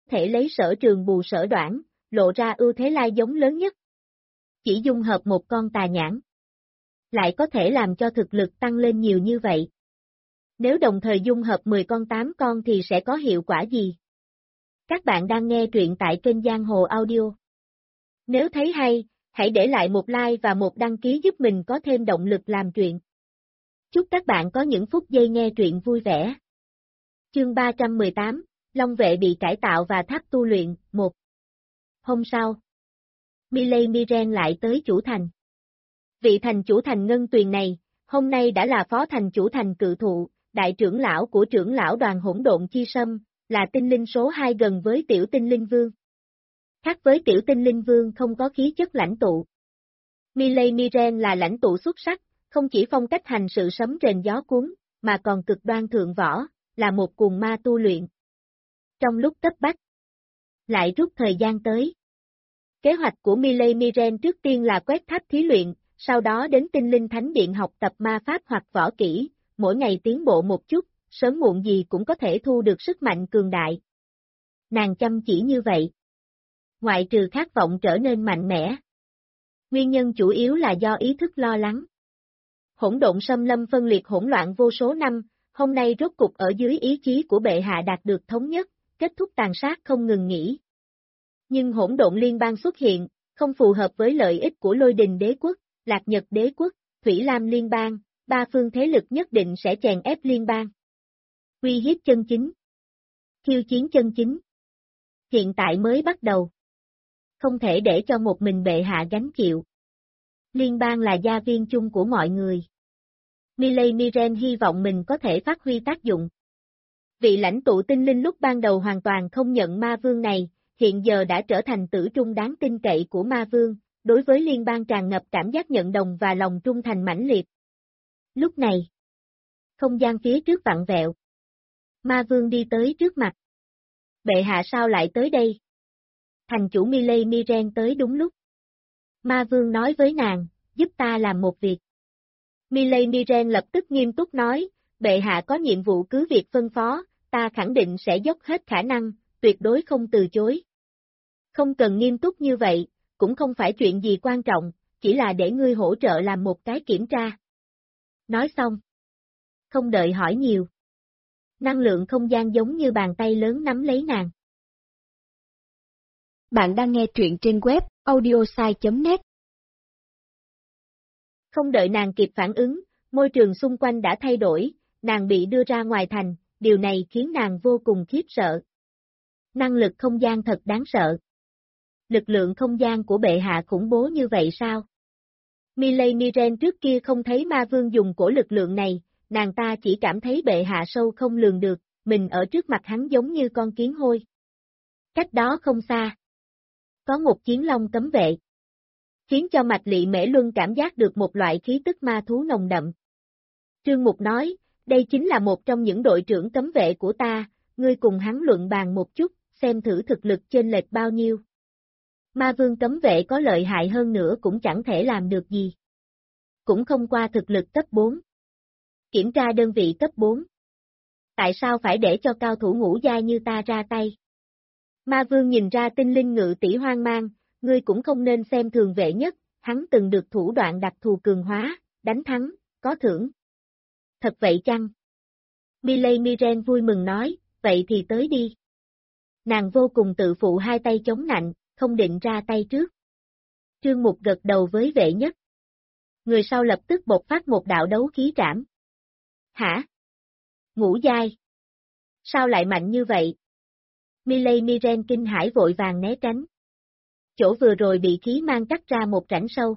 thể lấy sở trường bù sở đoạn, lộ ra ưu thế lai giống lớn nhất. Chỉ dung hợp một con tà nhãn, lại có thể làm cho thực lực tăng lên nhiều như vậy. Nếu đồng thời dung hợp 10 con 8 con thì sẽ có hiệu quả gì? Các bạn đang nghe truyện tại kênh Giang Hồ Audio. Nếu thấy hay, hãy để lại một like và một đăng ký giúp mình có thêm động lực làm truyện. Chúc các bạn có những phút giây nghe truyện vui vẻ. Chương 318, Long vệ bị cải tạo và tháp tu luyện, 1. Hôm sau, Miley Miren lại tới chủ thành. Vị thành chủ thành Ngân Tuyền này, hôm nay đã là phó thành chủ thành Cự Thụ, đại trưởng lão của trưởng lão đoàn Hỗn Độn Chi Sâm, là tinh linh số 2 gần với tiểu tinh linh vương. Khác với tiểu tinh linh vương không có khí chất lãnh tụ. Miley Miren là lãnh tụ xuất sắc, không chỉ phong cách hành sự sấm rền gió cuốn, mà còn cực đoan thượng võ, là một cuồng ma tu luyện. Trong lúc cấp bách, lại rút thời gian tới. Kế hoạch của Miley Miren trước tiên là quét tháp thí luyện, sau đó đến tinh linh thánh điện học tập ma pháp hoặc võ kỹ, mỗi ngày tiến bộ một chút, sớm muộn gì cũng có thể thu được sức mạnh cường đại. Nàng chăm chỉ như vậy. Ngoại trừ khát vọng trở nên mạnh mẽ. Nguyên nhân chủ yếu là do ý thức lo lắng. Hỗn độn xâm lâm phân liệt hỗn loạn vô số năm, hôm nay rốt cục ở dưới ý chí của bệ hạ đạt được thống nhất, kết thúc tàn sát không ngừng nghỉ. Nhưng hỗn độn liên bang xuất hiện, không phù hợp với lợi ích của Lôi Đình đế quốc, Lạc Nhật đế quốc, Thủy Lam liên bang, ba phương thế lực nhất định sẽ chèn ép liên bang. Uy hiếp chân chính. Khiêu chiến chân chính. Hiện tại mới bắt đầu. Không thể để cho một mình bệ hạ gánh chịu. Liên bang là gia viên chung của mọi người. Miley Miren hy vọng mình có thể phát huy tác dụng. Vị lãnh tụ tinh linh lúc ban đầu hoàn toàn không nhận ma vương này, hiện giờ đã trở thành tử trung đáng tin cậy của ma vương, đối với liên bang tràn ngập cảm giác nhận đồng và lòng trung thành mãnh liệt. Lúc này, không gian phía trước vặn vẹo. Ma vương đi tới trước mặt. Bệ hạ sao lại tới đây? Thành chủ Miley Miren tới đúng lúc. Ma vương nói với nàng, giúp ta làm một việc. Miley Miren lập tức nghiêm túc nói, bệ hạ có nhiệm vụ cứ việc phân phó, ta khẳng định sẽ dốc hết khả năng, tuyệt đối không từ chối. Không cần nghiêm túc như vậy, cũng không phải chuyện gì quan trọng, chỉ là để ngươi hỗ trợ làm một cái kiểm tra. Nói xong. Không đợi hỏi nhiều. Năng lượng không gian giống như bàn tay lớn nắm lấy nàng. Bạn đang nghe truyện trên web audiosai.net. Không đợi nàng kịp phản ứng, môi trường xung quanh đã thay đổi, nàng bị đưa ra ngoài thành, điều này khiến nàng vô cùng khiếp sợ. Năng lực không gian thật đáng sợ. Lực lượng không gian của bệ hạ khủng bố như vậy sao? Miley Miren trước kia không thấy ma vương dùng cổ lực lượng này, nàng ta chỉ cảm thấy bệ hạ sâu không lường được, mình ở trước mặt hắn giống như con kiến hôi. Cách đó không xa. Có một chiến long cấm vệ. Khiến cho Mạch Lị Mễ Luân cảm giác được một loại khí tức ma thú nồng đậm. Trương Mục nói, đây chính là một trong những đội trưởng cấm vệ của ta, ngươi cùng hắn luận bàn một chút, xem thử thực lực chênh lệch bao nhiêu. Ma vương cấm vệ có lợi hại hơn nữa cũng chẳng thể làm được gì. Cũng không qua thực lực cấp 4. Kiểm tra đơn vị cấp 4. Tại sao phải để cho cao thủ ngũ giai như ta ra tay? Ma vương nhìn ra tinh linh ngự tỷ hoang mang, ngươi cũng không nên xem thường vệ nhất, hắn từng được thủ đoạn đặc thù cường hóa, đánh thắng, có thưởng. Thật vậy chăng? Miley Miren vui mừng nói, vậy thì tới đi. Nàng vô cùng tự phụ hai tay chống nạnh, không định ra tay trước. Trương Mục gật đầu với vệ nhất. Người sau lập tức bộc phát một đạo đấu khí trảm. Hả? Ngũ giai? Sao lại mạnh như vậy? Miley Miren kinh hãi vội vàng né tránh. Chỗ vừa rồi bị khí mang cắt ra một rãnh sâu.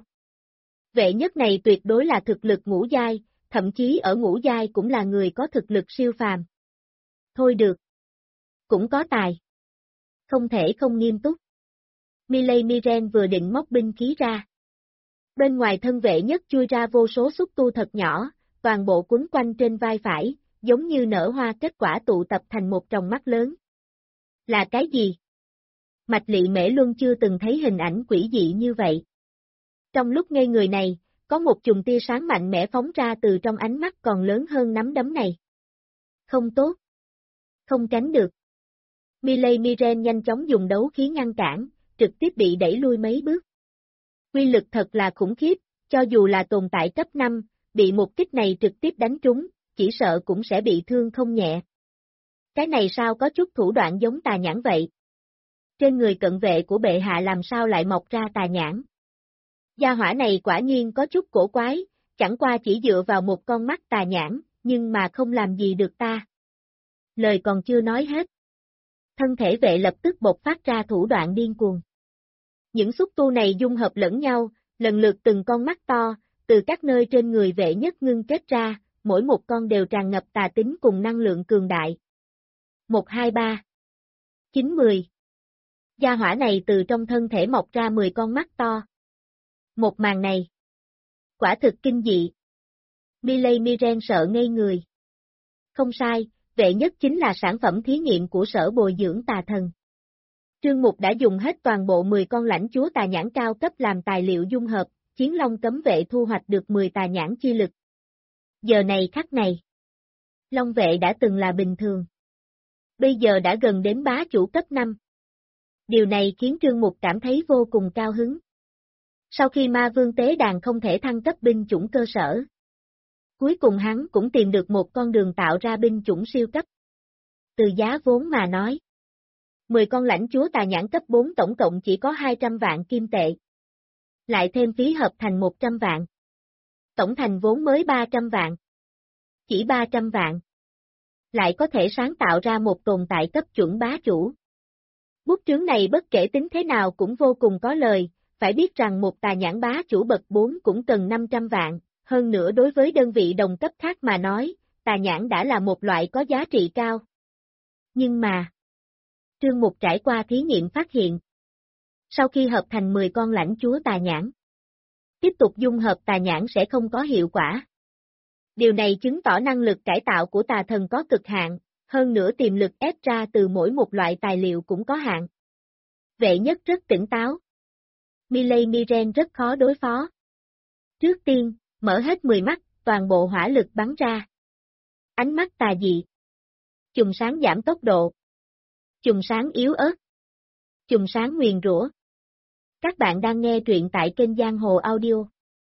Vệ nhất này tuyệt đối là thực lực ngũ giai, thậm chí ở ngũ giai cũng là người có thực lực siêu phàm. Thôi được. Cũng có tài. Không thể không nghiêm túc. Miley Miren vừa định móc binh khí ra. Bên ngoài thân vệ nhất chui ra vô số xúc tu thật nhỏ, toàn bộ quấn quanh trên vai phải, giống như nở hoa kết quả tụ tập thành một tròng mắt lớn. Là cái gì? Mạch Lị Mễ Luân chưa từng thấy hình ảnh quỷ dị như vậy. Trong lúc ngây người này, có một chùm tia sáng mạnh mẽ phóng ra từ trong ánh mắt còn lớn hơn nắm đấm này. Không tốt. Không tránh được. Miley Miren nhanh chóng dùng đấu khí ngăn cản, trực tiếp bị đẩy lui mấy bước. Quy lực thật là khủng khiếp, cho dù là tồn tại cấp 5, bị một kích này trực tiếp đánh trúng, chỉ sợ cũng sẽ bị thương không nhẹ. Cái này sao có chút thủ đoạn giống tà nhãn vậy? Trên người cận vệ của bệ hạ làm sao lại mọc ra tà nhãn? Gia hỏa này quả nhiên có chút cổ quái, chẳng qua chỉ dựa vào một con mắt tà nhãn, nhưng mà không làm gì được ta. Lời còn chưa nói hết. Thân thể vệ lập tức bộc phát ra thủ đoạn điên cuồng. Những xúc tu này dung hợp lẫn nhau, lần lượt từng con mắt to, từ các nơi trên người vệ nhất ngưng kết ra, mỗi một con đều tràn ngập tà tính cùng năng lượng cường đại. 1, 2, 3, 9, 10. Gia hỏa này từ trong thân thể mọc ra 10 con mắt to. Một màn này. Quả thực kinh dị. Miley Miren sợ ngây người. Không sai, vệ nhất chính là sản phẩm thí nghiệm của sở bồi dưỡng tà thần. Trương Mục đã dùng hết toàn bộ 10 con lãnh chúa tà nhãn cao cấp làm tài liệu dung hợp, Chiến Long cấm vệ thu hoạch được 10 tà nhãn chi lực. Giờ này khắc này, Long vệ đã từng là bình thường. Bây giờ đã gần đến bá chủ cấp 5. Điều này khiến Trương Mục cảm thấy vô cùng cao hứng. Sau khi ma vương tế đàn không thể thăng cấp binh chủng cơ sở, cuối cùng hắn cũng tìm được một con đường tạo ra binh chủng siêu cấp. Từ giá vốn mà nói, 10 con lãnh chúa tà nhãn cấp 4 tổng cộng chỉ có 200 vạn kim tệ. Lại thêm phí hợp thành 100 vạn. Tổng thành vốn mới 300 vạn. Chỉ 300 vạn. Lại có thể sáng tạo ra một tồn tại cấp chuẩn bá chủ. Bút chướng này bất kể tính thế nào cũng vô cùng có lời, phải biết rằng một tà nhãn bá chủ bậc 4 cũng cần 500 vạn, hơn nữa đối với đơn vị đồng cấp khác mà nói, tà nhãn đã là một loại có giá trị cao. Nhưng mà, Trương Mục trải qua thí nghiệm phát hiện, sau khi hợp thành 10 con lãnh chúa tà nhãn, tiếp tục dung hợp tà nhãn sẽ không có hiệu quả. Điều này chứng tỏ năng lực cải tạo của tà thần có cực hạn, hơn nữa tiềm lực ép ra từ mỗi một loại tài liệu cũng có hạn. Vệ nhất rất tỉnh táo. Miley Miren rất khó đối phó. Trước tiên, mở hết 10 mắt, toàn bộ hỏa lực bắn ra. Ánh mắt tà dị. Chùm sáng giảm tốc độ. Chùm sáng yếu ớt. Chùm sáng nguyền rủa. Các bạn đang nghe truyện tại kênh Giang Hồ Audio.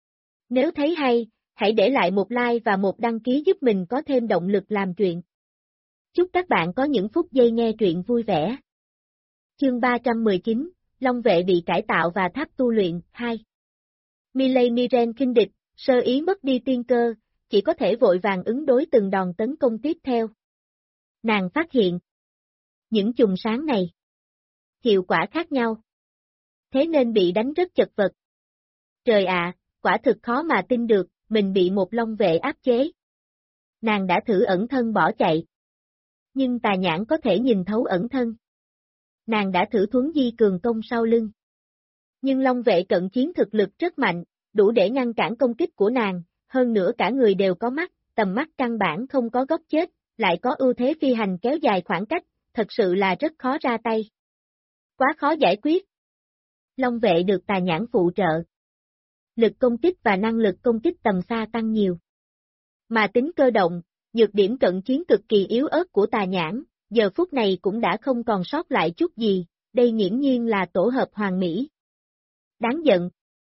Nếu thấy hay, hãy để lại một like và một đăng ký giúp mình có thêm động lực làm truyện. Chúc các bạn có những phút giây nghe truyện vui vẻ. Chương 319, Long vệ bị cải tạo và tháp tu luyện, 2. Miley Miren khinh địch, sơ ý mất đi tiên cơ, chỉ có thể vội vàng ứng đối từng đòn tấn công tiếp theo. Nàng phát hiện, những chùm sáng này, hiệu quả khác nhau. Thế nên bị đánh rất chật vật. Trời ạ, quả thực khó mà tin được, mình bị một long vệ áp chế. Nàng đã thử ẩn thân bỏ chạy. Nhưng tà nhãn có thể nhìn thấu ẩn thân. Nàng đã thử thuấn di cường công sau lưng. Nhưng long vệ cận chiến thực lực rất mạnh, đủ để ngăn cản công kích của nàng, hơn nữa cả người đều có mắt, tầm mắt căn bản không có góc chết, lại có ưu thế phi hành kéo dài khoảng cách, thật sự là rất khó ra tay. Quá khó giải quyết. Long vệ được tà nhãn phụ trợ. Lực công kích và năng lực công kích tầm xa tăng nhiều. Mà tính cơ động, nhược điểm cận chiến cực kỳ yếu ớt của tà nhãn, giờ phút này cũng đã không còn sót lại chút gì, đây nghiễm nhiên là tổ hợp hoàn mỹ. Đáng giận.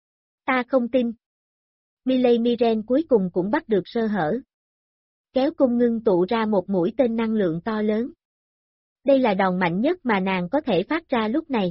Ta không tin. Miley Miren cuối cùng cũng bắt được sơ hở. Kéo cung ngưng tụ ra một mũi tên năng lượng to lớn. Đây là đòn mạnh nhất mà nàng có thể phát ra lúc này.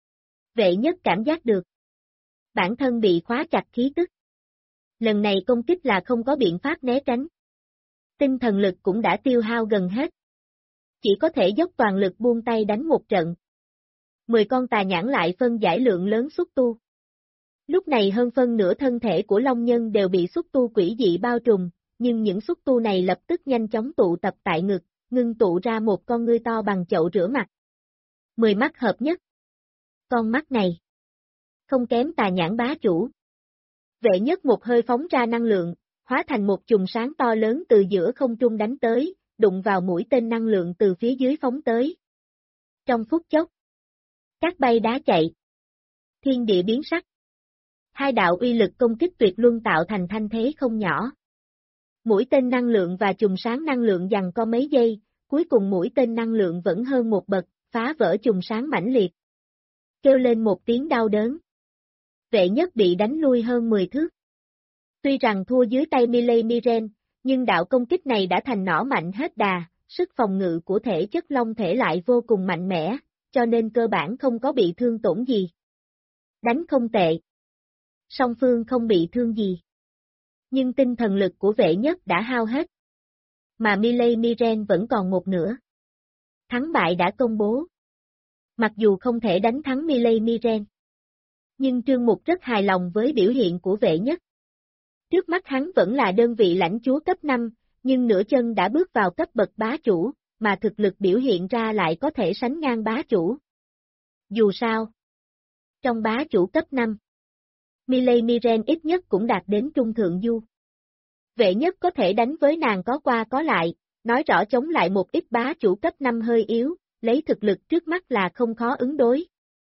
Vệ nhất cảm giác được. Bản thân bị khóa chặt khí tức. Lần này công kích là không có biện pháp né tránh. Tinh thần lực cũng đã tiêu hao gần hết. Chỉ có thể dốc toàn lực buông tay đánh một trận. 10 con tà nhãn lại phân giải lượng lớn xúc tu. Lúc này hơn phân nửa thân thể của Long Nhân đều bị xúc tu quỷ dị bao trùm, nhưng những xúc tu này lập tức nhanh chóng tụ tập tại ngực, ngưng tụ ra một con ngươi to bằng chậu rửa mặt. 10 mắt hợp nhất. Con mắt này không kém tà nhãn bá chủ. Vệ nhất một hơi phóng ra năng lượng, hóa thành một chùm sáng to lớn từ giữa không trung đánh tới, đụng vào mũi tên năng lượng từ phía dưới phóng tới. Trong phút chốc, cát bay đá chạy. Thiên địa biến sắc. Hai đạo uy lực công kích tuyệt luân tạo thành thanh thế không nhỏ. Mũi tên năng lượng và chùm sáng năng lượng giằng co mấy giây, cuối cùng mũi tên năng lượng vẫn hơn một bậc, phá vỡ chùm sáng mãnh liệt. Kêu lên một tiếng đau đớn. Vệ nhất bị đánh lui hơn 10 thước. Tuy rằng thua dưới tay Miley Miren, nhưng đạo công kích này đã thành nỏ mạnh hết đà, sức phòng ngự của thể chất long thể lại vô cùng mạnh mẽ, cho nên cơ bản không có bị thương tổn gì. Đánh không tệ. Song phương không bị thương gì. Nhưng tinh thần lực của vệ nhất đã hao hết. Mà Miley Miren vẫn còn một nửa. Thắng bại đã công bố. Mặc dù không thể đánh thắng Miley Miren, nhưng Trương Mục rất hài lòng với biểu hiện của vệ nhất. Trước mắt hắn vẫn là đơn vị lãnh chúa cấp 5, nhưng nửa chân đã bước vào cấp bậc bá chủ, mà thực lực biểu hiện ra lại có thể sánh ngang bá chủ. Dù sao, trong bá chủ cấp 5, Miley Miren ít nhất cũng đạt đến trung thượng du. Vệ nhất có thể đánh với nàng có qua có lại, nói rõ chống lại một ít bá chủ cấp 5 hơi yếu, lấy thực lực trước mắt là không khó ứng đối.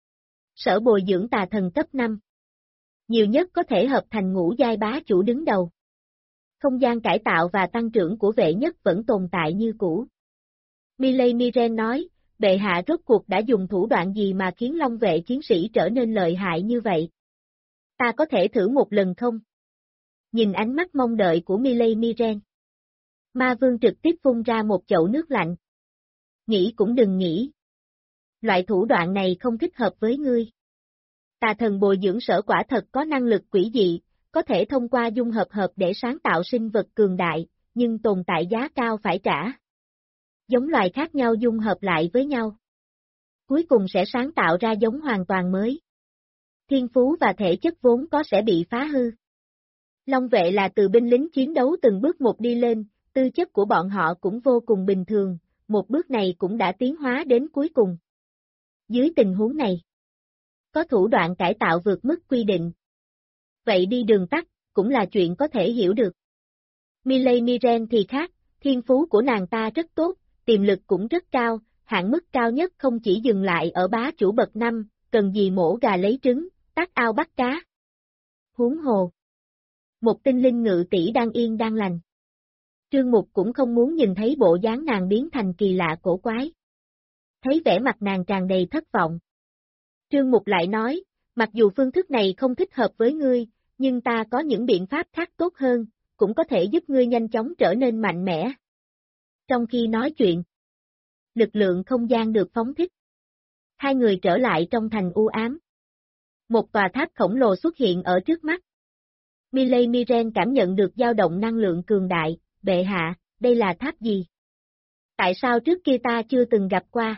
Sở bồi dưỡng tà thần cấp 5. Nhiều nhất có thể hợp thành ngũ giai bá chủ đứng đầu. Không gian cải tạo và tăng trưởng của vệ nhất vẫn tồn tại như cũ. Miley Miren nói, bệ hạ rốt cuộc đã dùng thủ đoạn gì mà khiến long vệ chiến sĩ trở nên lợi hại như vậy? Ta có thể thử một lần không? Nhìn ánh mắt mong đợi của Miley Miren. Ma Vương trực tiếp phun ra một chậu nước lạnh. Nghĩ cũng đừng nghĩ. Loại thủ đoạn này không thích hợp với ngươi. Tà thần bồi dưỡng sở quả thật có năng lực quỷ dị, có thể thông qua dung hợp để sáng tạo sinh vật cường đại, nhưng tồn tại giá cao phải trả. Giống loài khác nhau dung hợp lại với nhau. Cuối cùng sẽ sáng tạo ra giống hoàn toàn mới. Thiên phú và thể chất vốn có sẽ bị phá hư. Long vệ là từ binh lính chiến đấu từng bước một đi lên, tư chất của bọn họ cũng vô cùng bình thường, một bước này cũng đã tiến hóa đến cuối cùng. Dưới tình huống này, có thủ đoạn cải tạo vượt mức quy định. Vậy đi đường tắt, cũng là chuyện có thể hiểu được. Miley Miren thì khác, thiên phú của nàng ta rất tốt, tiềm lực cũng rất cao, hạn mức cao nhất không chỉ dừng lại ở bá chủ bậc 5, cần gì mổ gà lấy trứng, tát ao bắt cá. Huống hồ. Một tinh linh ngự tỷ đang yên đang lành. Trương Mục cũng không muốn nhìn thấy bộ dáng nàng biến thành kỳ lạ cổ quái. Thấy vẻ mặt nàng tràn đầy thất vọng. Trương Mục lại nói, mặc dù phương thức này không thích hợp với ngươi, nhưng ta có những biện pháp khác tốt hơn, cũng có thể giúp ngươi nhanh chóng trở nên mạnh mẽ. Trong khi nói chuyện, lực lượng không gian được phóng thích. Hai người trở lại trong thành u ám. Một tòa tháp khổng lồ xuất hiện ở trước mắt. Miley Miren cảm nhận được dao động năng lượng cường đại, bệ hạ, đây là tháp gì? Tại sao trước kia ta chưa từng gặp qua?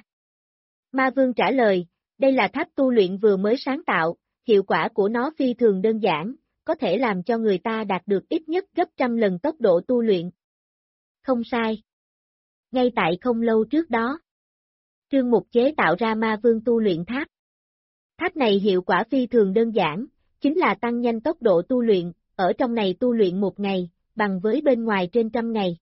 Ma Vương trả lời, đây là tháp tu luyện vừa mới sáng tạo, hiệu quả của nó phi thường đơn giản, có thể làm cho người ta đạt được ít nhất gấp trăm lần tốc độ tu luyện. Không sai. Ngay tại không lâu trước đó, Trương Mục chế tạo ra Ma Vương tu luyện tháp. Tháp này hiệu quả phi thường đơn giản, chính là tăng nhanh tốc độ tu luyện, ở trong này tu luyện một ngày, bằng với bên ngoài trên trăm ngày.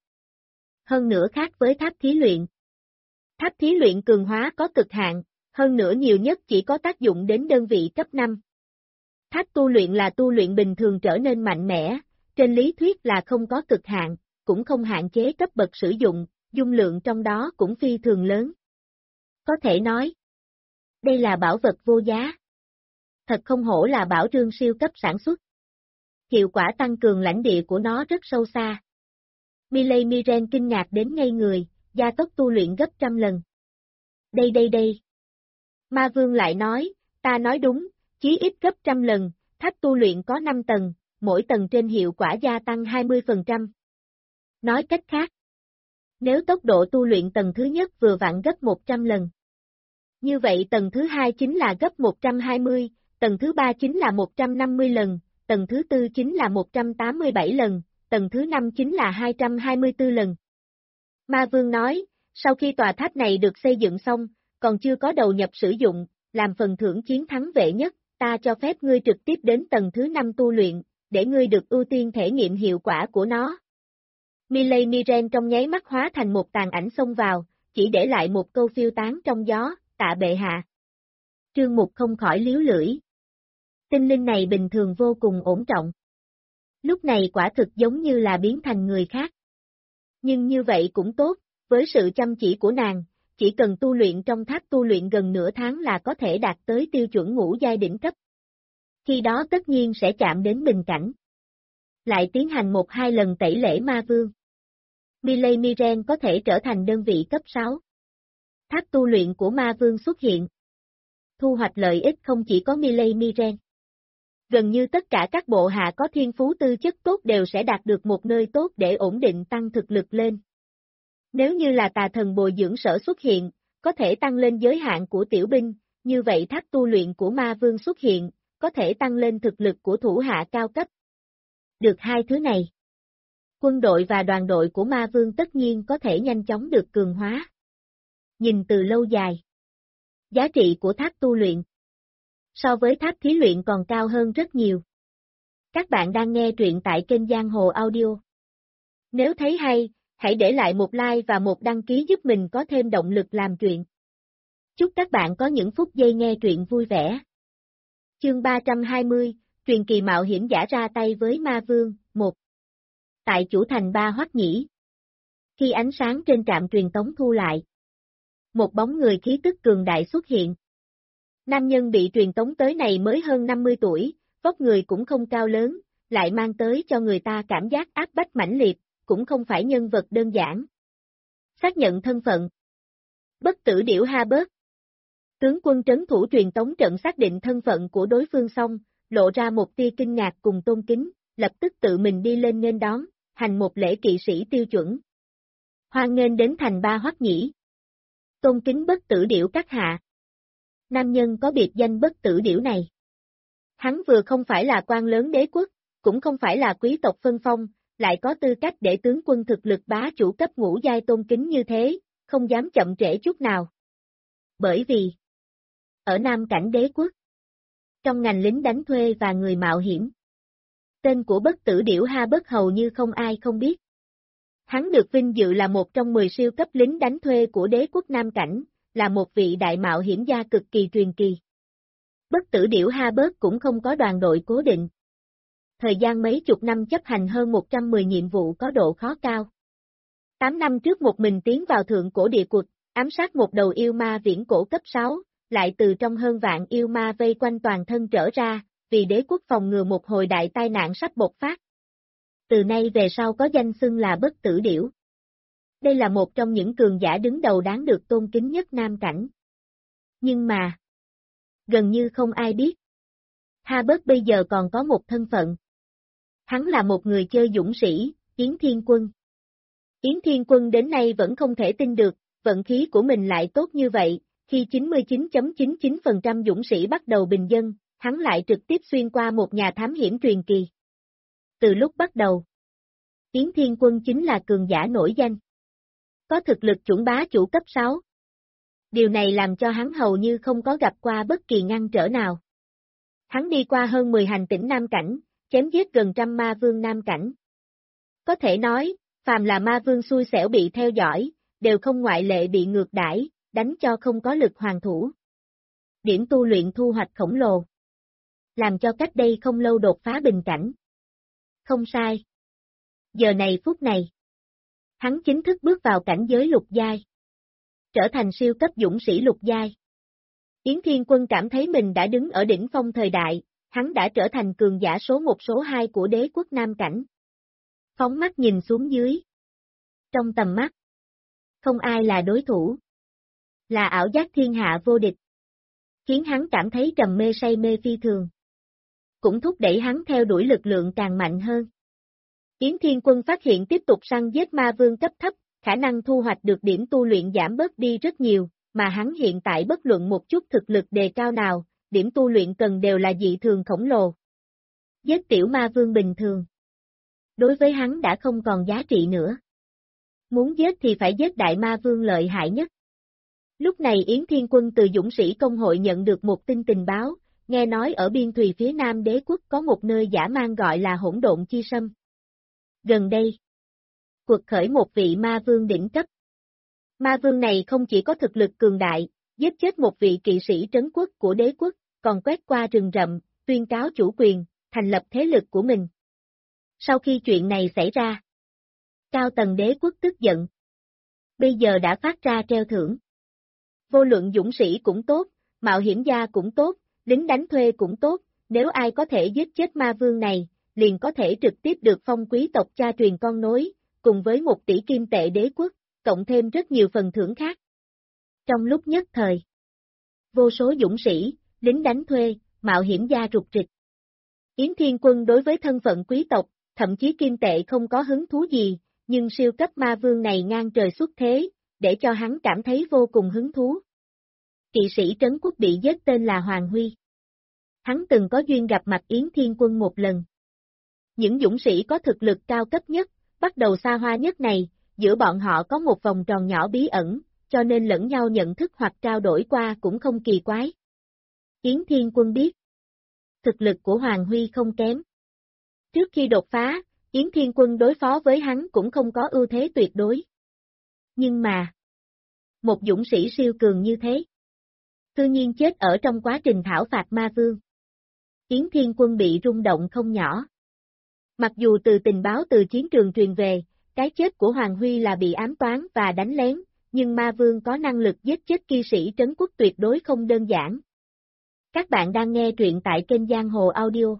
Hơn nữa khác với tháp thí luyện. Tháp thí luyện cường hóa có cực hạn, hơn nữa nhiều nhất chỉ có tác dụng đến đơn vị cấp 5. Tháp tu luyện là tu luyện bình thường trở nên mạnh mẽ, trên lý thuyết là không có cực hạn, cũng không hạn chế cấp bậc sử dụng, dung lượng trong đó cũng phi thường lớn. Có thể nói, đây là bảo vật vô giá. Thật không hổ là bảo trương siêu cấp sản xuất. Hiệu quả tăng cường lãnh địa của nó rất sâu xa. Miley Miren kinh ngạc đến ngây người, gia tốc tu luyện gấp trăm lần. Đây. Ma Vương lại nói, ta nói đúng, chí ít gấp trăm lần, tháp tu luyện có 5 tầng, mỗi tầng trên hiệu quả gia tăng 20%. Nói cách khác, nếu tốc độ tu luyện tầng thứ nhất vừa vặn gấp 100 lần. Như vậy tầng thứ hai chính là gấp 120, tầng thứ ba chính là 150 lần, tầng thứ tư chính là 187 lần, tầng thứ năm chính là 224 lần. Ma Vương nói, sau khi tòa tháp này được xây dựng xong, còn chưa có đầu nhập sử dụng, làm phần thưởng chiến thắng vệ nhất, ta cho phép ngươi trực tiếp đến tầng thứ 5 tu luyện, để ngươi được ưu tiên thể nghiệm hiệu quả của nó. Miley Miren trong nháy mắt hóa thành một tàn ảnh xông vào, chỉ để lại một câu phiêu tán trong gió, tạ bệ hạ. Trương Mục không khỏi liếu lưỡi. Tinh linh này bình thường vô cùng ổn trọng. Lúc này quả thực giống như là biến thành người khác. Nhưng như vậy cũng tốt, với sự chăm chỉ của nàng, chỉ cần tu luyện trong tháp tu luyện gần nửa tháng là có thể đạt tới tiêu chuẩn ngũ giai đỉnh cấp. Khi đó tất nhiên sẽ chạm đến bình cảnh. Lại tiến hành 1-2 lần tẩy lễ ma vương. Miley Miren có thể trở thành đơn vị cấp 6. Tháp tu luyện của ma vương xuất hiện. Thu hoạch lợi ích không chỉ có Miley Miren. Gần như tất cả các bộ hạ có thiên phú tư chất tốt đều sẽ đạt được một nơi tốt để ổn định tăng thực lực lên. Nếu như là tà thần bồi dưỡng sở xuất hiện, có thể tăng lên giới hạn của tiểu binh, như vậy tháp tu luyện của ma vương xuất hiện, có thể tăng lên thực lực của thủ hạ cao cấp. Được hai thứ này, quân đội và đoàn đội của ma vương tất nhiên có thể nhanh chóng được cường hóa. Nhìn từ lâu dài, giá trị của tháp tu luyện so với tháp thí luyện còn cao hơn rất nhiều. Các bạn đang nghe truyện tại kênh Giang Hồ Audio. Nếu thấy hay, hãy để lại một like và một đăng ký giúp mình có thêm động lực làm truyện. Chúc các bạn có những phút giây nghe truyện vui vẻ. Chương 320, truyền kỳ mạo hiểm giả ra tay với ma vương, 1. Tại chủ thành Ba Hoắc Nhĩ. Khi ánh sáng trên trạm truyền tống thu lại, một bóng người khí tức cường đại xuất hiện. Nam nhân bị truyền tống tới này mới hơn 50 tuổi, vóc người cũng không cao lớn, lại mang tới cho người ta cảm giác áp bách mãnh liệt, cũng không phải nhân vật đơn giản. Xác nhận thân phận. Bất tử điểu Habert. Tướng quân trấn thủ truyền tống trận xác định thân phận của đối phương xong, lộ ra một tia kinh ngạc cùng tôn kính, lập tức tự mình đi lên nghênh đón, hành một lễ kỵ sĩ tiêu chuẩn. Hoan nghênh đến thành Ba Hoắc Nhĩ. Tôn kính bất tử điểu các hạ. Nam nhân có biệt danh bất tử điểu này. Hắn vừa không phải là quan lớn đế quốc, cũng không phải là quý tộc phân phong, lại có tư cách để tướng quân thực lực bá chủ cấp ngũ giai tôn kính như thế, không dám chậm trễ chút nào. Bởi vì, ở Nam cảnh đế quốc, trong ngành lính đánh thuê và người mạo hiểm, tên của bất tử điểu Habert hầu như không ai không biết. Hắn được vinh dự là một trong 10 siêu cấp lính đánh thuê của đế quốc Nam cảnh, là một vị đại mạo hiểm gia cực kỳ truyền kỳ. Bất tử điểu Habert cũng không có đoàn đội cố định. Thời gian mấy chục năm chấp hành hơn 110 nhiệm vụ có độ khó cao. 8 năm trước một mình tiến vào thượng cổ địa quật, ám sát một đầu yêu ma viễn cổ cấp 6, lại từ trong hơn vạn yêu ma vây quanh toàn thân trở ra, vì đế quốc phòng ngừa một hồi đại tai nạn sắp bộc phát. Từ nay về sau có danh xưng là bất tử điểu. Đây là một trong những cường giả đứng đầu đáng được tôn kính nhất Nam cảnh. Nhưng mà, gần như không ai biết. Habert bây giờ còn có một thân phận. Hắn là một người chơi dũng sĩ, Yến Thiên Quân. Yến Thiên Quân đến nay vẫn không thể tin được, vận khí của mình lại tốt như vậy, khi 99.99% dũng sĩ bắt đầu bình dân, hắn lại trực tiếp xuyên qua một nhà thám hiểm truyền kỳ. Từ lúc bắt đầu, Yến Thiên Quân chính là cường giả nổi danh. Có thực lực chuẩn bá chủ cấp 6. Điều này làm cho hắn hầu như không có gặp qua bất kỳ ngăn trở nào. Hắn đi qua hơn 10 hành tỉnh Nam cảnh, chém giết gần trăm ma vương Nam cảnh. Có thể nói, phàm là ma vương xui xẻo bị theo dõi, đều không ngoại lệ bị ngược đãi, đánh cho không có lực hoàn thủ. Điểm tu luyện thu hoạch khổng lồ. Làm cho cách đây không lâu đột phá bình cảnh. Không sai. Giờ này phút này, hắn chính thức bước vào cảnh giới lục giai. Trở thành siêu cấp dũng sĩ lục giai. Yến Thiên Quân cảm thấy mình đã đứng ở đỉnh phong thời đại, hắn đã trở thành cường giả số 1 số 2 của đế quốc Nam cảnh. Phóng mắt nhìn xuống dưới. Trong tầm mắt, không ai là đối thủ. Là ảo giác thiên hạ vô địch. Khiến hắn cảm thấy trầm mê say mê phi thường. Cũng thúc đẩy hắn theo đuổi lực lượng càng mạnh hơn. Yến Thiên Quân phát hiện tiếp tục săn giết ma vương cấp thấp, khả năng thu hoạch được điểm tu luyện giảm bớt đi rất nhiều, mà hắn hiện tại bất luận một chút thực lực đề cao nào, điểm tu luyện cần đều là dị thường khổng lồ. Giết tiểu ma vương bình thường. Đối với hắn đã không còn giá trị nữa. Muốn giết thì phải giết đại ma vương lợi hại nhất. Lúc này Yến Thiên Quân từ dũng sĩ công hội nhận được một tin tình báo, nghe nói ở biên thùy phía nam đế quốc có một nơi dã man gọi là Hỗn Độn Chi Sâm. Gần đây, cuộc khởi một vị ma vương đỉnh cấp. Ma vương này không chỉ có thực lực cường đại, giết chết một vị kỵ sĩ trấn quốc của đế quốc, còn quét qua rừng rậm, tuyên cáo chủ quyền, thành lập thế lực của mình. Sau khi chuyện này xảy ra, cao tầng đế quốc tức giận. Bây giờ đã phát ra treo thưởng. Vô luận dũng sĩ cũng tốt, mạo hiểm gia cũng tốt, lính đánh thuê cũng tốt, nếu ai có thể giết chết ma vương này, liền có thể trực tiếp được phong quý tộc cha truyền con nối, cùng với 1 tỷ kim tệ đế quốc, cộng thêm rất nhiều phần thưởng khác. Trong lúc nhất thời, vô số dũng sĩ, lính đánh thuê, mạo hiểm gia rục rịch. Yến Thiên Quân đối với thân phận quý tộc, thậm chí kim tệ không có hứng thú gì, nhưng siêu cấp ma vương này ngang trời xuất thế, để cho hắn cảm thấy vô cùng hứng thú. Kỵ sĩ trấn quốc bị giết tên là Hoàng Huy. Hắn từng có duyên gặp mặt Yến Thiên Quân một lần. Những dũng sĩ có thực lực cao cấp nhất, bắt đầu xa hoa nhất này, giữa bọn họ có một vòng tròn nhỏ bí ẩn, cho nên lẫn nhau nhận thức hoặc trao đổi qua cũng không kỳ quái. Yến Thiên Quân biết, thực lực của Hoàng Huy không kém. Trước khi đột phá, Yến Thiên Quân đối phó với hắn cũng không có ưu thế tuyệt đối. Nhưng mà, một dũng sĩ siêu cường như thế, tự nhiên chết ở trong quá trình thảo phạt ma vương. Yến Thiên Quân bị rung động không nhỏ. Mặc dù từ tình báo từ chiến trường truyền về, cái chết của Hoàng Huy là bị ám toán và đánh lén, nhưng ma vương có năng lực giết chết kỵ sĩ trấn quốc tuyệt đối không đơn giản. Các bạn đang nghe truyện tại kênh Giang Hồ Audio.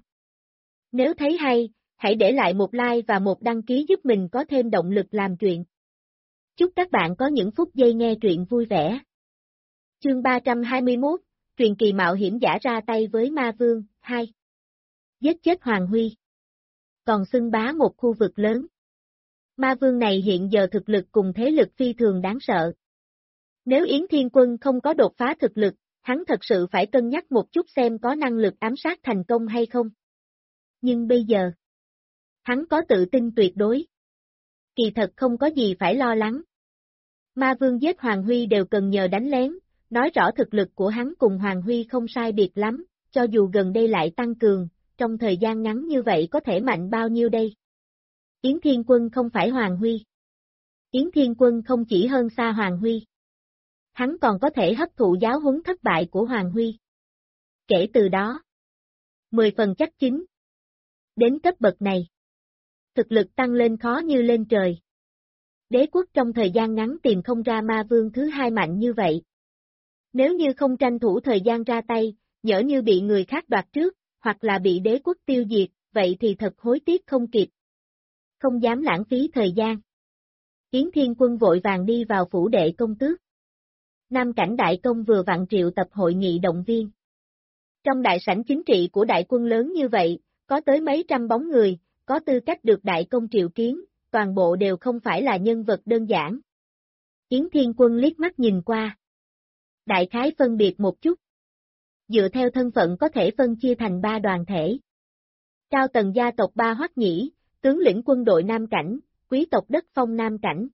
Nếu thấy hay, hãy để lại một like và một đăng ký giúp mình có thêm động lực làm truyện. Chúc các bạn có những phút giây nghe truyện vui vẻ. Chương 321, truyền kỳ mạo hiểm giả ra tay với ma vương, 2. Giết chết Hoàng Huy. Còn xưng bá một khu vực lớn. Ma vương này hiện giờ thực lực cùng thế lực phi thường đáng sợ. Nếu Yến Thiên Quân không có đột phá thực lực, hắn thật sự phải cân nhắc một chút xem có năng lực ám sát thành công hay không. Nhưng bây giờ, hắn có tự tin tuyệt đối. Kỳ thật không có gì phải lo lắng. Ma vương giết Hoàng Huy đều cần nhờ đánh lén, nói rõ thực lực của hắn cùng Hoàng Huy không sai biệt lắm, cho dù gần đây lại tăng cường, trong thời gian ngắn như vậy có thể mạnh bao nhiêu đây? Yến Thiên Quân không phải Hoàng Huy. Yến Thiên Quân không chỉ hơn xa Hoàng Huy. Hắn còn có thể hấp thụ giáo huấn thất bại của Hoàng Huy. Kể từ đó, 10 phần chắc chính. Đến cấp bậc này, thực lực tăng lên khó như lên trời. Đế quốc trong thời gian ngắn tìm không ra ma vương thứ 2 mạnh như vậy. Nếu như không tranh thủ thời gian ra tay, nhỡ như bị người khác đoạt trước, hoặc là bị đế quốc tiêu diệt, vậy thì thật hối tiếc không kịp. Không dám lãng phí thời gian. Yến Thiên Quân vội vàng đi vào phủ đệ công tước. Nam Cảnh Đại Công vừa vặn triệu tập hội nghị động viên. Trong đại sảnh chính trị của đại quân lớn như vậy, có tới mấy trăm bóng người, có tư cách được đại công triệu kiến, toàn bộ đều không phải là nhân vật đơn giản. Yến Thiên Quân liếc mắt nhìn qua. Đại khái phân biệt một chút. Dựa theo thân phận có thể phân chia thành 3 đoàn thể. Cao tầng gia tộc Ba Hoắc Nhĩ, tướng lĩnh quân đội Nam Cảnh, quý tộc đất phong Nam Cảnh.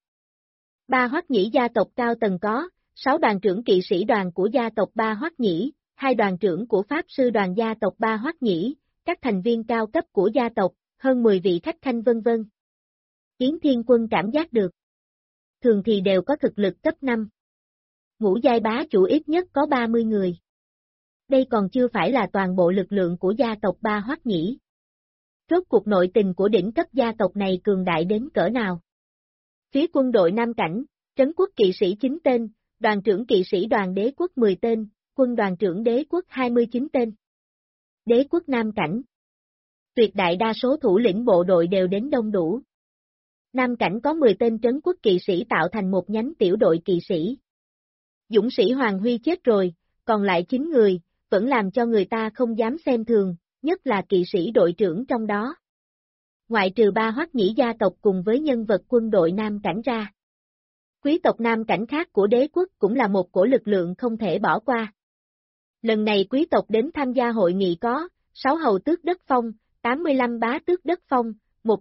Ba Hoắc Nhĩ gia tộc cao tầng có 6 đoàn trưởng kỵ sĩ đoàn của gia tộc Ba Hoắc Nhĩ, 2 đoàn trưởng của pháp sư đoàn gia tộc Ba Hoắc Nhĩ, các thành viên cao cấp của gia tộc, hơn 10 vị khách khanh vân vân. Yến Thiên Quân cảm giác được. Thường thì đều có thực lực cấp 5. Ngũ giai bá chủ ít nhất có 30 người. Đây còn chưa phải là toàn bộ lực lượng của gia tộc Ba Hoắc Nhĩ. Rốt cuộc nội tình của đỉnh cấp gia tộc này cường đại đến cỡ nào? Phía quân đội Nam Cảnh, trấn quốc kỵ sĩ 9 tên, đoàn trưởng kỵ sĩ đoàn đế quốc 10 tên, quân đoàn trưởng đế quốc 29 tên. Đế quốc Nam Cảnh. Tuyệt đại đa số thủ lĩnh bộ đội đều đến đông đủ. Nam Cảnh có 10 tên trấn quốc kỵ sĩ tạo thành một nhánh tiểu đội kỵ sĩ. Dũng sĩ Hoàng Huy chết rồi, còn lại 9 người, vẫn làm cho người ta không dám xem thường, nhất là kỵ sĩ đội trưởng trong đó. Ngoại trừ Ba Hoắc Nhĩ gia tộc cùng với nhân vật quân đội Nam Cảnh ra. Quý tộc Nam Cảnh khác của đế quốc cũng là một cổ lực lượng không thể bỏ qua. Lần này quý tộc đến tham gia hội nghị có 6 hầu tước đất phong, 85 bá tước đất phong,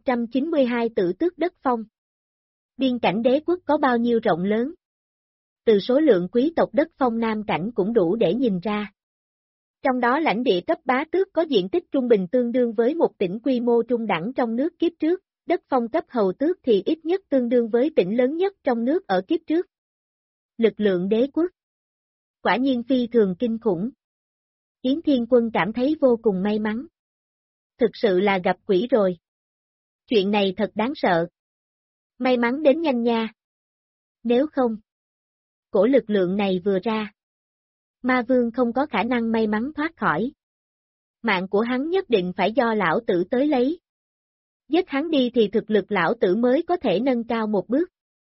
192 tử tước đất phong. Biên cảnh đế quốc có bao nhiêu rộng lớn? Từ số lượng quý tộc đất phong Nam Cảnh cũng đủ để nhìn ra. Trong đó lãnh địa cấp bá tước có diện tích trung bình tương đương với một tỉnh quy mô trung đẳng trong nước kiếp trước, đất phong cấp hầu tước thì ít nhất tương đương với tỉnh lớn nhất trong nước ở kiếp trước. Lực lượng đế quốc quả nhiên phi thường kinh khủng. Yến Thiên Quân cảm thấy vô cùng may mắn. Thực sự là gặp quỷ rồi. Chuyện này thật đáng sợ. May mắn đến nhanh nha. Nếu không, cổ lực lượng này vừa ra, ma vương không có khả năng may mắn thoát khỏi. Mạng của hắn nhất định phải do lão tử tới lấy. Giết hắn đi thì thực lực lão tử mới có thể nâng cao một bước.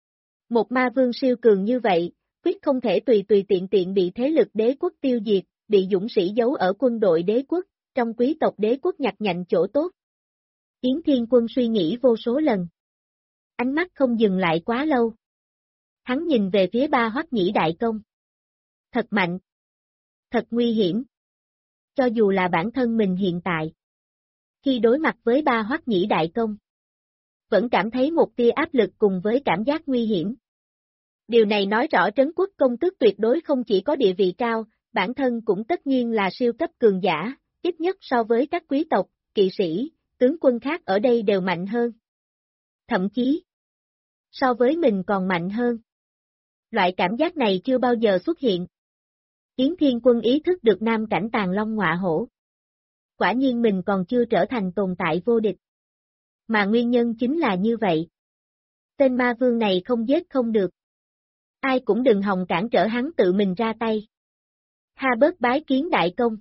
Một ma vương siêu cường như vậy, quyết không thể tùy tùy tiện tiện bị thế lực đế quốc tiêu diệt, bị dũng sĩ giấu ở quân đội đế quốc, trong quý tộc đế quốc nhặt nhạnh chỗ tốt. Yến Thiên Quân suy nghĩ vô số lần. Ánh mắt không dừng lại quá lâu. Hắn nhìn về phía Ba Hoắc Nhĩ đại công. Thật mạnh. Thật nguy hiểm. Cho dù là bản thân mình hiện tại. Khi đối mặt với Ba Hoắc Nhĩ đại công, vẫn cảm thấy một tia áp lực cùng với cảm giác nguy hiểm. Điều này nói rõ Trấn Quốc công tước tuyệt đối không chỉ có địa vị cao, bản thân cũng tất nhiên là siêu cấp cường giả, ít nhất so với các quý tộc, kỵ sĩ, tướng quân khác ở đây đều mạnh hơn. Thậm chí, so với mình còn mạnh hơn. Loại cảm giác này chưa bao giờ xuất hiện. Yến Thiên Quân ý thức được nam cảnh tàng long ngọa hổ. Quả nhiên mình còn chưa trở thành tồn tại vô địch. Mà nguyên nhân chính là như vậy. Tên ma vương này không giết không được. Ai cũng đừng hòng cản trở hắn tự mình ra tay. Ha bớt bái kiến đại công.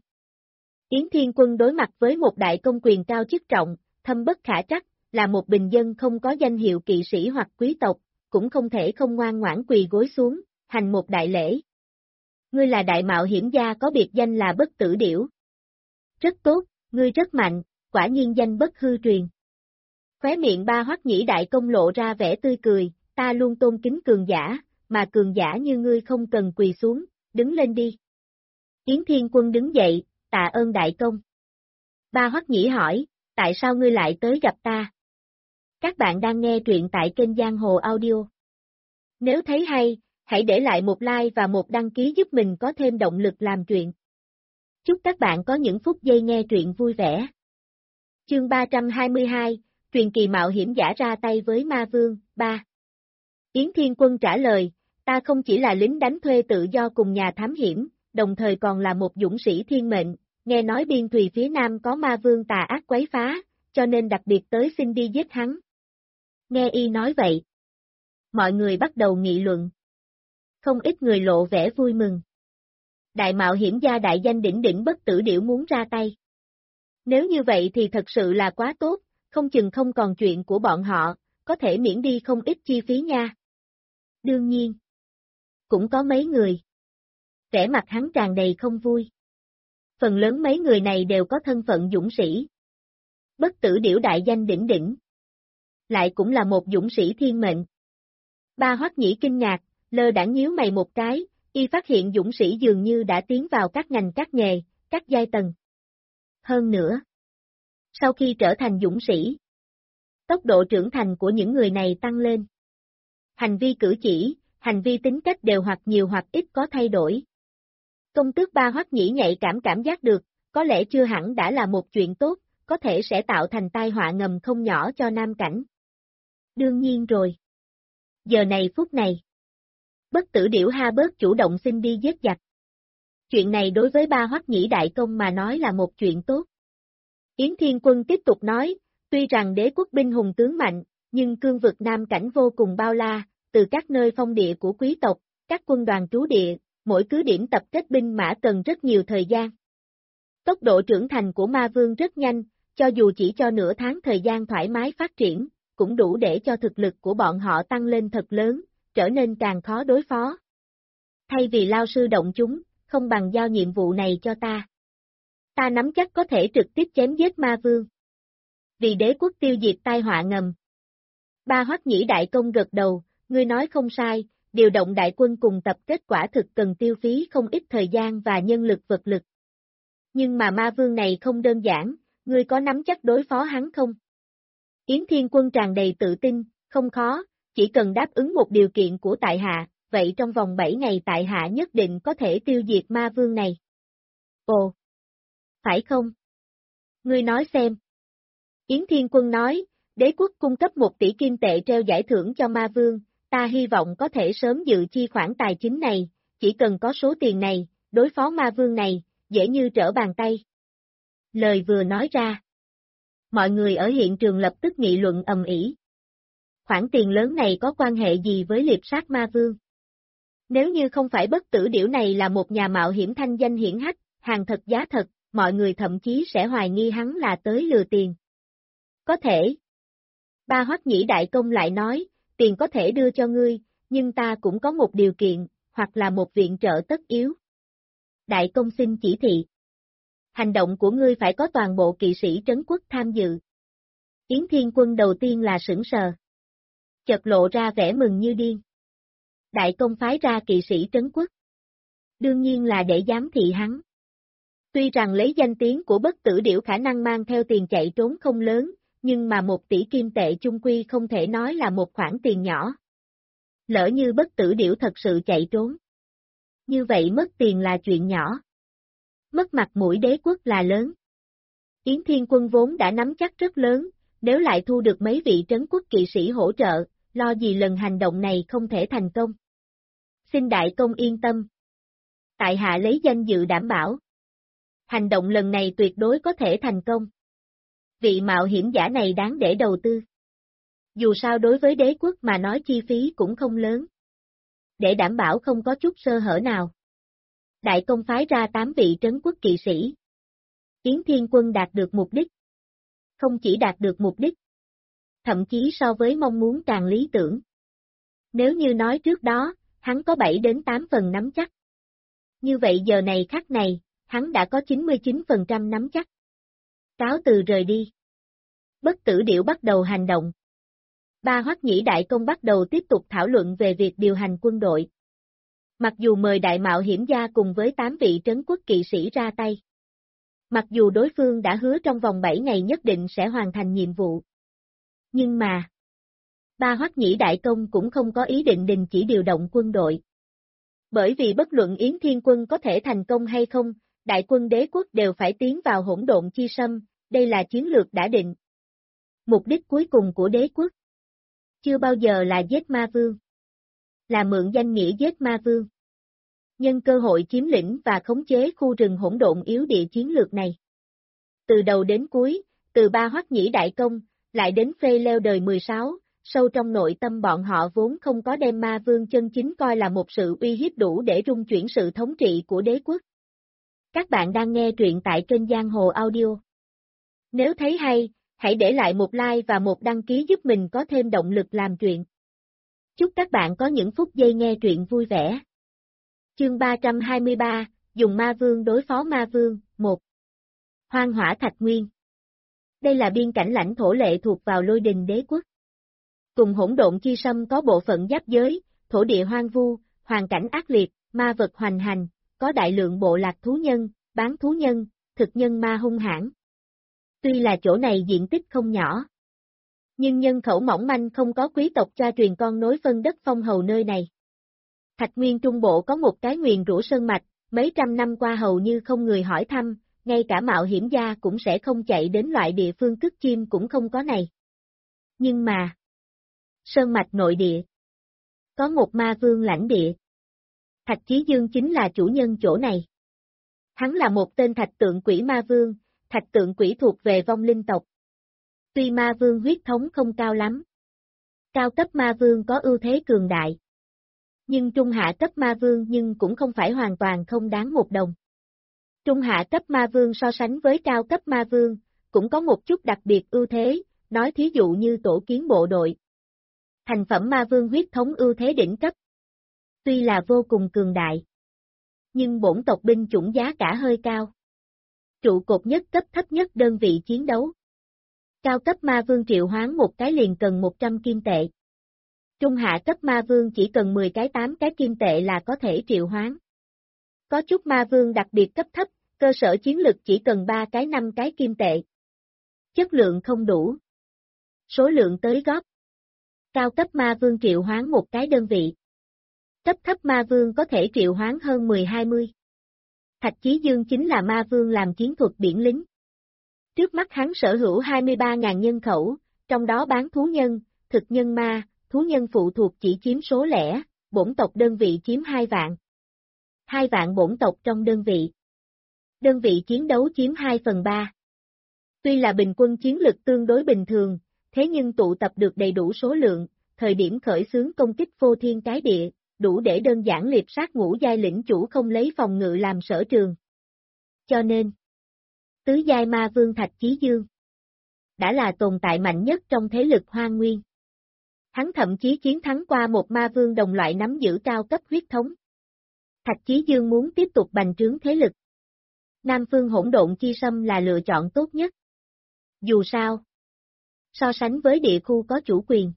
Yến Thiên Quân đối mặt với một đại công quyền cao chức trọng, thâm bất khả trắc, là một bình dân không có danh hiệu kỵ sĩ hoặc quý tộc, cũng không thể không ngoan ngoãn quỳ gối xuống, hành một đại lễ. Ngươi là đại mạo hiểm gia có biệt danh là Bất Tử Điểu. Rất tốt, ngươi rất mạnh, quả nhiên danh bất hư truyền. Khóe miệng Ba Hoắc Nhĩ đại công lộ ra vẻ tươi cười, ta luôn tôn kính cường giả, mà cường giả như ngươi không cần quỳ xuống, đứng lên đi. Yến Thiên Quân đứng dậy, tạ ơn đại công. Ba Hoắc Nhĩ hỏi, tại sao ngươi lại tới gặp ta? Các bạn đang nghe truyện tại kênh Giang Hồ Audio. Nếu thấy hay, hãy để lại một like và một đăng ký giúp mình có thêm động lực làm truyện. Chúc các bạn có những phút giây nghe truyện vui vẻ. Chương 322, truyền kỳ mạo hiểm giả ra tay với ma vương, 3. Yến Thiên Quân trả lời, ta không chỉ là lính đánh thuê tự do cùng nhà thám hiểm, đồng thời còn là một dũng sĩ thiên mệnh, nghe nói biên thùy phía nam có ma vương tà ác quấy phá, cho nên đặc biệt tới xin đi giết hắn. Nghe y nói vậy. Mọi người bắt đầu nghị luận. Không ít người lộ vẻ vui mừng. Đại mạo hiểm gia đại danh đỉnh đỉnh Bất Tử Điểu muốn ra tay. Nếu như vậy thì thật sự là quá tốt, không chừng không còn chuyện của bọn họ, có thể miễn đi không ít chi phí nha. Đương nhiên. Cũng có mấy người. Vẻ mặt hắn tràn đầy không vui. Phần lớn mấy người này đều có thân phận dũng sĩ. Bất Tử Điểu đại danh đỉnh đỉnh. Lại cũng là một dũng sĩ thiên mệnh. Ba Hoắc Nhĩ kinh ngạc, lơ đãng nhíu mày một cái, y phát hiện dũng sĩ dường như đã tiến vào các ngành các nghề, các giai tầng. Hơn nữa, sau khi trở thành dũng sĩ, tốc độ trưởng thành của những người này tăng lên. Hành vi cử chỉ, hành vi tính cách đều hoặc nhiều hoặc ít có thay đổi. Công tước Ba Hoắc Nhĩ nhạy cảm giác được, có lẽ chưa hẳn đã là một chuyện tốt, có thể sẽ tạo thành tai họa ngầm không nhỏ cho nam cảnh. Đương nhiên rồi. Giờ này phút này. Bất Tử Điểu ha bớt chủ động xin đi giết giặc. Chuyện này đối với Ba Hoắc Nhĩ đại công mà nói là một chuyện tốt. Yến Thiên Quân tiếp tục nói, tuy rằng đế quốc binh hùng tướng mạnh, nhưng cương vực nam cảnh vô cùng bao la, từ các nơi phong địa của quý tộc, các quân đoàn trú địa, mỗi cứ điểm tập kết binh mã cần rất nhiều thời gian. Tốc độ trưởng thành của ma vương rất nhanh, cho dù chỉ cho nửa tháng thời gian thoải mái phát triển, cũng đủ để cho thực lực của bọn họ tăng lên thật lớn, trở nên càng khó đối phó. Thay vì lao sư động chúng, không bằng giao nhiệm vụ này cho ta. Ta nắm chắc có thể trực tiếp chém giết ma vương. Vì đế quốc tiêu diệt tai họa ngầm. Ba Hoắc Nhĩ đại công gật đầu, ngươi nói không sai, điều động đại quân cùng tập kết quả thực cần tiêu phí không ít thời gian và nhân lực vật lực. Nhưng mà ma vương này không đơn giản, ngươi có nắm chắc đối phó hắn không? Yến Thiên Quân tràn đầy tự tin, không khó, chỉ cần đáp ứng một điều kiện của tại hạ, vậy trong vòng 7 ngày tại hạ nhất định có thể tiêu diệt ma vương này. Ồ! Phải không? Ngươi nói xem. Yến Thiên Quân nói, đế quốc cung cấp 1 tỷ kim tệ treo giải thưởng cho ma vương, ta hy vọng có thể sớm dự chi khoản tài chính này, chỉ cần có số tiền này, đối phó ma vương này, dễ như trở bàn tay. Lời vừa nói ra. Mọi người ở hiện trường lập tức nghị luận ầm ĩ. Khoản tiền lớn này có quan hệ gì với liệp sát ma vương? Nếu như không phải bất tử điểu này là một nhà mạo hiểm thanh danh hiển hách, hàng thật giá thật, mọi người thậm chí sẽ hoài nghi hắn là tới lừa tiền. Có thể. Ba Hoắc Nhĩ đại công lại nói, tiền có thể đưa cho ngươi, nhưng ta cũng có một điều kiện, hoặc là một viện trợ tất yếu. Đại công xin chỉ thị. Hành động của ngươi phải có toàn bộ kỵ sĩ trấn quốc tham dự. Yến Thiên Quân đầu tiên là sửng sờ. Chợt lộ ra vẻ mừng như điên. Đại công phái ra kỵ sĩ trấn quốc. Đương nhiên là để giám thị hắn. Tuy rằng lấy danh tiếng của bất tử điểu khả năng mang theo tiền chạy trốn không lớn, nhưng mà 1 tỷ kim tệ chung quy không thể nói là một khoản tiền nhỏ. Lỡ như bất tử điểu thật sự chạy trốn. Như vậy mất tiền là chuyện nhỏ. Mất mặt mũi đế quốc là lớn. Yến Thiên Quân vốn đã nắm chắc rất lớn, nếu lại thu được mấy vị trấn quốc kỵ sĩ hỗ trợ, lo gì lần hành động này không thể thành công. Xin đại công yên tâm. Tại hạ lấy danh dự đảm bảo. Hành động lần này tuyệt đối có thể thành công. Vị mạo hiểm giả này đáng để đầu tư. Dù sao đối với đế quốc mà nói chi phí cũng không lớn. Để đảm bảo không có chút sơ hở nào. Đại công phái ra 8 vị trấn quốc kỵ sĩ. Yến Thiên Quân đạt được mục đích. Không chỉ đạt được mục đích. Thậm chí so với mong muốn càng lý tưởng. Nếu như nói trước đó, hắn có 7 đến 8 phần nắm chắc. Như vậy giờ này khắc này, hắn đã có 99% nắm chắc. Cáo từ rời đi. Bất tử điểu bắt đầu hành động. Ba Hoắc Nhĩ đại công bắt đầu tiếp tục thảo luận về việc điều hành quân đội. Mặc dù mời đại mạo hiểm gia cùng với 8 vị trấn quốc kỵ sĩ ra tay. Mặc dù đối phương đã hứa trong vòng 7 ngày nhất định sẽ hoàn thành nhiệm vụ. Nhưng mà, Ba Hoắc Nhĩ đại công cũng không có ý định đình chỉ điều động quân đội. Bởi vì bất luận Yến Thiên Quân có thể thành công hay không, đại quân đế quốc đều phải tiến vào hỗn độn chi sâm, đây là chiến lược đã định. Mục đích cuối cùng của đế quốc chưa bao giờ là giết ma vương. Là mượn danh nghĩa giết ma vương. Nhân cơ hội chiếm lĩnh và khống chế khu rừng hỗn độn yếu địa chiến lược này. Từ đầu đến cuối, từ Ba Hoắc Nhĩ đại công, lại đến Phê Leo đời 16, sâu trong nội tâm bọn họ vốn không có đem ma vương chân chính coi là một sự uy hiếp đủ để rung chuyển sự thống trị của đế quốc. Các bạn đang nghe truyện tại kênh Giang Hồ Audio. Nếu thấy hay, hãy để lại một like và một đăng ký giúp mình có thêm động lực làm truyện. Chúc các bạn có những phút giây nghe truyện vui vẻ. Chương 323, dùng ma vương đối phó ma vương, 1. Hoang hỏa thạch nguyên. Đây là biên cảnh lãnh thổ lệ thuộc vào Lôi Đình đế quốc. Cùng hỗn độn chi sâm có bộ phận giáp giới, thổ địa hoang vu, hoàn cảnh ác liệt, ma vật hoành hành, có đại lượng bộ lạc thú nhân, bán thú nhân, thực nhân ma hung hãn. Tuy là chỗ này diện tích không nhỏ, nhưng nhân khẩu mỏng manh không có quý tộc cha truyền con nối phân đất phong hầu nơi này. Thạch Nguyên Trung Bộ có một cái nguyền rủa sơn mạch, mấy trăm năm qua hầu như không người hỏi thăm, ngay cả mạo hiểm gia cũng sẽ không chạy đến loại địa phương cất chim cũng không có này. Nhưng mà, sơn mạch nội địa, có một ma vương lãnh địa. Thạch Chí Dương chính là chủ nhân chỗ này. Hắn là một tên thạch tượng quỷ ma vương, thạch tượng quỷ thuộc về vong linh tộc. Tuy ma vương huyết thống không cao lắm. Cao cấp ma vương có ưu thế cường đại. Nhưng trung hạ cấp ma vương nhưng cũng không phải hoàn toàn không đáng một đồng. Trung hạ cấp ma vương so sánh với cao cấp ma vương, cũng có một chút đặc biệt ưu thế, nói thí dụ như tổ kiến bộ đội. Thành phẩm ma vương huyết thống ưu thế đỉnh cấp. Tuy là vô cùng cường đại, nhưng bổn tộc binh chủng giá cả hơi cao. Trụ cột nhất cấp thấp nhất đơn vị chiến đấu. Cao cấp ma vương triệu hoán một cái liền cần 100 kim tệ. Trung hạ cấp ma vương chỉ cần 10 cái 8 cái kim tệ là có thể triệu hoán. Có chút ma vương đặc biệt cấp thấp, cơ sở chiến lực chỉ cần 3 cái 5 cái kim tệ. Chất lượng không đủ. Số lượng tới góp. Cao cấp ma vương triệu hoán một cái đơn vị. Cấp thấp ma vương có thể triệu hoán hơn 10-20. Thạch Chí Dương chính là ma vương làm chiến thuật biển lính. Trước mắt hắn sở hữu 23.000 nhân khẩu, trong đó bán thú nhân, thực nhân ma, thú nhân phụ thuộc chỉ chiếm số lẻ, bổn tộc đơn vị chiếm 2 vạn. 2 vạn bổn tộc trong đơn vị. Đơn vị chiến đấu chiếm 2/3. Tuy là bình quân chiến lực tương đối bình thường, thế nhưng tụ tập được đầy đủ số lượng, thời điểm khởi xướng công kích phô thiên cái địa, đủ để đơn giản liệp sát ngũ giai lĩnh chủ không lấy phòng ngự làm sở trường. Cho nên, tứ giai ma vương Thạch Chí Dương đã là tồn tại mạnh nhất trong thế lực Hoang Nguyên. Hắn thậm chí chiến thắng qua một ma vương đồng loại nắm giữ cao cấp huyết thống. Thạch Chí Dương muốn tiếp tục bành trướng thế lực. Nam phương hỗn độn chi sâm là lựa chọn tốt nhất. Dù sao, so sánh với địa khu có chủ quyền,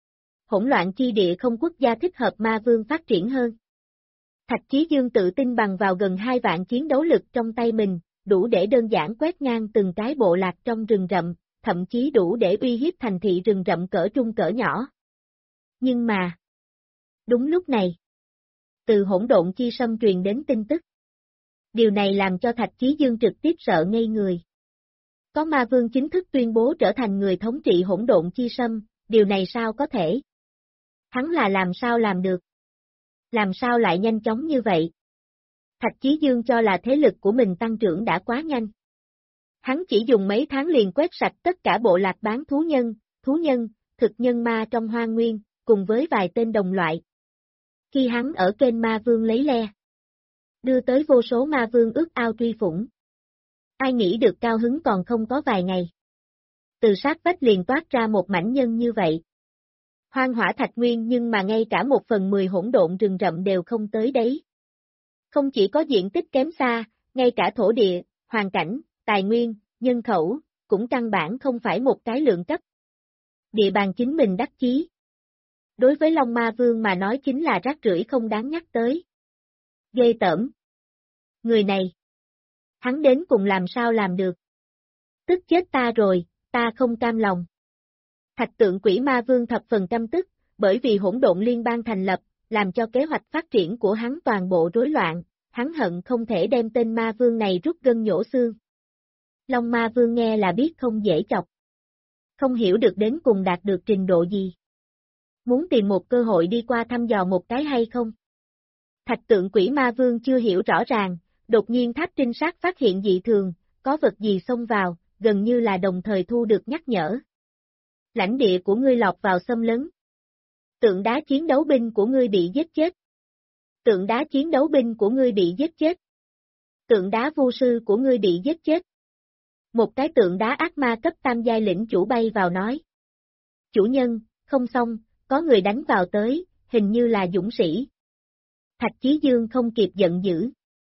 hỗn loạn chi địa không quốc gia thích hợp ma vương phát triển hơn. Thạch Chí Dương tự tin bằng vào gần 2 vạn chiến đấu lực trong tay mình, đủ để đơn giản quét ngang từng cái bộ lạc trong rừng rậm, thậm chí đủ để uy hiếp thành thị rừng rậm cỡ trung cỡ nhỏ. Nhưng mà, đúng lúc này, từ hỗn độn chi sâm truyền đến tin tức. Điều này làm cho Thạch Chí Dương trực tiếp sợ ngây người. Có ma vương chính thức tuyên bố trở thành người thống trị hỗn độn chi sâm, điều này sao có thể? Hắn là làm sao làm được? Làm sao lại nhanh chóng như vậy? Thạch Chí Dương cho là thế lực của mình tăng trưởng đã quá nhanh. Hắn chỉ dùng mấy tháng liền quét sạch tất cả bộ lạc bán thú nhân, thực nhân ma trong Hoang Nguyên, cùng với vài tên đồng loại. Khi hắn ở kênh ma vương lấy le, đưa tới vô số ma vương ước ao truy phủng. Ai nghĩ được cao hứng còn không có vài ngày. Từ sát vách liền toát ra một mảnh nhân như vậy. Hoang hỏa thạch nguyên nhưng mà ngay cả 1/10 hỗn độn rừng rậm đều không tới đấy. Không chỉ có diện tích kém xa, ngay cả thổ địa, hoàn cảnh, tài nguyên, nhân khẩu, cũng căn bản không phải một cái lượng cấp. Địa bàn chính mình đắc chí. Đối với Long Ma Vương mà nói chính là rác rưởi không đáng nhắc tới. Ghê tởm. Người này. Hắn đến cùng làm sao làm được. Tức chết ta rồi, ta không cam lòng. Thạch Tượng Quỷ Ma Vương thập phần căm tức, bởi vì hỗn độn liên bang thành lập, làm cho kế hoạch phát triển của hắn toàn bộ rối loạn, hắn hận không thể đem tên Ma Vương này rút gân nhổ xương. Long Ma Vương nghe là biết không dễ chọc. Không hiểu được đến cùng đạt được trình độ gì. Muốn tìm một cơ hội đi qua thăm dò một cái hay không? Thạch Tượng Quỷ Ma Vương chưa hiểu rõ ràng, đột nhiên tháp trinh sát phát hiện dị thường, có vật gì xông vào, gần như là đồng thời thu được nhắc nhở. Lãnh địa của ngươi lọt vào xâm lấn. Tượng đá chiến đấu binh của ngươi bị giết chết. Tượng đá chiến đấu binh của ngươi bị giết chết. Tượng đá vu sư của ngươi bị giết chết. Một cái tượng đá ác ma cấp tam giai lĩnh chủ bay vào nói. Chủ nhân, không xong, có người đánh vào tới, hình như là dũng sĩ. Thạch Chí Dương không kịp giận dữ.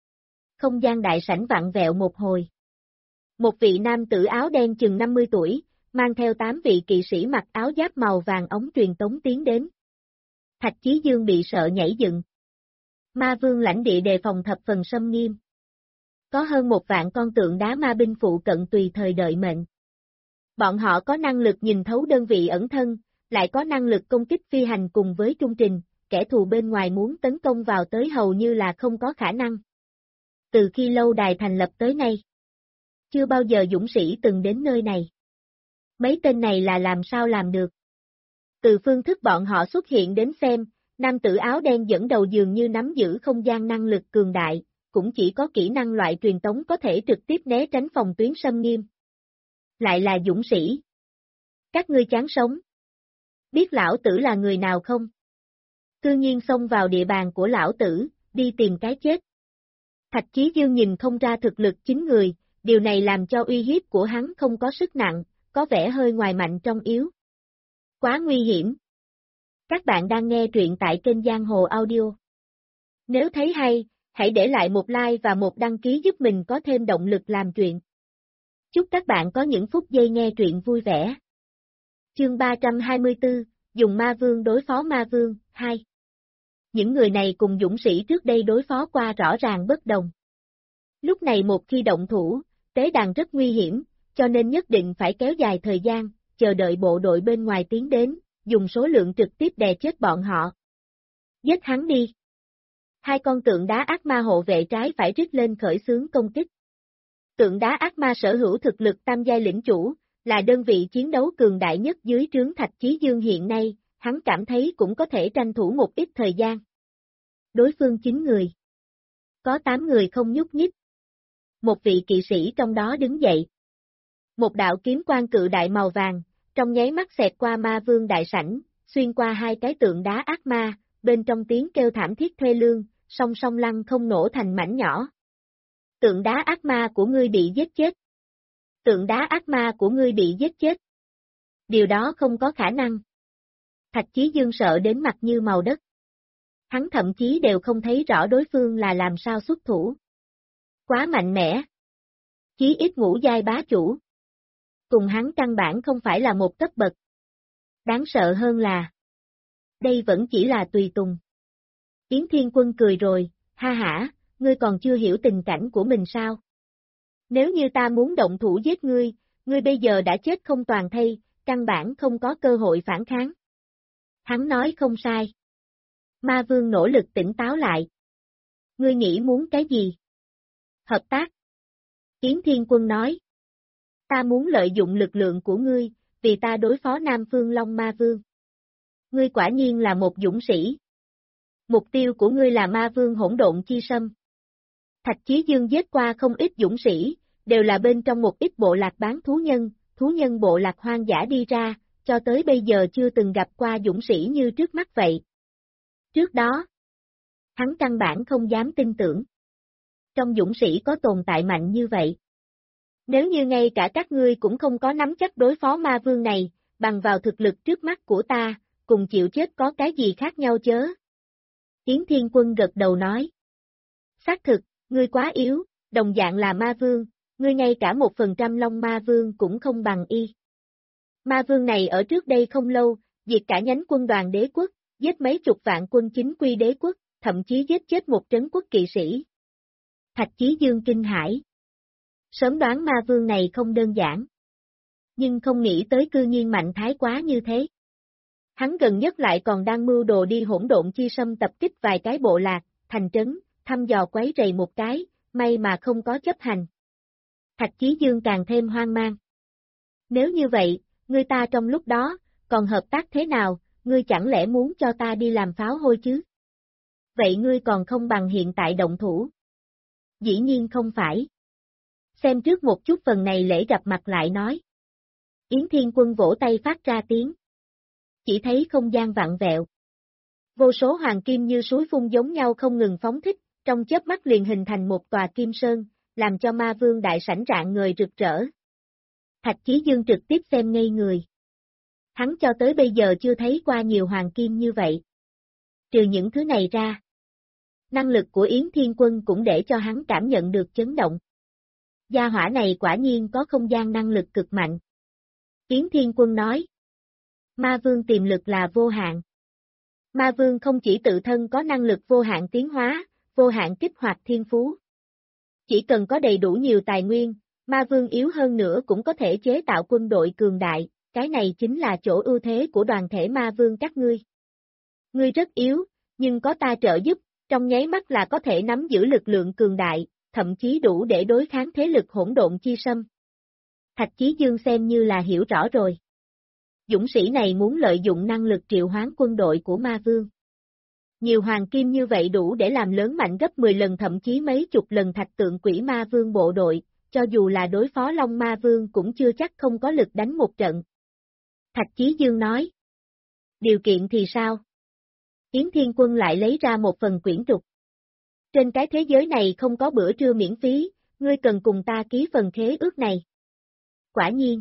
Không gian đại sảnh vặn vẹo một hồi. Một vị nam tử áo đen chừng 50 tuổi, mang theo 8 vị kỵ sĩ mặc áo giáp màu vàng ống truyền tống tiến đến. Thạch Chí Dương bị sợ nhảy dựng. Ma vương lãnh địa đề phòng thập phần xâm nghiêm. Có hơn 1 vạn con tượng đá ma binh phụ cận tùy thời đợi mệnh. Bọn họ có năng lực nhìn thấu đơn vị ẩn thân, lại có năng lực công kích phi hành cùng với trung trình, kẻ thù bên ngoài muốn tấn công vào tới hầu như là không có khả năng. Từ khi lâu đài thành lập tới nay, chưa bao giờ dũng sĩ từng đến nơi này. Mấy tên này là làm sao làm được? Từ phương thức bọn họ xuất hiện đến xem, nam tử áo đen dẫn đầu dường như nắm giữ không gian năng lực cường đại, cũng chỉ có kỹ năng loại truyền tống có thể trực tiếp né tránh phòng tuyến xâm nghiêm. Lại là dũng sĩ. Các ngươi chán sống. Biết lão tử là người nào không? Cư nhiên xông vào địa bàn của lão tử, đi tìm cái chết. Thạch Chí Dương nhìn không ra thực lực chính người, điều này làm cho uy hiếp của hắn không có sức nặng, có vẻ hơi ngoài mạnh trong yếu. Quá nguy hiểm. Các bạn đang nghe truyện tại kênh Giang Hồ Audio. Nếu thấy hay, hãy để lại một like và một đăng ký giúp mình có thêm động lực làm truyện. Chúc các bạn có những phút giây nghe truyện vui vẻ. Chương 324, dùng ma vương đối phó ma vương, 2. Những người này cùng dũng sĩ trước đây đối phó qua rõ ràng bất đồng. Lúc này một khi động thủ, tế đàn rất nguy hiểm, cho nên nhất định phải kéo dài thời gian, chờ đợi bộ đội bên ngoài tiến đến, dùng số lượng trực tiếp đè chết bọn họ. Giết hắn đi. 2 con tượng đá ác ma hộ vệ trái phải rít lên khởi xướng công kích. Tượng đá ác ma sở hữu thực lực tam giai lĩnh chủ, là đơn vị chiến đấu cường đại nhất dưới trướng Thạch Chí Dương hiện nay, hắn cảm thấy cũng có thể tranh thủ một ít thời gian. Đối phương 9 người. Có 8 người không nhúc nhích. Một vị kỵ sĩ trong đó đứng dậy. Một đạo kiếm quang cự đại màu vàng, trong nháy mắt xẹt qua ma vương đại sảnh, xuyên qua 2 cái tượng đá ác ma, bên trong tiếng kêu thảm thiết thê lương, song song lăng không nổ thành mảnh nhỏ. Tượng đá ác ma của ngươi bị giết chết. Tượng đá ác ma của ngươi bị giết chết. Điều đó không có khả năng. Thạch Chí Dương sợ đến mặt như màu đất. Hắn thậm chí đều không thấy rõ đối phương là làm sao xuất thủ. Quá mạnh mẽ. Chí ít ngũ giai bá chủ. Cùng hắn căn bản không phải là một cấp bậc. Đáng sợ hơn là đây vẫn chỉ là tùy tùng. Yến Thiên Quân cười rồi, ha hả, ngươi còn chưa hiểu tình cảnh của mình sao? Nếu như ta muốn động thủ giết ngươi, ngươi bây giờ đã chết không toàn thây, căn bản không có cơ hội phản kháng. Hắn nói không sai. Ma Vương nỗ lực tỉnh táo lại. Ngươi nghĩ muốn cái gì? Hợp tác. Yến Thiên Quân nói. Ta muốn lợi dụng lực lượng của ngươi, vì ta đối phó Nam Phương Long Ma Vương. Ngươi quả nhiên là một dũng sĩ. Mục tiêu của ngươi là Ma Vương hỗn độn chi sâm. Thạch Chí Dương giết qua không ít dũng sĩ, đều là bên trong một ít bộ lạc bán thú nhân bộ lạc hoang dã đi ra, cho tới bây giờ chưa từng gặp qua dũng sĩ như trước mắt vậy. Trước đó, hắn căn bản không dám tin tưởng. Trong dũng sĩ có tồn tại mạnh như vậy. Nếu như ngay cả các ngươi cũng không có nắm chắc đối phó ma vương này, bằng vào thực lực trước mắt của ta, cùng chịu chết có cái gì khác nhau chớ? Yến Thiên Quân gật đầu nói. Xác thực, ngươi quá yếu, đồng dạng là ma vương, ngươi ngay cả 1% Long Ma Vương cũng không bằng y. Ma vương này ở trước đây không lâu, diệt cả nhánh quân đoàn đế quốc, giết mấy chục vạn quân chính quy đế quốc, thậm chí giết chết một trấn quốc kỵ sĩ. Thạch Chí Dương kinh hãi. Sớm đoán ma vương này không đơn giản. Nhưng không nghĩ tới cư nhiên mạnh thái quá như thế. Hắn gần nhất lại còn đang mưu đồ đi hỗn độn chi sâm tập kích vài cái bộ lạc, thành trấn, thăm dò quấy rầy một cái, may mà không có chấp hành. Thạch Chí Dương càng thêm hoang mang. Nếu như vậy, ngươi ta trong lúc đó, còn hợp tác thế nào, ngươi chẳng lẽ muốn cho ta đi làm pháo hôi chứ? Vậy ngươi còn không bằng hiện tại động thủ. Dĩ nhiên không phải. Xem trước một chút phần này lễ gặp mặt lại nói. Yến Thiên Quân vỗ tay phát ra tiếng. Chỉ thấy không gian vặn vẹo. Vô số hoàng kim như suối phun giống nhau không ngừng phóng thích, trong chớp mắt liền hình thành một tòa kim sơn, làm cho ma vương đại sảnh rạng ngời rực rỡ. Thạch Chí Dương trực tiếp xem ngây người. Hắn cho tới bây giờ chưa thấy qua nhiều hoàng kim như vậy. Trừ những thứ này ra, năng lực của Yến Thiên Quân cũng để cho hắn cảm nhận được chấn động. Gia hỏa này quả nhiên có không gian năng lực cực mạnh. Yến Thiên Quân nói, ma vương tiềm lực là vô hạn. Ma vương không chỉ tự thân có năng lực vô hạn tiến hóa, vô hạn kích hoạt thiên phú. Chỉ cần có đầy đủ nhiều tài nguyên, ma vương yếu hơn nữa cũng có thể chế tạo quân đội cường đại, cái này chính là chỗ ưu thế của đoàn thể ma vương các ngươi. Ngươi rất yếu, nhưng có ta trợ giúp, trong nháy mắt là có thể nắm giữ lực lượng cường đại, thậm chí đủ để đối kháng thế lực hỗn độn chi sâm. Thạch Chí Dương xem như là hiểu rõ rồi. Dũng sĩ này muốn lợi dụng năng lực triệu hoán quân đội của ma vương. Nhiều hoàng kim như vậy đủ để làm lớn mạnh gấp 10 lần thậm chí mấy chục lần thạch tượng quỷ ma vương bộ đội, cho dù là đối phó Long Ma Vương cũng chưa chắc không có lực đánh một trận. Thạch Chí Dương nói. Điều kiện thì sao? Yến Thiên Quân lại lấy ra một phần quyển trục. Trên cái thế giới này không có bữa trưa miễn phí, ngươi cần cùng ta ký phần khế ước này. Quả nhiên.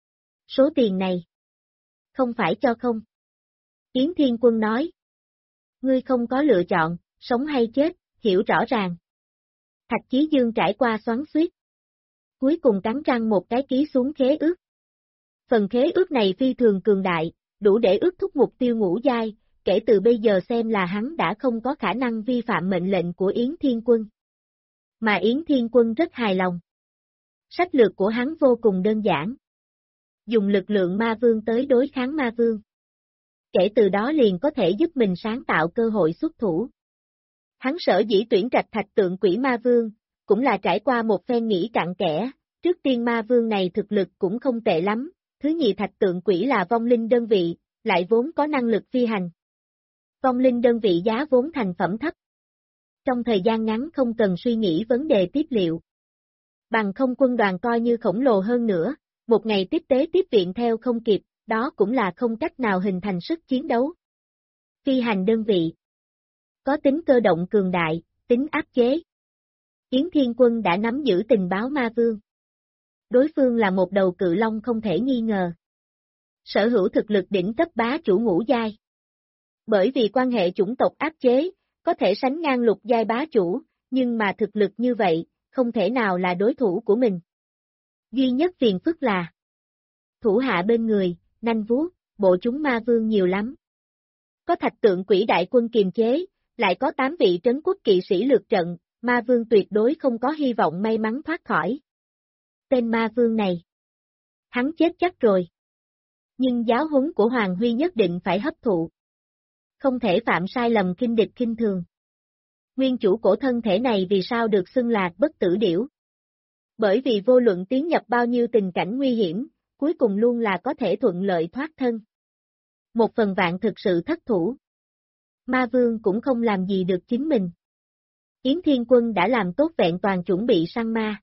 Số tiền này. Không phải cho không. Yến Thiên Quân nói. Ngươi không có lựa chọn, sống hay chết, hiểu rõ ràng. Thạch Chí Dương trải qua xoắn xuýt. Cuối cùng cắn răng một cái ký xuống khế ước. Phần khế ước này phi thường cường đại, đủ để ước thúc mục tiêu ngũ giai, kể từ bây giờ xem là hắn đã không có khả năng vi phạm mệnh lệnh của Yến Thiên Quân. Mà Yến Thiên Quân rất hài lòng. Sách lược của hắn vô cùng đơn giản. Dùng lực lượng ma vương tới đối kháng ma vương. Kể từ đó liền có thể giúp mình sáng tạo cơ hội xuất thủ. Hắn sở dĩ tuyển trạch thạch tượng quỷ ma vương, cũng là trải qua một phen nghĩ cặn kẽ, trước tiên ma vương này thực lực cũng không tệ lắm, thứ nhì thạch tượng quỷ là vong linh đơn vị, lại vốn có năng lực phi hành. Vong linh đơn vị giá vốn thành phẩm thấp. Trong thời gian ngắn không cần suy nghĩ vấn đề tiếp liệu. Bằng không quân đoàn coi như khổng lồ hơn nữa, một ngày tiếp tế tiếp viện theo không kịp, đó cũng là không cách nào hình thành sức chiến đấu. Phi hành đơn vị, có tính cơ động cường đại, tính áp chế. Yến Thiên Quân đã nắm giữ tình báo ma vương. Đối phương là một đầu cự long không thể nghi ngờ. Sở hữu thực lực đỉnh cấp bá chủ ngũ giai. Bởi vì quan hệ chủng tộc áp chế, có thể sánh ngang lục giai bá chủ, nhưng mà thực lực như vậy, không thể nào là đối thủ của mình. Duy nhất phiền phức là thủ hạ bên người, nanh vuốt, bộ chúng ma vương nhiều lắm. Có thạch tượng quỷ đại quân kiềm chế, lại có 8 vị trấn quốc kỵ sĩ lược trận, ma vương tuyệt đối không có hy vọng may mắn thoát khỏi. Tên ma vương này, hắn chết chắc rồi. Nhưng giáo huấn của Hoàng Huy nhất định phải hấp thụ. Không thể phạm sai lầm khinh địch khinh thường. Nguyên chủ cổ thân thể này vì sao được xưng là bất tử điểu? Bởi vì vô luận tiến nhập bao nhiêu tình cảnh nguy hiểm, cuối cùng luôn là có thể thuận lợi thoát thân. Một phần vạn thực sự thất thủ. Ma vương cũng không làm gì được chính mình. Yến Thiên Quân đã làm tốt vẹn toàn chuẩn bị săn ma.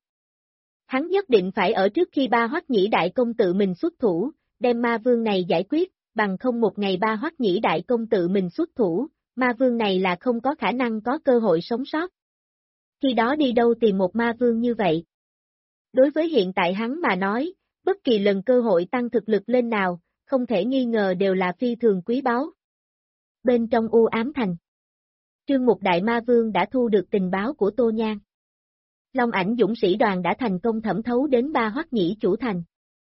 Hắn nhất định phải ở trước khi Ba Hoắc Nhĩ Đại Công tự mình xuất thủ, đem ma vương này giải quyết, bằng không một ngày Ba Hoắc Nhĩ Đại Công tự mình xuất thủ, ma vương này là không có khả năng có cơ hội sống sót. Khi đó đi đâu tìm một ma vương như vậy? Đối với hiện tại hắn mà nói, bất kỳ lần cơ hội tăng thực lực lên nào, không thể nghi ngờ đều là phi thường quý báu. Bên trong U Ám Thành, Trương Mục Đại Ma Vương đã thu được tình báo của Tô Nhan. Long Ảnh dũng sĩ đoàn đã thành công thẩm thấu đến Ba Hoắc Nhĩ chủ thành.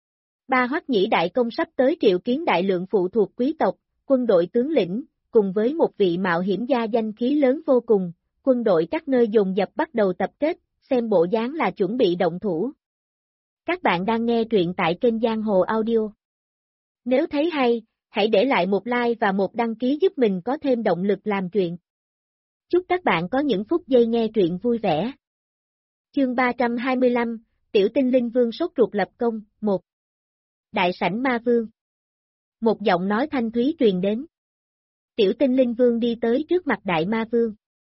Ba Hoắc Nhĩ đại công sắp tới triệu kiến đại lượng phụ thuộc quý tộc, quân đội tướng lĩnh, cùng với một vị mạo hiểm gia danh khí lớn vô cùng, quân đội các nơi dồn dập bắt đầu tập kết, xem bộ dáng là chuẩn bị động thủ. Các bạn đang nghe truyện tại kênh Giang Hồ Audio. Nếu thấy hay, hãy để lại một like và một đăng ký giúp mình có thêm động lực làm truyện. Chúc các bạn có những phút giây nghe truyện vui vẻ. Chương 325, Tiểu Tinh Linh Vương sốt ruột lập công, 1. Đại sảnh Ma Vương. Một giọng nói thanh thúy truyền đến. Tiểu Tinh Linh Vương đi tới trước mặt Đại Ma Vương.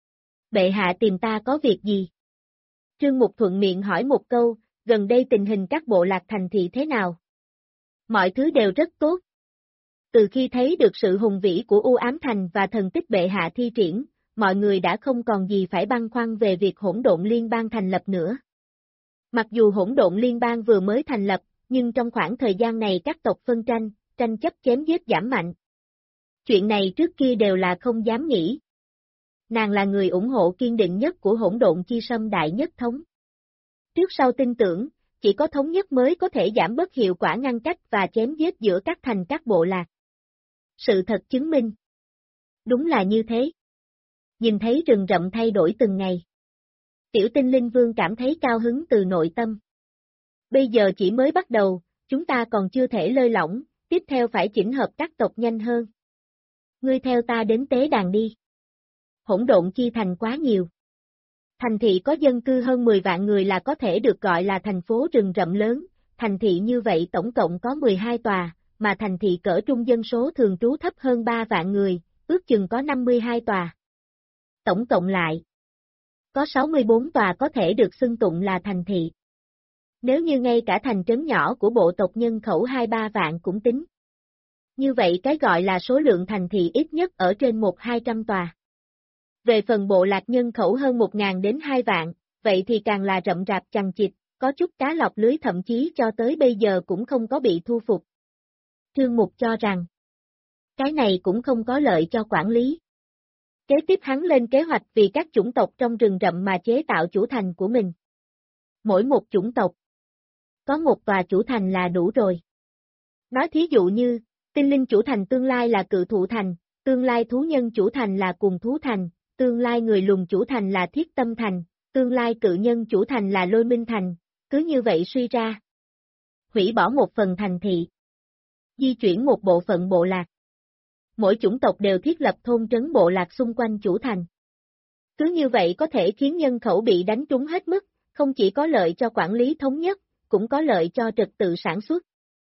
Bệ hạ tìm ta có việc gì? Trương Mục thuận miệng hỏi một câu, gần đây tình hình các bộ lạc thành thị thế nào? Mọi thứ đều rất tốt. Từ khi thấy được sự hùng vĩ của U Ám Thành và thần tích bệ hạ thi triển, mọi người đã không còn gì phải băn khoăn về việc hỗn độn liên bang thành lập nữa. Mặc dù hỗn độn liên bang vừa mới thành lập, nhưng trong khoảng thời gian này các tộc phân tranh chấp chém giết giảm mạnh. Chuyện này trước kia đều là không dám nghĩ. Nàng là người ủng hộ kiên định nhất của hỗn độn chi sâm đại nhất thống. Trước sau tin tưởng, chỉ có thống nhất mới có thể giảm bớt hiệu quả ngăn cách và chém giết giữa các thành các bộ lạc. Sự thật chứng minh. Đúng là như thế. Nhìn thấy rừng rậm thay đổi từng ngày. Tiểu Tinh Linh Vương cảm thấy cao hứng từ nội tâm. Bây giờ chỉ mới bắt đầu, chúng ta còn chưa thể lơi lỏng, tiếp theo phải chỉnh hợp các tộc nhanh hơn. Ngươi theo ta đến tế đàn đi. Hỗn độn chi thành quá nhiều. Thành thị có dân cư hơn 10 vạn người là có thể được gọi là thành phố rừng rậm lớn, thành thị như vậy tổng cộng có 12 tòa, mà thành thị cỡ trung dân số thường trú thấp hơn 3 vạn người, ước chừng có 52 tòa. Tổng cộng lại, có 64 tòa có thể được xưng tụng là thành thị. Nếu như ngay cả thành trấn nhỏ của bộ tộc nhân khẩu 2-3 vạn cũng tính. Như vậy cái gọi là số lượng thành thị ít nhất ở trên 1-200 tòa. Về phần bộ lạc nhân khẩu hơn 1.000 đến 2 vạn, vậy thì càng là rậm rạp chằng chịt, có chút cá lọt lưới thậm chí cho tới bây giờ cũng không có bị thu phục. Trương Mục cho rằng, cái này cũng không có lợi cho quản lý. Kế tiếp hắn lên kế hoạch vì các chủng tộc trong rừng rậm mà chế tạo chủ thành của mình. Mỗi một chủng tộc, có một tòa chủ thành là đủ rồi. Nói thí dụ như, tinh linh chủ thành tương lai là cự thụ thành, tương lai thú nhân chủ thành là cuồng thú thành, tương lai người lùn chủ thành là thiết tâm thành, tương lai cự nhân chủ thành là lôi minh thành, cứ như vậy suy ra. Hủy bỏ một phần thành thị. Di chuyển một bộ phận bộ lạc. Mỗi chủng tộc đều thiết lập thôn trấn bộ lạc xung quanh chủ thành. Cứ như vậy có thể khiến nhân khẩu bị đánh trúng hết mức, không chỉ có lợi cho quản lý thống nhất, cũng có lợi cho trật tự sản xuất.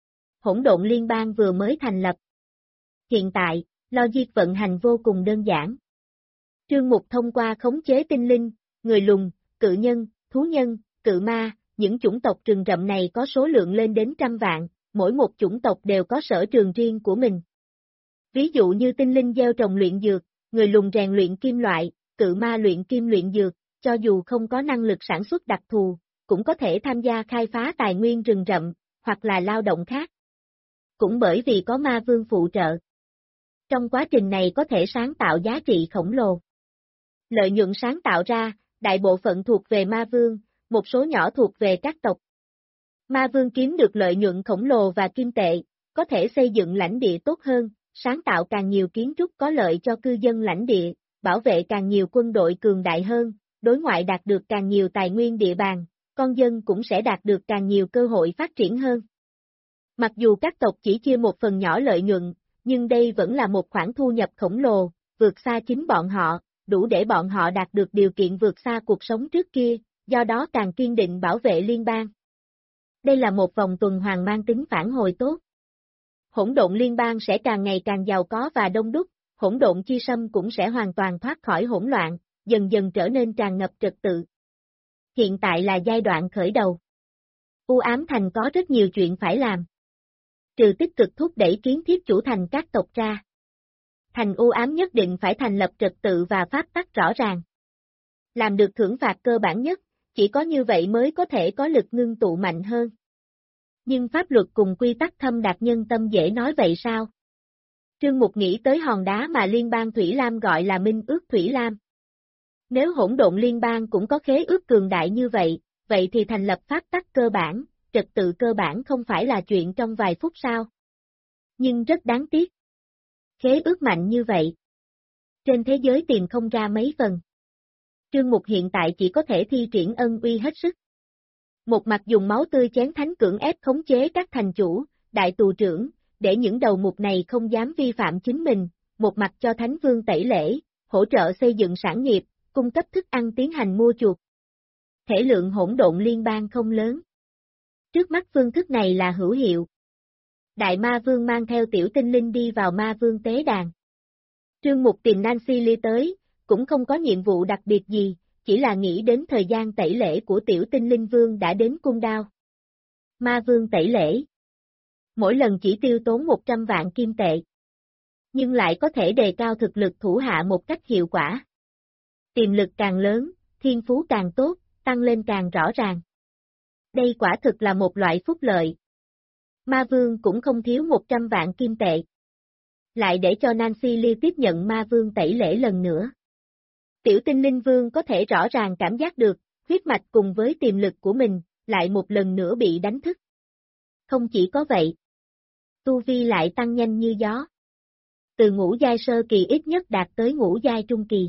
Hỗn độn liên bang vừa mới thành lập. Hiện tại, logic vận hành vô cùng đơn giản. Trương Mục thông qua khống chế tinh linh, người lùn, cự nhân, thú nhân, cự ma, những chủng tộc rừng rậm này có số lượng lên đến trăm vạn, mỗi một chủng tộc đều có sở trường riêng của mình. Ví dụ như tinh linh gieo trồng luyện dược, người lùn rèn luyện kim loại, cự ma luyện kim luyện dược, cho dù không có năng lực sản xuất đặc thù, cũng có thể tham gia khai phá tài nguyên rừng rậm, hoặc là lao động khác. Cũng bởi vì có ma vương phụ trợ. Trong quá trình này có thể sáng tạo giá trị khổng lồ. Lợi nhuận sáng tạo ra, đại bộ phận thuộc về ma vương, một số nhỏ thuộc về các tộc. Ma vương kiếm được lợi nhuận khổng lồ và kim tệ, có thể xây dựng lãnh địa tốt hơn, sáng tạo càng nhiều kiến trúc có lợi cho cư dân lãnh địa, bảo vệ càng nhiều quân đội cường đại hơn, đối ngoại đạt được càng nhiều tài nguyên địa bàn, con dân cũng sẽ đạt được càng nhiều cơ hội phát triển hơn. Mặc dù các tộc chỉ chia một phần nhỏ lợi nhuận, nhưng đây vẫn là một khoản thu nhập khổng lồ, vượt xa chính bọn họ, đủ để bọn họ đạt được điều kiện vượt xa cuộc sống trước kia, do đó càng kiên định bảo vệ liên bang. Đây là một vòng tuần hoàn mang tính phản hồi tốt. Hỗn độn liên bang sẽ càng ngày càng giàu có và đông đúc, hỗn độn chi sâm cũng sẽ hoàn toàn thoát khỏi hỗn loạn, dần dần trở nên tràn ngập trật tự. Hiện tại là giai đoạn khởi đầu. U ám thành có rất nhiều chuyện phải làm. Trừ tích cực thúc đẩy kiến thiết chủ thành các tộc ra. Thành u ám nhất định phải thành lập trật tự và pháp tắc rõ ràng. Làm được thưởng phạt cơ bản nhất, chỉ có như vậy mới có thể có lực ngưng tụ mạnh hơn. Nhưng pháp luật cùng quy tắc thâm đạt nhân tâm dễ nói vậy sao? Trương Mục nghĩ tới hòn đá mà Liên bang Thủy Lam gọi là Minh ước Thủy Lam. Nếu hỗn độn liên bang cũng có khế ước cường đại như vậy, vậy thì thành lập pháp tắc cơ bản, trật tự cơ bản không phải là chuyện trong vài phút sao? Nhưng rất đáng tiếc. Khế ước mạnh như vậy. Trên thế giới tìm không ra mấy phần. Trương Mục hiện tại chỉ có thể thi triển ân uy hết sức. Một mặt dùng máu tươi chén thánh cưỡng ép khống chế các thành chủ, đại tù trưởng, để những đầu mục này không dám vi phạm chính mình, một mặt cho Thánh Vương tẩy lễ, hỗ trợ xây dựng sản nghiệp, cung cấp thức ăn tiến hành mua chuộc. Thể lượng hỗn độn liên bang không lớn. Trước mắt phương thức này là hữu hiệu. Đại ma vương mang theo tiểu tinh linh đi vào ma vương tế đàn. Trương Mục tìm Nancy Lee tới, cũng không có nhiệm vụ đặc biệt gì, chỉ là nghĩ đến thời gian tẩy lễ của tiểu tinh linh vương đã đến cung đao. Ma vương tẩy lễ. Mỗi lần chỉ tiêu tốn 100 vạn kim tệ. Nhưng lại có thể đề cao thực lực thủ hạ một cách hiệu quả. Tiềm lực càng lớn, thiên phú càng tốt, tăng lên càng rõ ràng. Đây quả thực là một loại phúc lợi. Ma vương cũng không thiếu 100 vạn kim tệ. Lại để cho Nancy Lee tiếp nhận ma vương tẩy lễ lần nữa. Tiểu tinh linh vương có thể rõ ràng cảm giác được, huyết mạch cùng với tiềm lực của mình, lại một lần nữa bị đánh thức. Không chỉ có vậy. Tu vi lại tăng nhanh như gió. Từ ngũ giai sơ kỳ ít nhất đạt tới ngũ giai trung kỳ.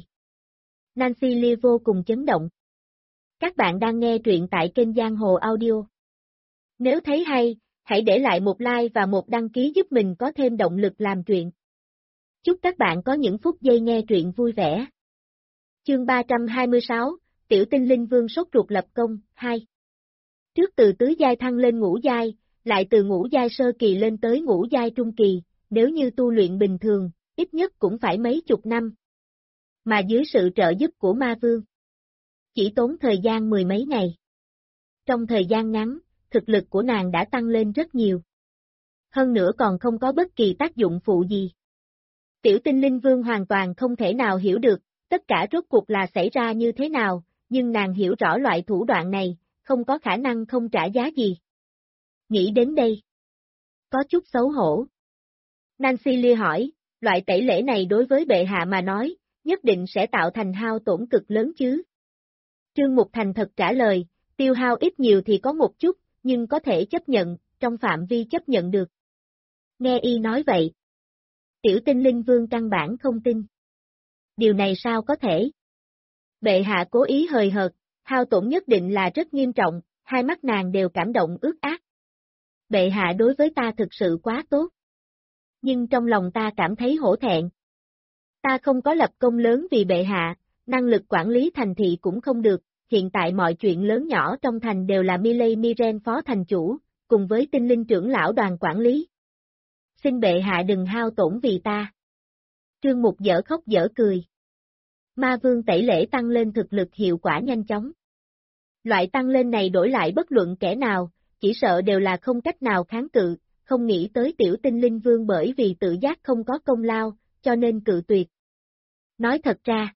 Nancy Lee vô cùng chấn động. Các bạn đang nghe truyện tại kênh Giang Hồ Audio. Nếu thấy hay, hãy để lại một like và một đăng ký giúp mình có thêm động lực làm truyện. Chúc các bạn có những phút giây nghe truyện vui vẻ. Chương 326, Tiểu tinh linh vương sốt ruột lập công, 2. Trước từ tứ giai thăng lên ngũ giai, lại từ ngũ giai sơ kỳ lên tới ngũ giai trung kỳ, nếu như tu luyện bình thường, ít nhất cũng phải mấy chục năm. Mà dưới sự trợ giúp của ma vương, chỉ tốn thời gian mười mấy ngày. Trong thời gian ngắn, thực lực của nàng đã tăng lên rất nhiều. Hơn nữa còn không có bất kỳ tác dụng phụ gì. Tiểu tinh linh vương hoàn toàn không thể nào hiểu được, tất cả rốt cuộc là xảy ra như thế nào, nhưng nàng hiểu rõ loại thủ đoạn này, không có khả năng không trả giá gì. Nghĩ đến đây. Có chút xấu hổ. Nancy Lee hỏi, loại tẩy lễ này đối với bệ hạ mà nói, nhất định sẽ tạo thành hao tổn cực lớn chứ. Trương Mục thành thật trả lời, tiêu hao ít nhiều thì có một chút, nhưng có thể chấp nhận, trong phạm vi chấp nhận được. Nghe y nói vậy. Tiểu tinh linh vương căn bản không tin. Điều này sao có thể? Bệ hạ cố ý hời hợt, hao tổn nhất định là rất nghiêm trọng, hai mắt nàng đều cảm động ướt át. Bệ hạ đối với ta thực sự quá tốt. Nhưng trong lòng ta cảm thấy hổ thẹn. Ta không có lập công lớn vì bệ hạ, năng lực quản lý thành thị cũng không được, hiện tại mọi chuyện lớn nhỏ trong thành đều là Miley Miren phó thành chủ, cùng với tinh linh trưởng lão đoàn quản lý. Xin bệ hạ đừng hao tổn vì ta. Trương Mục dở khóc dở cười. Ma vương tẩy lễ tăng lên thực lực hiệu quả nhanh chóng. Loại tăng lên này đổi lại bất luận kẻ nào, chỉ sợ đều là không cách nào kháng cự, không nghĩ tới tiểu tinh linh vương bởi vì tự giác không có công lao, cho nên cự tuyệt. Nói thật ra,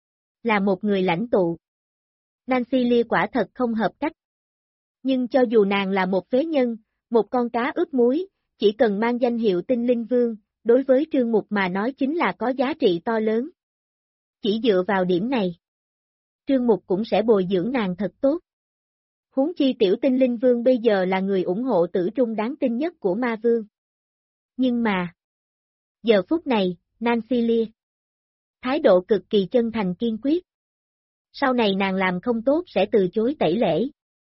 là một người lãnh tụ. Nancy Lee quả thật không hợp cách. Nhưng cho dù nàng là một phế nhân, một con cá ướp muối, chỉ cần mang danh hiệu Tinh Linh Vương, đối với Trương Mục mà nói chính là có giá trị to lớn. Chỉ dựa vào điểm này, Trương Mục cũng sẽ bồi dưỡng nàng thật tốt. Huống chi tiểu Tinh Linh Vương bây giờ là người ủng hộ tử trung đáng tin nhất của Ma Vương. Nhưng mà, giờ phút này, Nancy Lee thái độ cực kỳ chân thành kiên quyết. Sau này nàng làm không tốt sẽ từ chối tẩy lễ.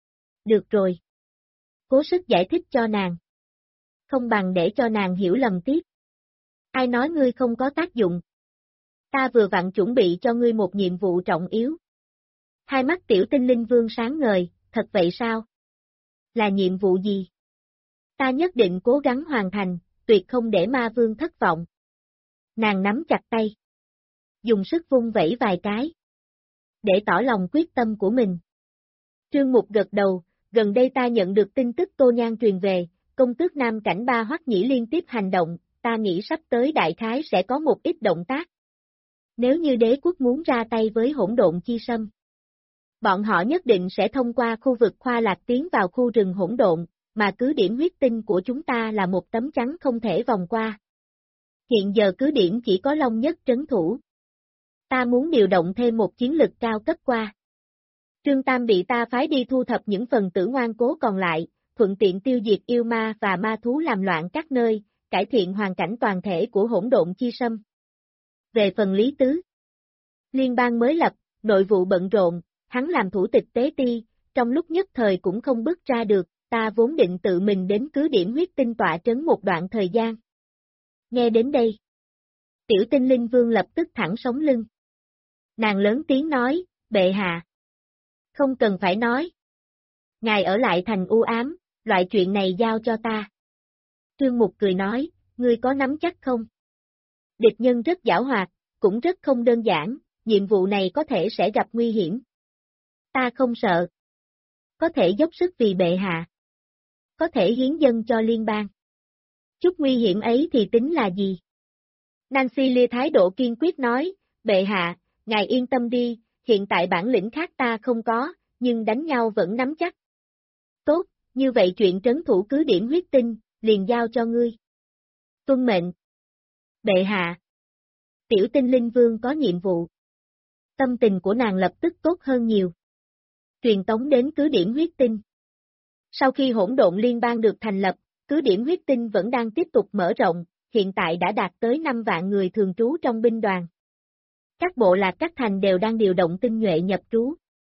Được rồi. Cố sức giải thích cho nàng. Không bằng để cho nàng hiểu lầm tiếp. Ai nói ngươi không có tác dụng? Ta vừa vặn chuẩn bị cho ngươi một nhiệm vụ trọng yếu. Hai mắt tiểu Tinh Linh Vương sáng ngời, thật vậy sao? Là nhiệm vụ gì? Ta nhất định cố gắng hoàn thành, tuyệt không để Ma Vương thất vọng. Nàng nắm chặt tay. Dùng sức vung vẩy vài cái. Để tỏ lòng quyết tâm của mình. Trương Mục gật đầu, gần đây ta nhận được tin tức Tô Nhan truyền về, công tước Nam Cảnh Ba Hoắc Nhĩ liên tiếp hành động, ta nghĩ sắp tới đại khái sẽ có một ít động tác. Nếu như đế quốc muốn ra tay với hỗn độn chi sâm, bọn họ nhất định sẽ thông qua khu vực Khoa Lạc tiến vào khu rừng hỗn độn, mà cứ điểm huyết tinh của chúng ta là một tấm chắn không thể vòng qua. Hiện giờ cứ điểm chỉ có Long Nhất trấn thủ. Ta muốn điều động thêm một chiến lực cao cấp qua. Trương Tam bị ta phái đi thu thập những phần tử ngoan cố còn lại, thuận tiện tiêu diệt yêu ma và ma thú làm loạn các nơi, cải thiện hoàn cảnh toàn thể của hỗn độn chi sâm. Về phần Lý Tứ, liên bang mới lập, nội vụ bận rộn, hắn làm thủ tịch tế ti, trong lúc nhất thời cũng không bước ra được, ta vốn định tự mình đến cứ điểm huyết tinh tọa trấn một đoạn thời gian. Nghe đến đây, tiểu Tinh Linh Vương lập tức thẳng sống lưng. Nàng lớn tiếng nói, bệ hạ. Không cần phải nói. Ngài ở lại thành u ám, loại chuyện này giao cho ta. Trương Mục cười nói, ngươi có nắm chắc không? Địch nhân rất giảo hoạt, cũng rất không đơn giản, nhiệm vụ này có thể sẽ gặp nguy hiểm. Ta không sợ. Có thể dốc sức vì bệ hạ. Có thể hiến dân cho liên bang. Chút nguy hiểm ấy thì tính là gì? Nancy Lee thái độ kiên quyết nói, bệ hạ, ngài yên tâm đi, hiện tại bản lĩnh khác ta không có, nhưng đánh nhau vẫn nắm chắc. Tốt, như vậy chuyện trấn thủ cứ điểm huyết tinh, liền giao cho ngươi. Tuân mệnh. Bệ hạ. Tiểu Tinh Linh Vương có nhiệm vụ. Tâm tình của nàng lập tức tốt hơn nhiều. Truyền tống đến cứ điểm huyết tinh. Sau khi hỗn độn liên bang được thành lập, cứ điểm huyết tinh vẫn đang tiếp tục mở rộng, hiện tại đã đạt tới 5 vạn người thường trú trong binh đoàn. Các bộ lạc các thành đều đang điều động tinh nhuệ nhập trú.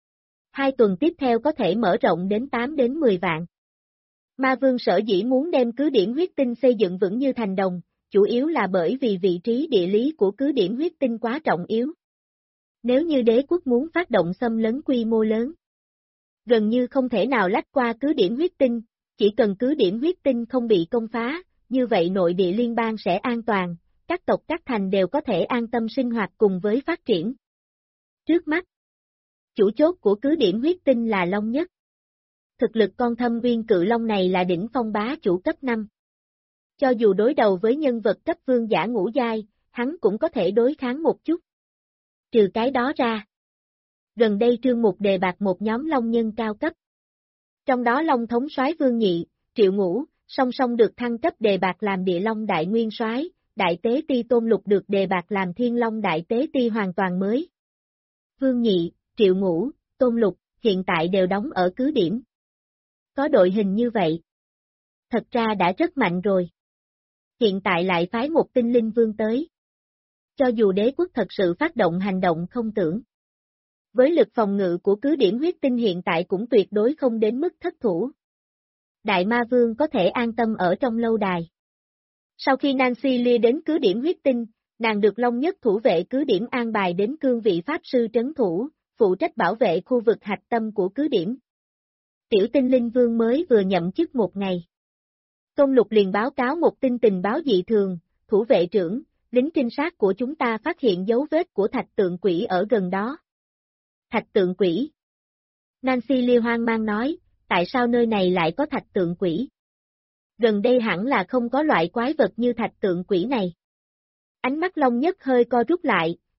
2 tuần tiếp theo có thể mở rộng đến 8 đến 10 vạn. Ma Vương sở dĩ muốn đem cứ điểm huyết tinh xây dựng vững như thành đồng, chủ yếu là bởi vì vị trí địa lý của cứ điểm huyết tinh quá trọng yếu. Nếu như đế quốc muốn phát động xâm lấn quy mô lớn, gần như không thể nào lách qua cứ điểm huyết tinh, chỉ cần cứ điểm huyết tinh không bị công phá, như vậy nội địa liên bang sẽ an toàn, các tộc các thành đều có thể an tâm sinh hoạt cùng với phát triển. Trước mắt, chủ chốt của cứ điểm huyết tinh là Long Nhất. Thực lực con Thâm Uyên Cự Long này là đỉnh phong bá chủ cấp 5. Cho dù đối đầu với nhân vật cấp vương giả ngũ giai, hắn cũng có thể đối kháng một chút. Trừ cái đó ra, gần đây Trương Mục đề bạt một nhóm long nhân cao cấp. Trong đó Long thống soái Vương Nhị, Triệu Ngũ, song song được thăng cấp đề bạt làm Địa Long Đại Nguyên soái, Đại Tế Ti Tôn Lục được đề bạt làm Thiên Long Đại Tế Ti hoàn toàn mới. Vương Nhị, Triệu Ngũ, Tôn Lục, hiện tại đều đóng ở cứ điểm. Có đội hình như vậy. Thật ra đã rất mạnh rồi. Hiện tại lại phái một tinh linh vương tới. Cho dù đế quốc thật sự phát động hành động không tưởng. Với lực phòng ngự của cứ điểm huyết tinh hiện tại cũng tuyệt đối không đến mức thất thủ. Đại Ma Vương có thể an tâm ở trong lâu đài. Sau khi Nancy Lee đến cứ điểm huyết tinh, nàng được Long Nhất thủ vệ cứ điểm an bài đến cương vị Pháp Sư trấn thủ, phụ trách bảo vệ khu vực hạch tâm của cứ điểm. Tiểu Tinh Linh Vương mới vừa nhậm chức một ngày. Tôn Lục liền báo cáo một tin tình báo dị thường, thủ vệ trưởng, lính trinh sát của chúng ta phát hiện dấu vết của thạch tượng quỷ ở gần đó. Thạch tượng quỷ. Nancy Lee hoang mang nói, tại sao nơi này lại có thạch tượng quỷ? Gần đây hẳn là không có loại quái vật như thạch tượng quỷ này. Ánh mắt Long Nhất hơi co rút lại,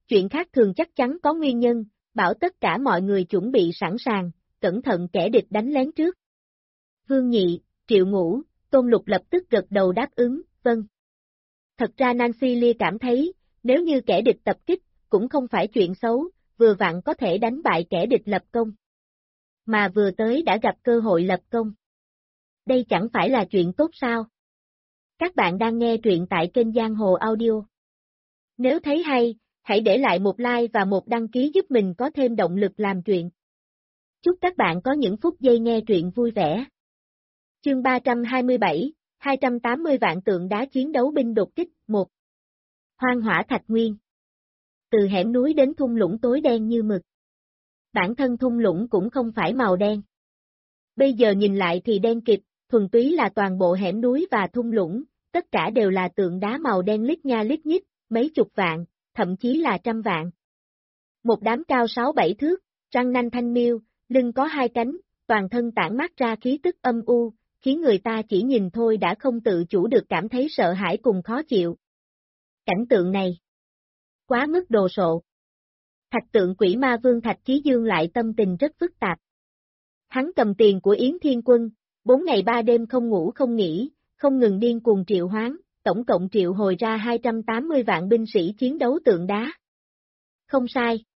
chuyện khác thường chắc chắn có nguyên nhân, bảo tất cả mọi người chuẩn bị sẵn sàng, cẩn thận kẻ địch đánh lén trước. Vương Nhị, Triệu Ngũ, Tôn Lục lập tức gật đầu đáp ứng, vâng. Thật ra Nancy Lee cảm thấy, nếu như kẻ địch tập kích, cũng không phải chuyện xấu, vừa vặn có thể đánh bại kẻ địch lập công. Mà vừa tới đã gặp cơ hội lập công. Đây chẳng phải là chuyện tốt sao? Các bạn đang nghe truyện tại kênh Giang Hồ Audio. Nếu thấy hay, hãy để lại một like và một đăng ký giúp mình có thêm động lực làm truyện. Chúc các bạn có những phút giây nghe truyện vui vẻ. Chương 327, 280 vạn tượng đá chiến đấu binh đột kích, 1. Hoang hỏa thạch nguyên. Từ hẻm núi đến thung lũng tối đen như mực. Bản thân thung lũng cũng không phải màu đen. Bây giờ nhìn lại thì đen kịt, thuần túy là toàn bộ hẻm núi và thung lũng, tất cả đều là tượng đá màu đen lít nha lít nhít, mấy chục vạn, thậm chí là trăm vạn. Một đám cao 6-7 thước, răng nanh thanh miêu, lưng có hai cánh, toàn thân tản mát ra khí tức âm u, khiến người ta chỉ nhìn thôi đã không tự chủ được cảm thấy sợ hãi cùng khó chịu. Cảnh tượng này quá mức đồ sộ. Thạch tượng quỷ ma vương Thạch Chí Dương lại tâm tình rất phức tạp. Hắn cầm tiền của Yến Thiên Quân, 4 ngày 3 đêm không ngủ không nghỉ, không ngừng điên cuồng triệu hoán, tổng cộng triệu hồi ra 280 vạn binh sĩ chiến đấu tượng đá. Không sai.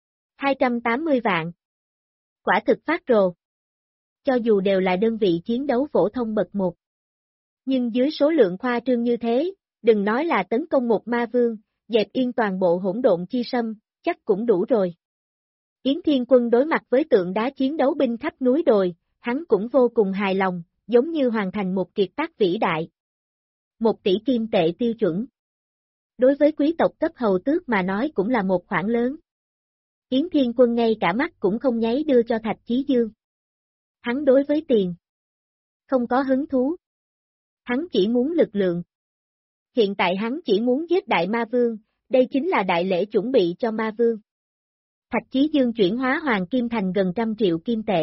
280 vạn. Quả thực phát rồ. Cho dù đều là đơn vị chiến đấu phổ thông bậc 1. Nhưng dưới số lượng khoa trương như thế, đừng nói là tấn công một ma vương, dẹp yên toàn bộ hỗn độn chi sâm, chắc cũng đủ rồi. Yến Thiên Quân đối mặt với tượng đá chiến đấu binh khắp núi đồi, hắn cũng vô cùng hài lòng, giống như hoàn thành một kiệt tác vĩ đại. 1 tỷ kim tệ tiêu chuẩn. Đối với quý tộc cấp hầu tước mà nói cũng là một khoản lớn. Yến Thiên Quân ngay cả mắt cũng không nháy đưa cho Thạch Chí Dương. Hắn đối với tiền không có hứng thú. Hắn chỉ muốn lực lượng. Hiện tại hắn chỉ muốn giết đại ma vương, đây chính là đại lễ chuẩn bị cho ma vương. Thạch Chí Dương chuyển hóa hoàng kim thành gần 100 triệu kim tệ.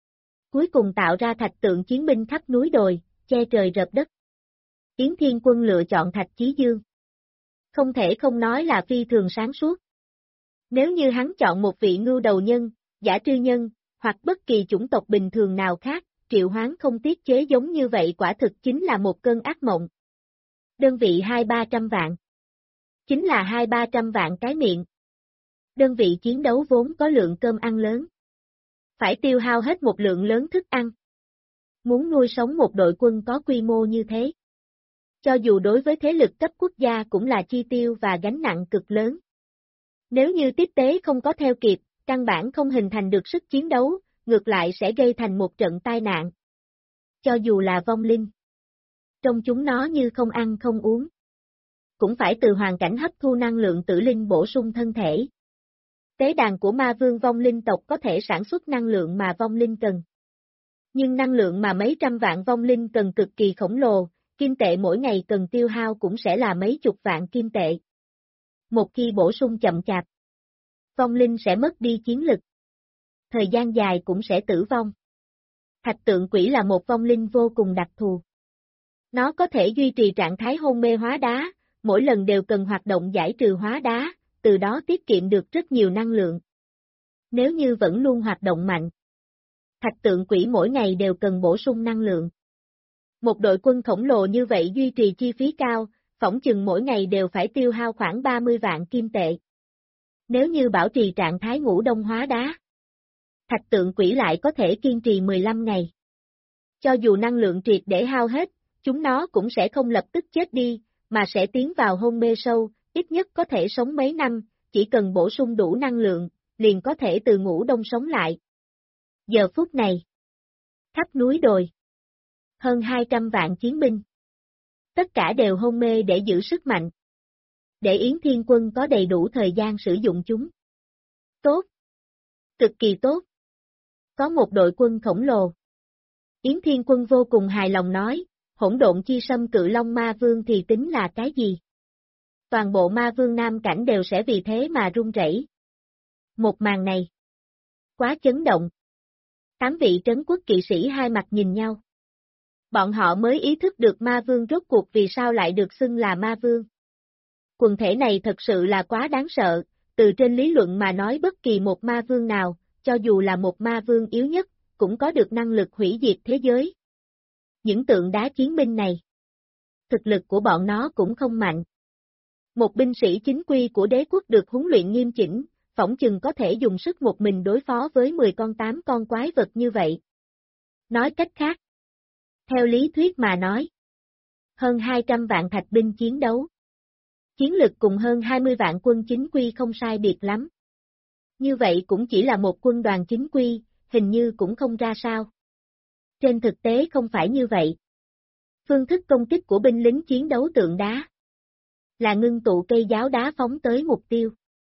Cuối cùng tạo ra thạch tượng chiến binh khắp núi đồi, che trời rợp đất. Yến Thiên Quân lựa chọn Thạch Chí Dương. Không thể không nói là phi thường sáng suốt. Nếu như hắn chọn một vị ngưu đầu nhân, giả trư nhân, hoặc bất kỳ chủng tộc bình thường nào khác, triệu hoán không tiết chế giống như vậy quả thực chính là một cơn ác mộng. Đơn vị 2-300 vạn. Chính là 2-300 vạn cái miệng. Đơn vị chiến đấu vốn có lượng cơm ăn lớn. Phải tiêu hao hết một lượng lớn thức ăn. Muốn nuôi sống một đội quân có quy mô như thế. Cho dù đối với thế lực cấp quốc gia cũng là chi tiêu và gánh nặng cực lớn. Nếu như tiếp tế không có theo kịp, căn bản không hình thành được sức chiến đấu, ngược lại sẽ gây thành một trận tai nạn. Cho dù là vong linh. Trong chúng nó như không ăn không uống. Cũng phải từ hoàn cảnh hấp thu năng lượng tử linh bổ sung thân thể. Tế đàn của ma vương vong linh tộc có thể sản xuất năng lượng mà vong linh cần. Nhưng năng lượng mà mấy trăm vạn vong linh cần cực kỳ khổng lồ, kim tệ mỗi ngày cần tiêu hao cũng sẽ là mấy chục vạn kim tệ. Một khi bổ sung chậm chạp, vong linh sẽ mất đi chiến lực. Thời gian dài cũng sẽ tử vong. Thạch tượng quỷ là một vong linh vô cùng đặc thù. Nó có thể duy trì trạng thái hôn mê hóa đá, mỗi lần đều cần hoạt động giải trừ hóa đá, từ đó tiết kiệm được rất nhiều năng lượng. Nếu như vẫn luôn hoạt động mạnh, thạch tượng quỷ mỗi ngày đều cần bổ sung năng lượng. Một đội quân khổng lồ như vậy duy trì chi phí cao, phỏng chừng mỗi ngày đều phải tiêu hao khoảng 30 vạn kim tệ. Nếu như bảo trì trạng thái ngủ đông hóa đá, thạch tượng quỷ lại có thể kiên trì 15 ngày. Cho dù năng lượng triệt để hao hết, chúng nó cũng sẽ không lập tức chết đi, mà sẽ tiến vào hôn mê sâu, ít nhất có thể sống mấy năm, chỉ cần bổ sung đủ năng lượng, liền có thể từ ngủ đông sống lại. Giờ phút này, khắp núi đồi, hơn 200 vạn chiến binh. Tất cả đều hôn mê để giữ sức mạnh. Để Yến Thiên Quân có đầy đủ thời gian sử dụng chúng. Tốt. Cực kỳ tốt. Có một đội quân khổng lồ. Yến Thiên Quân vô cùng hài lòng nói, hỗn độn chi sâm cự long ma vương thì tính là cái gì? Toàn bộ ma vương Nam Cảnh đều sẽ vì thế mà run rẩy. Một màn này. Quá chấn động. 8 vị trấn quốc kỵ sĩ hai mặt nhìn nhau. Bọn họ mới ý thức được ma vương rốt cuộc vì sao lại được xưng là ma vương. Quần thể này thật sự là quá đáng sợ, Từ trên lý luận mà nói bất kỳ một ma vương nào, cho dù là một ma vương yếu nhất, cũng có được năng lực hủy diệt thế giới. Những tượng đá chiến binh này, thực lực của bọn nó cũng không mạnh. Một binh sĩ chính quy của đế quốc được huấn luyện nghiêm chỉnh, phỏng chừng có thể dùng sức một mình đối phó với 10 con 8 con quái vật như vậy. Nói cách khác, theo lý thuyết mà nói, hơn 200 vạn thạch binh chiến đấu. Chiến lực cùng hơn 20 vạn quân chính quy không sai biệt lắm. Như vậy cũng chỉ là một quân đoàn chính quy, hình như cũng không ra sao. Trên thực tế không phải như vậy. Phương thức công kích của binh lính chiến đấu tượng đá là ngưng tụ cây giáo đá phóng tới mục tiêu.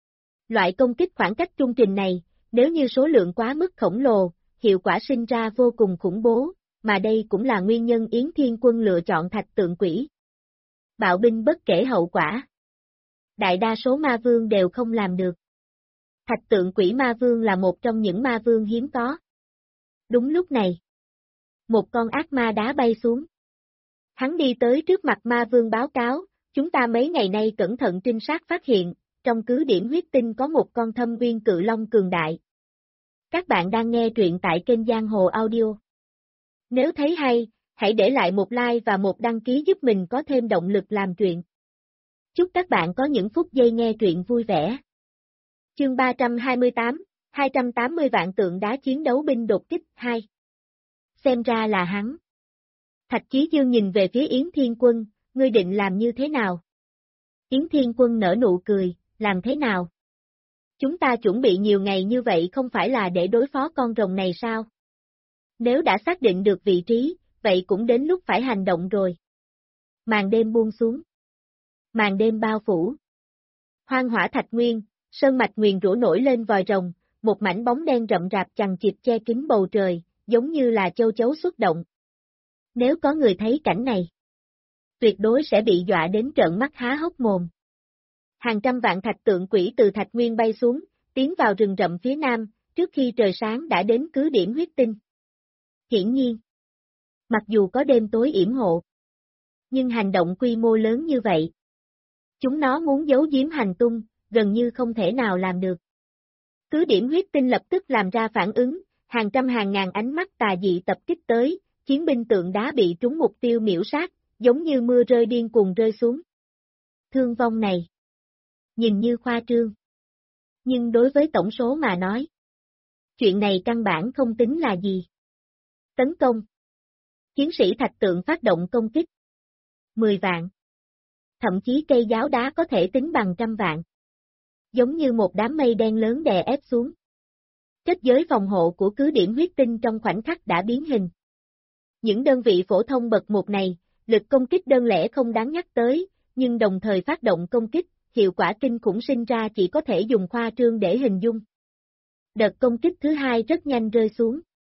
Loại công kích khoảng cách trung trình này, nếu như số lượng quá mức khổng lồ, hiệu quả sinh ra vô cùng khủng bố, mà đây cũng là nguyên nhân Yến Thiên Quân lựa chọn thạch tượng quỷ. Bạo binh bất kể hậu quả. Đại đa số ma vương đều không làm được. Thạch tượng quỷ ma vương là một trong những ma vương hiếm có. Đúng lúc này, một con ác ma đá bay xuống. Hắn đi tới trước mặt ma vương báo cáo, chúng ta mấy ngày nay cẩn thận trinh sát phát hiện, trong cứ điểm huyết tinh có một con thâm uyên cự long cường đại. Các bạn đang nghe truyện tại kênh Giang Hồ Audio. Nếu thấy hay, hãy để lại một like và một đăng ký giúp mình có thêm động lực làm truyện. Chúc các bạn có những phút giây nghe truyện vui vẻ. Chương 328, 280 vạn tượng đá chiến đấu binh đột kích 2. Xem ra là hắn. Thạch Chí Dương nhìn về phía Yến Thiên Quân, ngươi định làm như thế nào? Yến Thiên Quân nở nụ cười, làm thế nào? Chúng ta chuẩn bị nhiều ngày như vậy không phải là để đối phó con rồng này sao? Nếu đã xác định được vị trí, vậy cũng đến lúc phải hành động rồi. Màn đêm buông xuống. Màn đêm bao phủ. Hoang hỏa thạch nguyên, sơn mạch nguyền rủa nổi lên vòi rồng, một mảnh bóng đen rậm rạp chằng chịt che kín bầu trời, giống như là châu chấu xuất động. Nếu có người thấy cảnh này, tuyệt đối sẽ bị dọa đến trợn mắt há hốc mồm. Hàng trăm vạn thạch tượng quỷ từ thạch nguyên bay xuống, tiến vào rừng rậm phía nam, trước khi trời sáng đã đến cứ điểm huyết tinh. Hiển nhiên, mặc dù có đêm tối yểm hộ, nhưng hành động quy mô lớn như vậy, chúng nó muốn giấu giếm hành tung, gần như không thể nào làm được. Cứ điểm huyết tinh lập tức làm ra phản ứng, hàng trăm hàng ngàn ánh mắt tà dị tập kích tới, chiến binh tượng đá bị trúng mục tiêu miểu sát, giống như mưa rơi điên cuồng rơi xuống. Thương vong này, nhìn như khoa trương. Nhưng đối với tổng số mà nói, chuyện này căn bản không tính là gì. Tấn công. Chiến sĩ thạch tượng phát động công kích. 10 vạn. Thậm chí cây giáo đá có thể tính bằng trăm vạn. Giống như một đám mây đen lớn đè ép xuống. Kết giới phòng hộ của cứ điểm huyết tinh trong khoảnh khắc đã biến hình. Những đơn vị phổ thông bậc một này, lực công kích đơn lẻ không đáng nhắc tới, nhưng đồng thời phát động công kích, hiệu quả kinh khủng sinh ra chỉ có thể dùng khoa trương để hình dung. Đợt công kích thứ hai rất nhanh rơi xuống.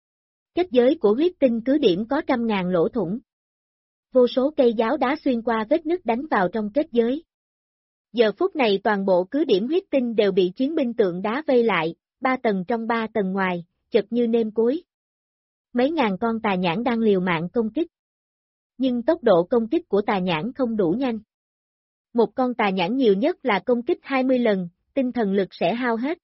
Kết giới của huyết tinh cứ điểm có trăm ngàn lỗ thủng. Vô số cây giáo đá xuyên qua vết nứt đánh vào trong kết giới. Giờ phút này toàn bộ cứ điểm huyết tinh đều bị chiến binh tượng đá vây lại, 3 tầng trong 3 tầng ngoài, chật như nêm cối. Mấy ngàn con tà nhãn đang liều mạng công kích. Nhưng tốc độ công kích của tà nhãn không đủ nhanh. Một con tà nhãn nhiều nhất là công kích 20 lần, tinh thần lực sẽ hao hết.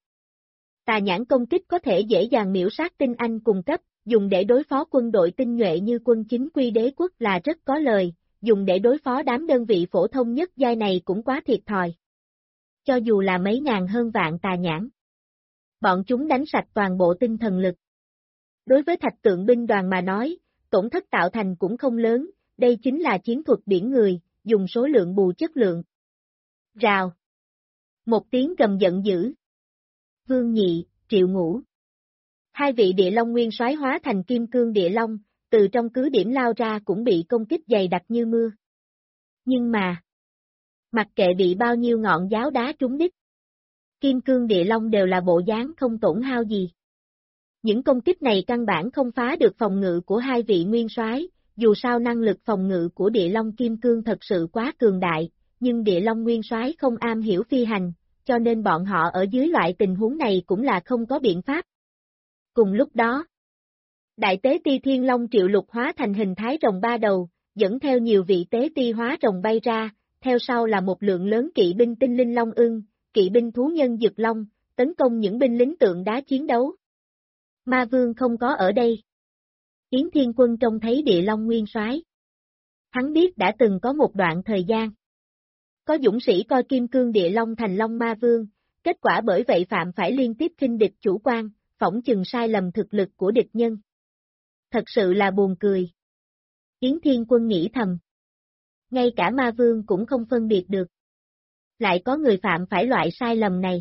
Tà nhãn công kích có thể dễ dàng miểu sát tinh anh cùng cấp, dùng để đối phó quân đội tinh nhuệ như quân chính quy đế quốc là rất có lời, dùng để đối phó đám đơn vị phổ thông nhất giai này cũng quá thiệt thòi. Cho dù là mấy ngàn hơn vạn tà nhãn, bọn chúng đánh sạch toàn bộ tinh thần lực. Đối với thạch tượng binh đoàn mà nói, tổn thất tạo thành cũng không lớn, đây chính là chiến thuật biển người, dùng số lượng bù chất lượng. Rào. Một tiếng gầm giận dữ. Vương Nhị, Triệu Ngũ. Hai vị địa long nguyên soái hóa thành kim cương địa long, từ trong cứ điểm lao ra cũng bị công kích dày đặc như mưa. Nhưng mà, mặc kệ bị bao nhiêu ngọn giáo đá trúng đích, kim cương địa long đều là bộ dáng không tổn hao gì. Những công kích này căn bản không phá được phòng ngự của hai vị nguyên soái, dù sao năng lực phòng ngự của địa long kim cương thật sự quá cường đại, nhưng địa long nguyên soái không am hiểu phi hành, cho nên bọn họ ở dưới loại tình huống này cũng là không có biện pháp. Cùng lúc đó, đại tế ti thiên long triệu lục hóa thành hình thái rồng ba đầu, dẫn theo nhiều vị tế ti hóa rồng bay ra, theo sau là một lượng lớn kỵ binh tinh linh long ưng, kỵ binh thú nhân Dực Long, tấn công những binh lính tượng đá chiến đấu. Ma Vương không có ở đây. Yến Thiên Quân trông thấy Địa Long Nguyên Soái. Hắn biết đã từng có một đoạn thời gian. Có dũng sĩ coi Kim Cương Địa Long thành Long Ma Vương, kết quả bởi vậy phạm phải liên tiếp khinh địch chủ quan, phỏng chừng sai lầm thực lực của địch nhân. Thật sự là buồn cười. Yến Thiên Quân nghĩ thầm. Ngay cả Ma Vương cũng không phân biệt được. Lại có người phạm phải loại sai lầm này.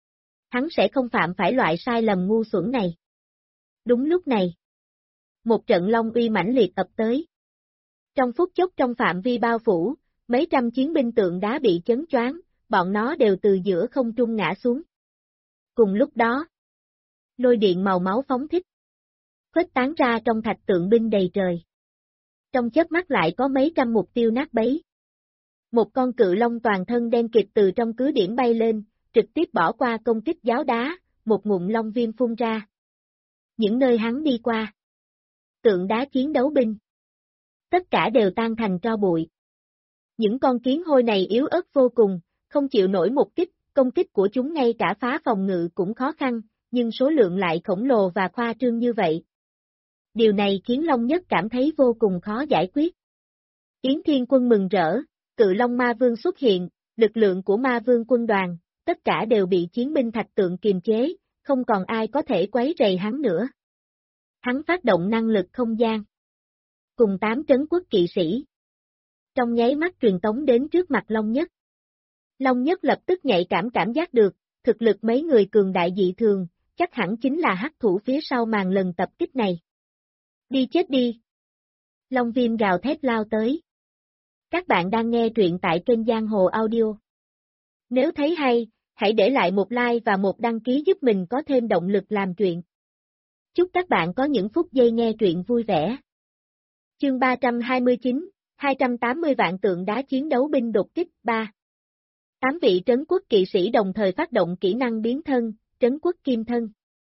Hắn sẽ không phạm phải loại sai lầm ngu xuẩn này. Đúng lúc này. Một trận long uy mãnh liệt ập tới. Trong phút chốc trong phạm vi bao phủ, mấy trăm chiến binh tượng đá bị chấn choáng, bọn nó đều từ giữa không trung ngã xuống. Cùng lúc đó, lôi điện màu máu phóng thích. Khuếch tán ra trong thạch tượng binh đầy trời. Trong chớp mắt lại có mấy trăm mục tiêu nát bấy. Một con cự long toàn thân đen kịt từ trong cứ điểm bay lên, trực tiếp bỏ qua công kích giáo đá, một ngụm long viêm phun ra. Những nơi hắn đi qua. Tượng đá chiến đấu binh. Tất cả đều tan thành tro bụi. Những con kiến hôi này yếu ớt vô cùng, không chịu nổi một kích, công kích của chúng ngay cả phá phòng ngự cũng khó khăn, nhưng số lượng lại khổng lồ và khoa trương như vậy. Điều này khiến Long Nhất cảm thấy vô cùng khó giải quyết. Yến Thiên Quân mừng rỡ, Cự Long Ma Vương xuất hiện, lực lượng của Ma Vương quân đoàn, tất cả đều bị chiến binh thạch tượng kiềm chế, không còn ai có thể quấy rầy hắn nữa. Hắn phát động năng lực không gian. Cùng 8 trấn quốc kỵ sĩ. Trong nháy mắt truyền tống đến trước mặt Long Nhất. Long Nhất lập tức nhạy cảm giác được, thực lực mấy người cường đại dị thường, chắc hẳn chính là hắc thủ phía sau màn lần tập kích này. Đi chết đi! Long Viêm gào thét lao tới. Các bạn đang nghe truyện tại kênh Giang Hồ Audio. Nếu thấy hay, hãy để lại một like và một đăng ký giúp mình có thêm động lực làm truyện. Chúc các bạn có những phút giây nghe truyện vui vẻ. Chương 329, 280 vạn tượng đá chiến đấu binh đột kích 3. 8 vị trấn quốc kỵ sĩ đồng thời phát động kỹ năng biến thân, trấn quốc kim thân.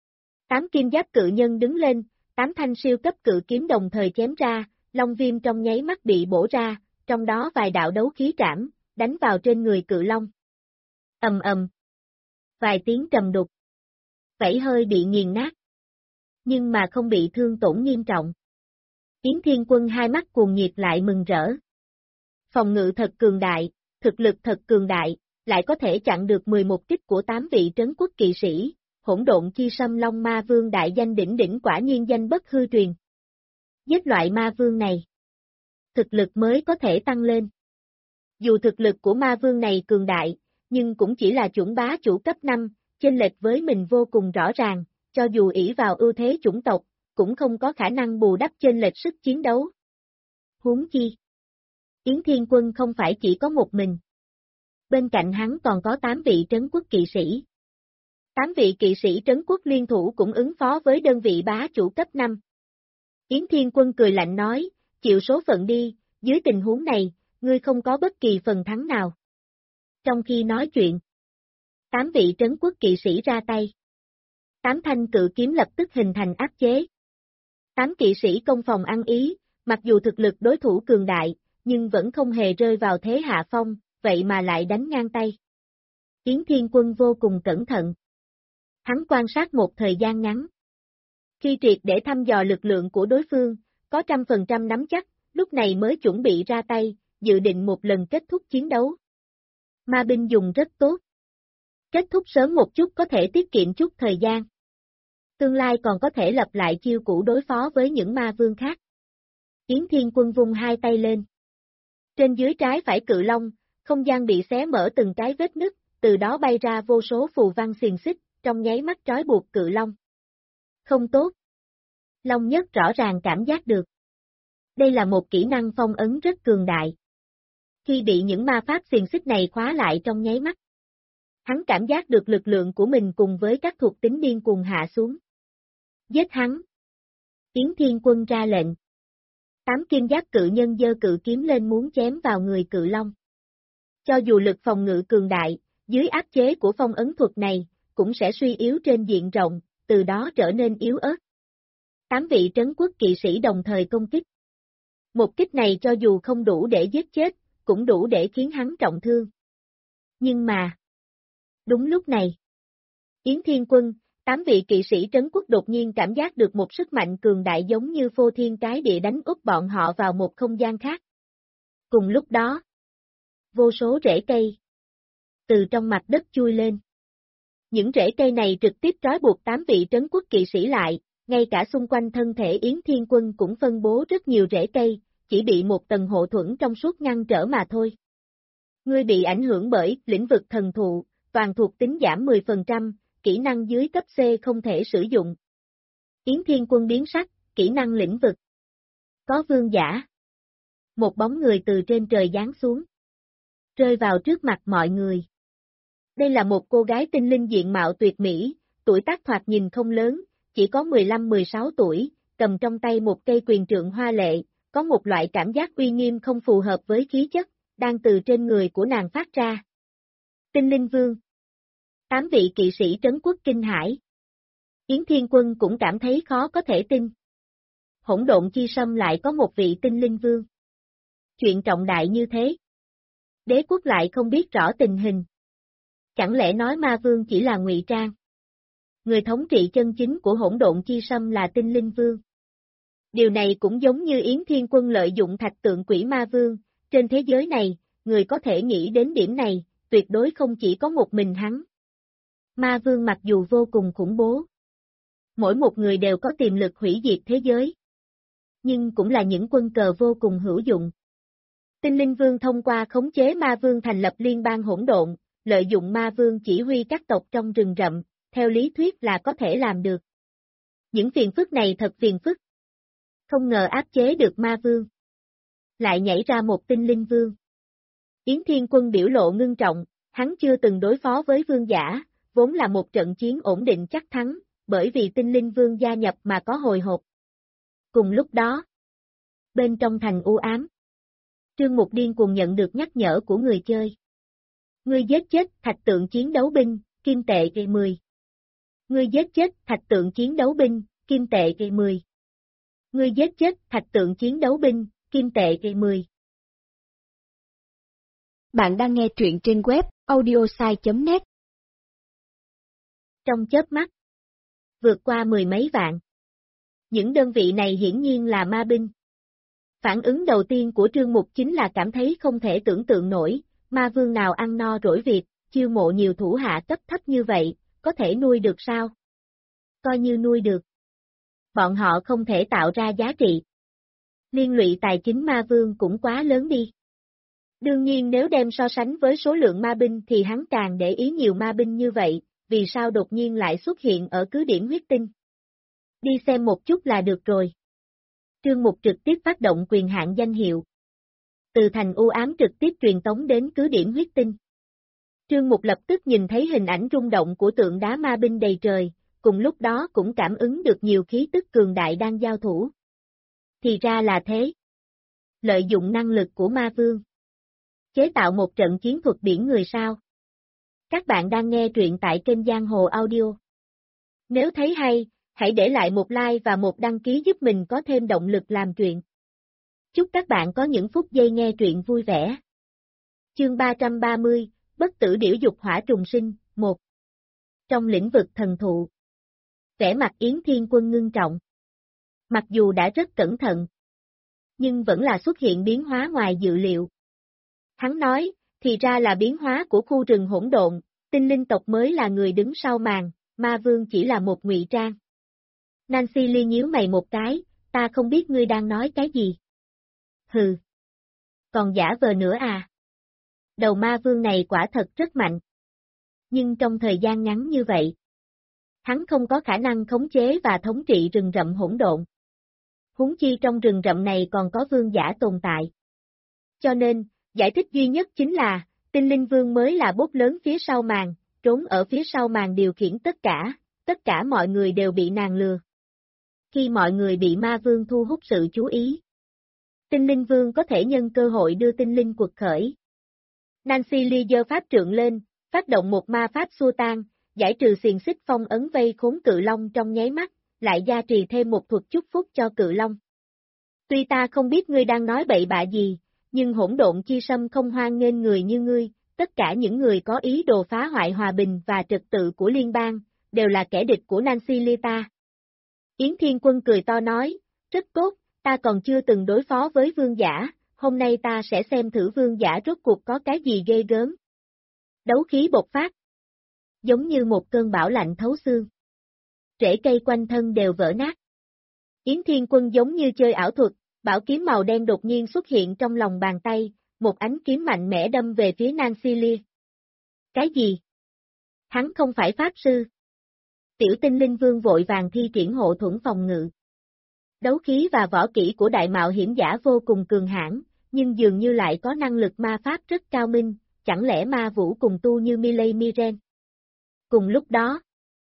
8 kim giáp cự nhân đứng lên, 8 thanh siêu cấp cự kiếm đồng thời chém ra, long viêm trong nháy mắt bị bổ ra, trong đó vài đạo đấu khí trảm, đánh vào trên người cự long. Ầm ầm. Vài tiếng trầm đục. Vảy hơi bị nghiền nát. Nhưng mà không bị thương tổn nghiêm trọng. Yến Thiên Quân hai mắt cuồng nhiệt lại mừng rỡ. Phòng ngự thật cường đại, thực lực thật cường đại, lại có thể chặn được 11 kích của 8 vị trấn quốc kỵ sĩ, hỗn độn chi sâm Long Ma Vương đại danh đỉnh đỉnh quả nhiên danh bất hư truyền. Giết loại ma vương này, thực lực mới có thể tăng lên. Dù thực lực của ma vương này cường đại, nhưng cũng chỉ là chủng bá chủ cấp 5, chênh lệch với mình vô cùng rõ ràng, cho dù ỷ vào ưu thế chủng tộc, cũng không có khả năng bù đắp chênh lệch sức chiến đấu. Huống chi, Yến Thiên Quân không phải chỉ có một mình. Bên cạnh hắn còn có 8 vị trấn quốc kỵ sĩ. 8 vị kỵ sĩ trấn quốc liên thủ cũng ứng phó với đơn vị bá chủ cấp 5. Yến Thiên Quân cười lạnh nói, chịu số phận đi, dưới tình huống này, ngươi không có bất kỳ phần thắng nào. Trong khi nói chuyện, 8 vị trấn quốc kỵ sĩ ra tay. 8 thanh cự kiếm lập tức hình thành áp chế. 8 kỵ sĩ công phòng ăn ý, mặc dù thực lực đối thủ cường đại, nhưng vẫn không hề rơi vào thế hạ phong, vậy mà lại đánh ngang tay. Yến Thiên Quân vô cùng cẩn thận. Hắn quan sát một thời gian ngắn. Khi triệt để thăm dò lực lượng của đối phương, có 100% nắm chắc, lúc này mới chuẩn bị ra tay, dự định một lần kết thúc chiến đấu. Ma binh dùng rất tốt. Kết thúc sớm một chút có thể tiết kiệm chút thời gian. Tương lai còn có thể lập lại chiêu cũ đối phó với những ma vương khác. Yến Thiên Quân vung hai tay lên. Trên dưới trái phải cự long, không gian bị xé mở từng cái vết nứt, từ đó bay ra vô số phù văn xiềng xích, trong nháy mắt trói buộc cự long. Không tốt. Long Nhất rõ ràng cảm giác được. Đây là một kỹ năng phong ấn rất cường đại. Khi bị những ma pháp xiềng xích này khóa lại trong nháy mắt, hắn cảm giác được lực lượng của mình cùng với các thuộc tính điên cuồng hạ xuống. Giết hắn. Yến Thiên Quân ra lệnh. 8 kim giáp cự nhân giơ cự kiếm lên muốn chém vào người cự long. Cho dù lực phòng ngự cường đại, dưới áp chế của phong ấn thuật này, cũng sẽ suy yếu trên diện rộng, từ đó trở nên yếu ớt. 8 vị trấn quốc kỵ sĩ đồng thời công kích. Một kích này cho dù không đủ để giết chết, cũng đủ để khiến hắn trọng thương. Nhưng mà, Đúng lúc này, Yến Thiên Quân, 8 vị kỵ sĩ trấn quốc đột nhiên cảm giác được một sức mạnh cường đại giống như phô thiên cái địa đánh úp bọn họ vào một không gian khác. Cùng lúc đó, vô số rễ cây từ trong mặt đất chui lên. Những rễ cây này trực tiếp trói buộc 8 vị trấn quốc kỵ sĩ lại, ngay cả xung quanh thân thể Yến Thiên Quân cũng phân bố rất nhiều rễ cây, chỉ bị một tầng hộ thuẫn trong suốt ngăn trở mà thôi. Ngươi bị ảnh hưởng bởi lĩnh vực thần thụ, toàn thuộc tính giảm 10%, kỹ năng dưới cấp C không thể sử dụng. Yến Thiên Quân biến sắc, kỹ năng lĩnh vực. Có vương giả. Một bóng người từ trên trời giáng xuống, rơi vào trước mặt mọi người. Đây là một cô gái tinh linh diện mạo tuyệt mỹ, tuổi tác thoạt nhìn không lớn, chỉ có 15-16 tuổi, cầm trong tay một cây quyền trượng hoa lệ, có một loại cảm giác uy nghiêm không phù hợp với khí chất, đang từ trên người của nàng phát ra. Tinh linh vương. 8 vị kỵ sĩ trấn quốc kinh hãi. Yến Thiên Quân cũng cảm thấy khó có thể tin. Hỗn độn chi sâm lại có một vị tinh linh vương. Chuyện trọng đại như thế. Đế quốc lại không biết rõ tình hình. Chẳng lẽ nói ma vương chỉ là ngụy trang? Người thống trị chân chính của hỗn độn chi sâm là tinh linh vương. Điều này cũng giống như Yến Thiên Quân lợi dụng thạch tượng quỷ ma vương, trên thế giới này, người có thể nghĩ đến điểm này, tuyệt đối không chỉ có một mình hắn. Ma vương mặc dù vô cùng khủng bố, mỗi một người đều có tiềm lực hủy diệt thế giới, nhưng cũng là những quân cờ vô cùng hữu dụng. Tinh linh vương thông qua khống chế ma vương thành lập liên bang hỗn độn, lợi dụng ma vương chỉ huy các tộc trong rừng rậm, theo lý thuyết là có thể làm được. Những phiền phức này thật phiền phức. Không ngờ áp chế được ma vương. Lại nhảy ra một tinh linh vương. Yến Thiên Quân biểu lộ ngưng trọng, hắn chưa từng đối phó với vương giả, vốn là một trận chiến ổn định chắc thắng, bởi vì tinh linh vương gia nhập mà có hồi hộp. Cùng lúc đó, bên trong thành u ám, Trương Mục điên cuồng nhận được nhắc nhở của người chơi. Ngươi giết chết thạch tượng chiến đấu binh, kim tệ kỳ 10. Ngươi giết chết thạch tượng chiến đấu binh, kim tệ kỳ 10. Ngươi giết chết thạch tượng chiến đấu binh, kim tệ kỳ 10. Bạn đang nghe truyện trên web audiosai.net. Trong chớp mắt, vượt qua 10 mấy vạn. Những đơn vị này hiển nhiên là ma binh. Phản ứng đầu tiên của Trương Mục chính là cảm thấy không thể tưởng tượng nổi, ma vương nào ăn no rỗi việc, chiêu mộ nhiều thủ hạ cấp thấp như vậy, có thể nuôi được sao? Coi như nuôi được. Bọn họ không thể tạo ra giá trị. Liên lụy tài chính ma vương cũng quá lớn đi. Đương nhiên nếu đem so sánh với số lượng ma binh thì hắn càng để ý nhiều ma binh như vậy, vì sao đột nhiên lại xuất hiện ở cứ điểm huyết tinh. Đi xem một chút là được rồi. Trương Mục trực tiếp phát động quyền hạn danh hiệu. Từ thành u ám trực tiếp truyền tống đến cứ điểm huyết tinh. Trương Mục lập tức nhìn thấy hình ảnh rung động của tượng đá ma binh đầy trời, cùng lúc đó cũng cảm ứng được nhiều khí tức cường đại đang giao thủ. Thì ra là thế. Lợi dụng năng lực của ma vương. Chế tạo một trận chiến thuật biển người sao. Các bạn đang nghe truyện tại kênh Giang Hồ Audio. Nếu thấy hay, hãy để lại một like và một đăng ký giúp mình có thêm động lực làm truyện. Chúc các bạn có những phút giây nghe truyện vui vẻ. Chương 330, Bất tử điểu dục hỏa trùng sinh, 1. Trong lĩnh vực thần thụ. Vẻ mặt Yến Thiên Quân ngưng trọng. Mặc dù đã rất cẩn thận, nhưng vẫn là xuất hiện biến hóa ngoài dự liệu. Hắn nói, thì ra là biến hóa của khu rừng hỗn độn, tinh linh tộc mới là người đứng sau màn, ma vương chỉ là một ngụy trang. Nancy Lee nhíu mày một cái, ta không biết ngươi đang nói cái gì. Hừ. Còn giả vờ nữa à? Đầu ma vương này quả thật rất mạnh. Nhưng trong thời gian ngắn như vậy, hắn không có khả năng khống chế và thống trị rừng rậm hỗn độn. Huống chi trong rừng rậm này còn có vương giả tồn tại. Cho nên, giải thích duy nhất chính là, tinh linh vương mới là bốt lớn phía sau màn, trốn ở phía sau màn điều khiển tất cả mọi người đều bị nàng lừa. Khi mọi người bị ma vương thu hút sự chú ý, tinh linh vương có thể nhân cơ hội đưa tinh linh quật khởi. Nancy Lee giơ pháp trượng lên, phát động một ma pháp xua tan, giải trừ xiềng xích phong ấn vây khốn cự long trong nháy mắt, lại gia trì thêm một thuật chúc phúc cho cự long. Tuy ta không biết ngươi đang nói bậy bạ gì, nhưng hỗn độn chi sâm không hoan nghênh người như ngươi, tất cả những người có ý đồ phá hoại hòa bình và trật tự của liên bang, đều là kẻ địch của Nancy Lee ta. Yến Thiên Quân cười to nói, rất tốt, ta còn chưa từng đối phó với vương giả, hôm nay ta sẽ xem thử vương giả rốt cuộc có cái gì ghê gớm. Đấu khí bộc phát. Giống như một cơn bão lạnh thấu xương. Rễ cây quanh thân đều vỡ nát. Yến Thiên Quân giống như chơi ảo thuật, bảo kiếm màu đen đột nhiên xuất hiện trong lòng bàn tay, một ánh kiếm mạnh mẽ đâm về phía Nancy Lee. Cái gì? Hắn không phải pháp sư. Tiểu tinh linh vương vội vàng thi triển hộ thuẫn phòng ngự. Đấu khí và võ kỹ của đại mạo hiểm giả vô cùng cường hãn, nhưng dường như lại có năng lực ma pháp rất cao minh, chẳng lẽ ma vũ cùng tu như Miley Miren. Cùng lúc đó,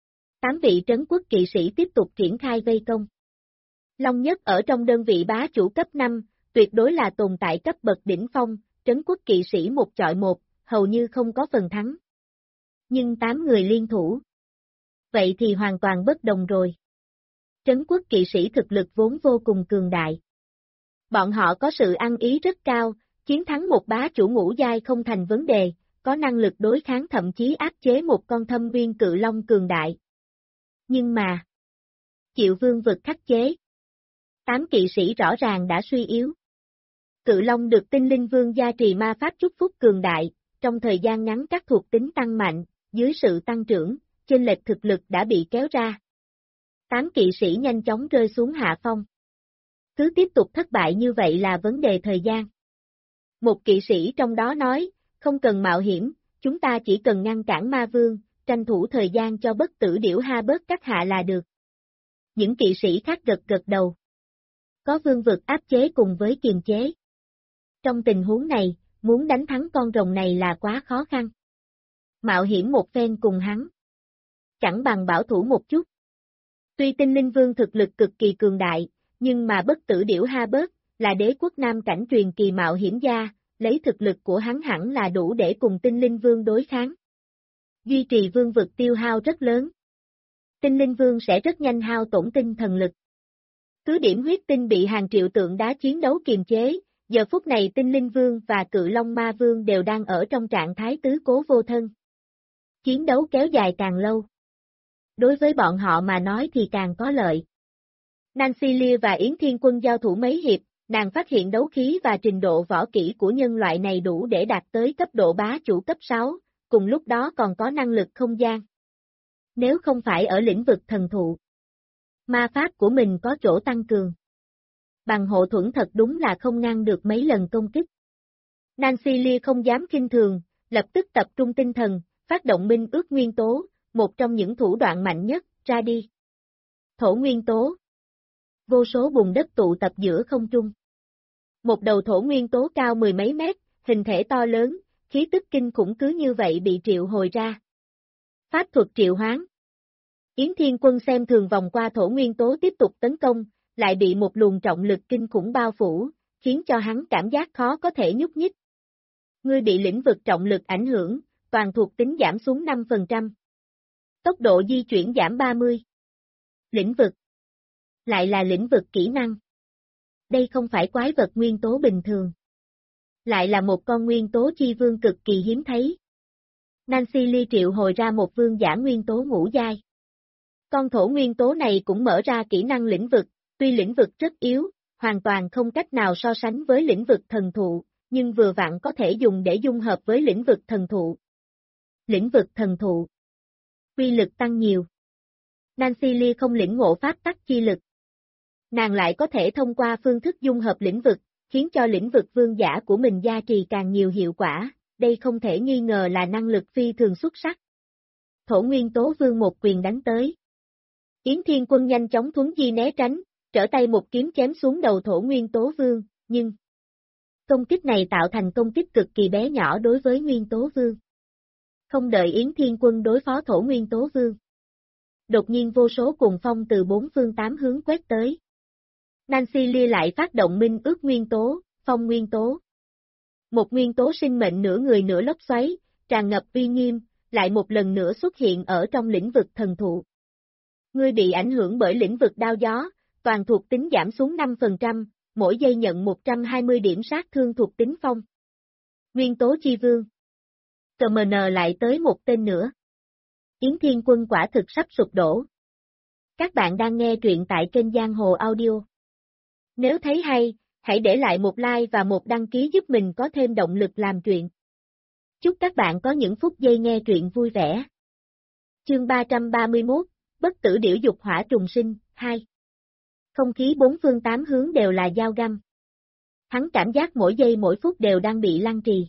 8 vị trấn quốc kỵ sĩ tiếp tục triển khai vây công. Long Nhất ở trong đơn vị bá chủ cấp 5, tuyệt đối là tồn tại cấp bậc đỉnh phong, trấn quốc kỵ sĩ một chọi một, hầu như không có phần thắng. Nhưng 8 người liên thủ. Vậy thì hoàn toàn bất đồng rồi. Trấn quốc kỵ sĩ thực lực vốn vô cùng cường đại. Bọn họ có sự ăn ý rất cao, chiến thắng một bá chủ ngũ giai không thành vấn đề, có năng lực đối kháng thậm chí áp chế một con thâm viên cự long cường đại. Nhưng mà, chịu vương vực khắc chế. 8 kỵ sĩ rõ ràng đã suy yếu. Cự long được tinh linh vương gia trì ma pháp chúc phúc cường đại, trong thời gian ngắn các thuộc tính tăng mạnh, dưới sự tăng trưởng, chênh lệch thực lực đã bị kéo ra. 8 kỵ sĩ nhanh chóng rơi xuống hạ phong. Cứ tiếp tục thất bại như vậy là vấn đề thời gian. Một kỵ sĩ trong đó nói, không cần mạo hiểm, chúng ta chỉ cần ngăn cản ma vương, tranh thủ thời gian cho bất tử điểu ha bớt các hạ là được. Những kỵ sĩ khác gật gật đầu. Có vương vực áp chế cùng với kiềm chế. Trong tình huống này, muốn đánh thắng con rồng này là quá khó khăn. Mạo hiểm một phen cùng hắn. Chẳng bằng bảo thủ một chút. Tuy tinh linh vương thực lực cực kỳ cường đại, nhưng mà bất tử điểu ha bớt, là đế quốc nam cảnh truyền kỳ mạo hiểm gia, lấy thực lực của hắn hẳn là đủ để cùng tinh linh vương đối kháng. Duy trì vương vực tiêu hao rất lớn. Tinh linh vương sẽ rất nhanh hao tổn tinh thần lực. Cứ điểm huyết tinh bị hàng triệu tượng đá chiến đấu kiềm chế, giờ phút này tinh linh vương và cự long ma vương đều đang ở trong trạng thái tứ cố vô thân. Chiến đấu kéo dài càng lâu. Đối với bọn họ mà nói thì càng có lợi. Nancy Lee và Yến Thiên Quân giao thủ mấy hiệp, nàng phát hiện đấu khí và trình độ võ kỹ của nhân loại này đủ để đạt tới cấp độ bá chủ cấp 6, cùng lúc đó còn có năng lực không gian. Nếu không phải ở lĩnh vực thần thụ, ma pháp của mình có chỗ tăng cường. Bằng hộ thuẫn thật đúng là không ngăn được mấy lần công kích. Nancy Lee không dám khinh thường, lập tức tập trung tinh thần, phát động minh ước nguyên tố, một trong những thủ đoạn mạnh nhất, ra đi. Thổ nguyên tố. Vô số bùn đất tụ tập giữa không trung. Một đầu thổ nguyên tố cao mười mấy mét, hình thể to lớn, khí tức kinh khủng cứ như vậy bị triệu hồi ra. Pháp thuật triệu hoán. Yến Thiên Quân xem thường vòng qua thổ nguyên tố tiếp tục tấn công, lại bị một luồng trọng lực kinh khủng bao phủ, khiến cho hắn cảm giác khó có thể nhúc nhích. Ngươi bị lĩnh vực trọng lực ảnh hưởng, toàn thuộc tính giảm xuống 5%. Tốc độ di chuyển giảm 30. Lĩnh vực. Lại là lĩnh vực kỹ năng. Đây không phải quái vật nguyên tố bình thường. Lại là một con nguyên tố chi vương cực kỳ hiếm thấy. Nancy Lee triệu hồi ra một vương giả nguyên tố ngũ giai. Con thổ nguyên tố này cũng mở ra kỹ năng lĩnh vực, tuy lĩnh vực rất yếu, hoàn toàn không cách nào so sánh với lĩnh vực thần thụ, nhưng vừa vặn có thể dùng để dung hợp với lĩnh vực thần thụ. Lĩnh vực thần thụ. Uy lực tăng nhiều. Nancy Lee không lĩnh ngộ pháp tắc chi lực. Nàng lại có thể thông qua phương thức dung hợp lĩnh vực, khiến cho lĩnh vực vương giả của mình gia trì càng nhiều hiệu quả, đây không thể nghi ngờ là năng lực phi thường xuất sắc. Thổ nguyên tố vương một quyền đánh tới. Yến Thiên Quân nhanh chóng thuấn di né tránh, trở tay một kiếm chém xuống đầu thổ nguyên tố vương, nhưng công kích này tạo thành công kích cực kỳ bé nhỏ đối với nguyên tố vương. Không đợi Yến Thiên Quân đối phó thổ nguyên tố vương. Đột nhiên vô số cuồng phong từ bốn phương tám hướng quét tới. Nancy Lee lại phát động minh ước nguyên tố, phong nguyên tố. Một nguyên tố sinh mệnh nửa người nửa lốc xoáy, tràn ngập uy nghiêm, lại một lần nữa xuất hiện ở trong lĩnh vực thần thụ. Ngươi bị ảnh hưởng bởi lĩnh vực đao gió, toàn thuộc tính giảm xuống 5%, mỗi giây nhận 120 điểm sát thương thuộc tính phong. Nguyên tố chi vương. CMN lại tới một tên nữa. Yến Thiên Quân quả thực sắp sụp đổ. Các bạn đang nghe truyện tại kênh Giang Hồ Audio. Nếu thấy hay, hãy để lại một like và một đăng ký giúp mình có thêm động lực làm truyện. Chúc các bạn có những phút giây nghe truyện vui vẻ. Chương 331, Bất tử điểu dục hỏa trùng sinh, 2. Không khí bốn phương tám hướng đều là dao găm. Hắn cảm giác mỗi giây mỗi phút đều đang bị lăng trì.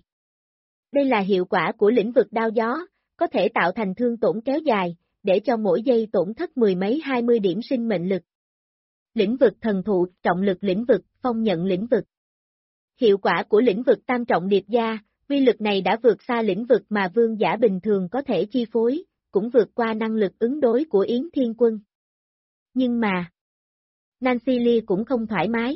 Đây là hiệu quả của lĩnh vực đao gió, có thể tạo thành thương tổn kéo dài, để cho mỗi giây tổn thất mười mấy 20 điểm sinh mệnh lực. Lĩnh vực thần thụ, trọng lực lĩnh vực, phong nhận lĩnh vực. Hiệu quả của lĩnh vực tam trọng điệp gia, uy lực này đã vượt xa lĩnh vực mà vương giả bình thường có thể chi phối, cũng vượt qua năng lực ứng đối của Yến Thiên Quân. Nhưng mà, Nancy Lee cũng không thoải mái.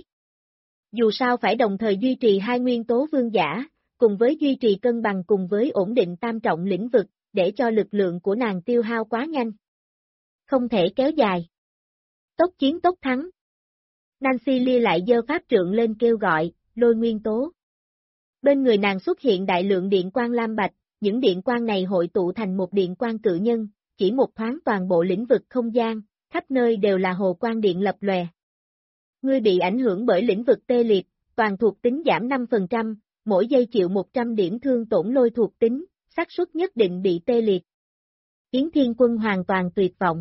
Dù sao phải đồng thời duy trì hai nguyên tố vương giả, cùng với duy trì cân bằng cùng với ổn định tam trọng lĩnh vực, để cho lực lượng của nàng tiêu hao quá nhanh. Không thể kéo dài. Tốc chiến tốc thắng. Nancy Lee lại giơ pháp trượng lên kêu gọi, lôi nguyên tố. Bên người nàng xuất hiện đại lượng điện quang lam bạch, những điện quang này hội tụ thành một điện quang cự nhân, chỉ một thoáng toàn bộ lĩnh vực không gian, khắp nơi đều là hồ quang điện lập lòe. Ngươi bị ảnh hưởng bởi lĩnh vực tê liệt, toàn thuộc tính giảm 5%, mỗi giây chịu 100 điểm thương tổn lôi thuộc tính, xác suất nhất định bị tê liệt. Yến Thiên Quân hoàn toàn tuyệt vọng.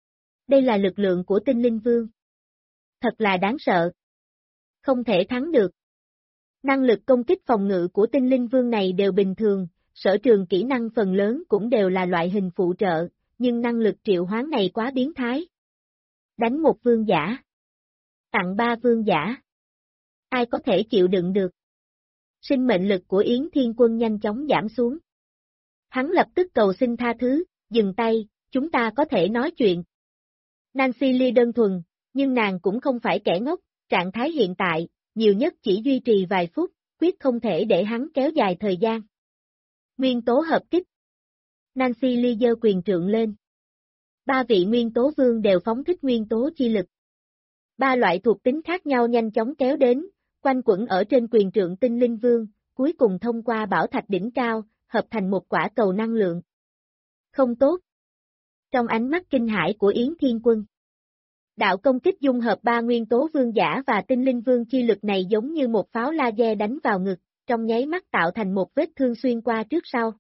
Đây là lực lượng của tinh linh vương. Thật là đáng sợ. Không thể thắng được. Năng lực công kích phòng ngự của tinh linh vương này đều bình thường, sở trường kỹ năng phần lớn cũng đều là loại hình phụ trợ, nhưng năng lực triệu hoán này quá biến thái. Đánh một vương giả. Tặng 3 vương giả. Ai có thể chịu đựng được? Sinh mệnh lực của Yến Thiên Quân nhanh chóng giảm xuống. Hắn lập tức cầu xin tha thứ, dừng tay, chúng ta có thể nói chuyện. Nancy Lee đơn thuần, nhưng nàng cũng không phải kẻ ngốc, trạng thái hiện tại, nhiều nhất chỉ duy trì vài phút, quyết không thể để hắn kéo dài thời gian. Nguyên tố hợp kích. Nancy Lee giơ quyền trượng lên. 3 vị nguyên tố vương đều phóng thích nguyên tố chi lực. 3 loại thuộc tính khác nhau nhanh chóng kéo đến, quanh quẩn ở trên quyền trượng tinh linh vương, cuối cùng thông qua bảo thạch đỉnh cao, hợp thành một quả cầu năng lượng. Không tốt. Trong ánh mắt kinh hãi của Yến Thiên Quân. Đạo công kích dung hợp 3 nguyên tố vương giả và tinh linh vương chi lực này giống như một pháo laser đánh vào ngực, trong nháy mắt tạo thành một vết thương xuyên qua trước sau.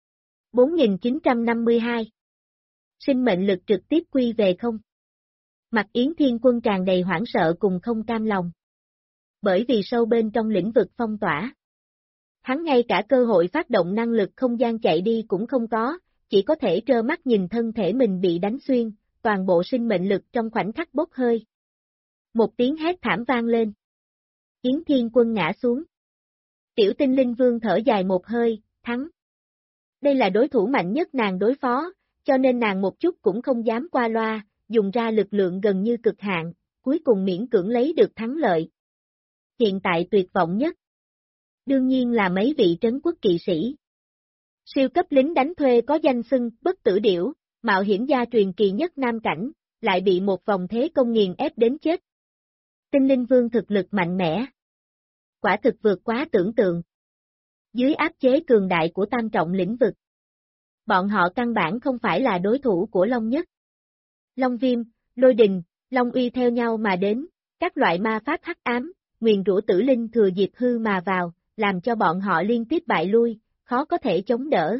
4952. Sinh mệnh lực trực tiếp quy về không. Mặt Yến Thiên Quân tràn đầy hoảng sợ cùng không cam lòng. Bởi vì sâu bên trong lĩnh vực phong tỏa. Hắn ngay cả cơ hội phát động năng lực không gian chạy đi cũng không có, chỉ có thể trơ mắt nhìn thân thể mình bị đánh xuyên, toàn bộ sinh mệnh lực trong khoảnh khắc bốc hơi. Một tiếng hét thảm vang lên. Yến Thiên Quân ngã xuống. Tiểu tinh linh vương thở dài một hơi, thắng. Đây là đối thủ mạnh nhất nàng đối phó, cho nên nàng một chút cũng không dám qua loa, dùng ra lực lượng gần như cực hạn, cuối cùng miễn cưỡng lấy được thắng lợi. Hiện tại tuyệt vọng nhất. Đương nhiên là mấy vị trấn quốc kỵ sĩ. Siêu cấp lính đánh thuê có danh xưng bất tử điểu, mạo hiểm gia truyền kỳ nhất Nam Cảnh, lại bị một vòng thế công nghiền ép đến chết. Tinh linh vương thực lực mạnh mẽ. Quả thực vượt quá tưởng tượng. Dưới áp chế cường đại của tam trọng lĩnh vực. Bọn họ căn bản không phải là đối thủ của Long Nhất. Long Viêm, Lôi Đình, Long Uy theo nhau mà đến, các loại ma pháp hắc ám, nguyền rủa tử linh thừa dịp hư mà vào, làm cho bọn họ liên tiếp bại lui, khó có thể chống đỡ.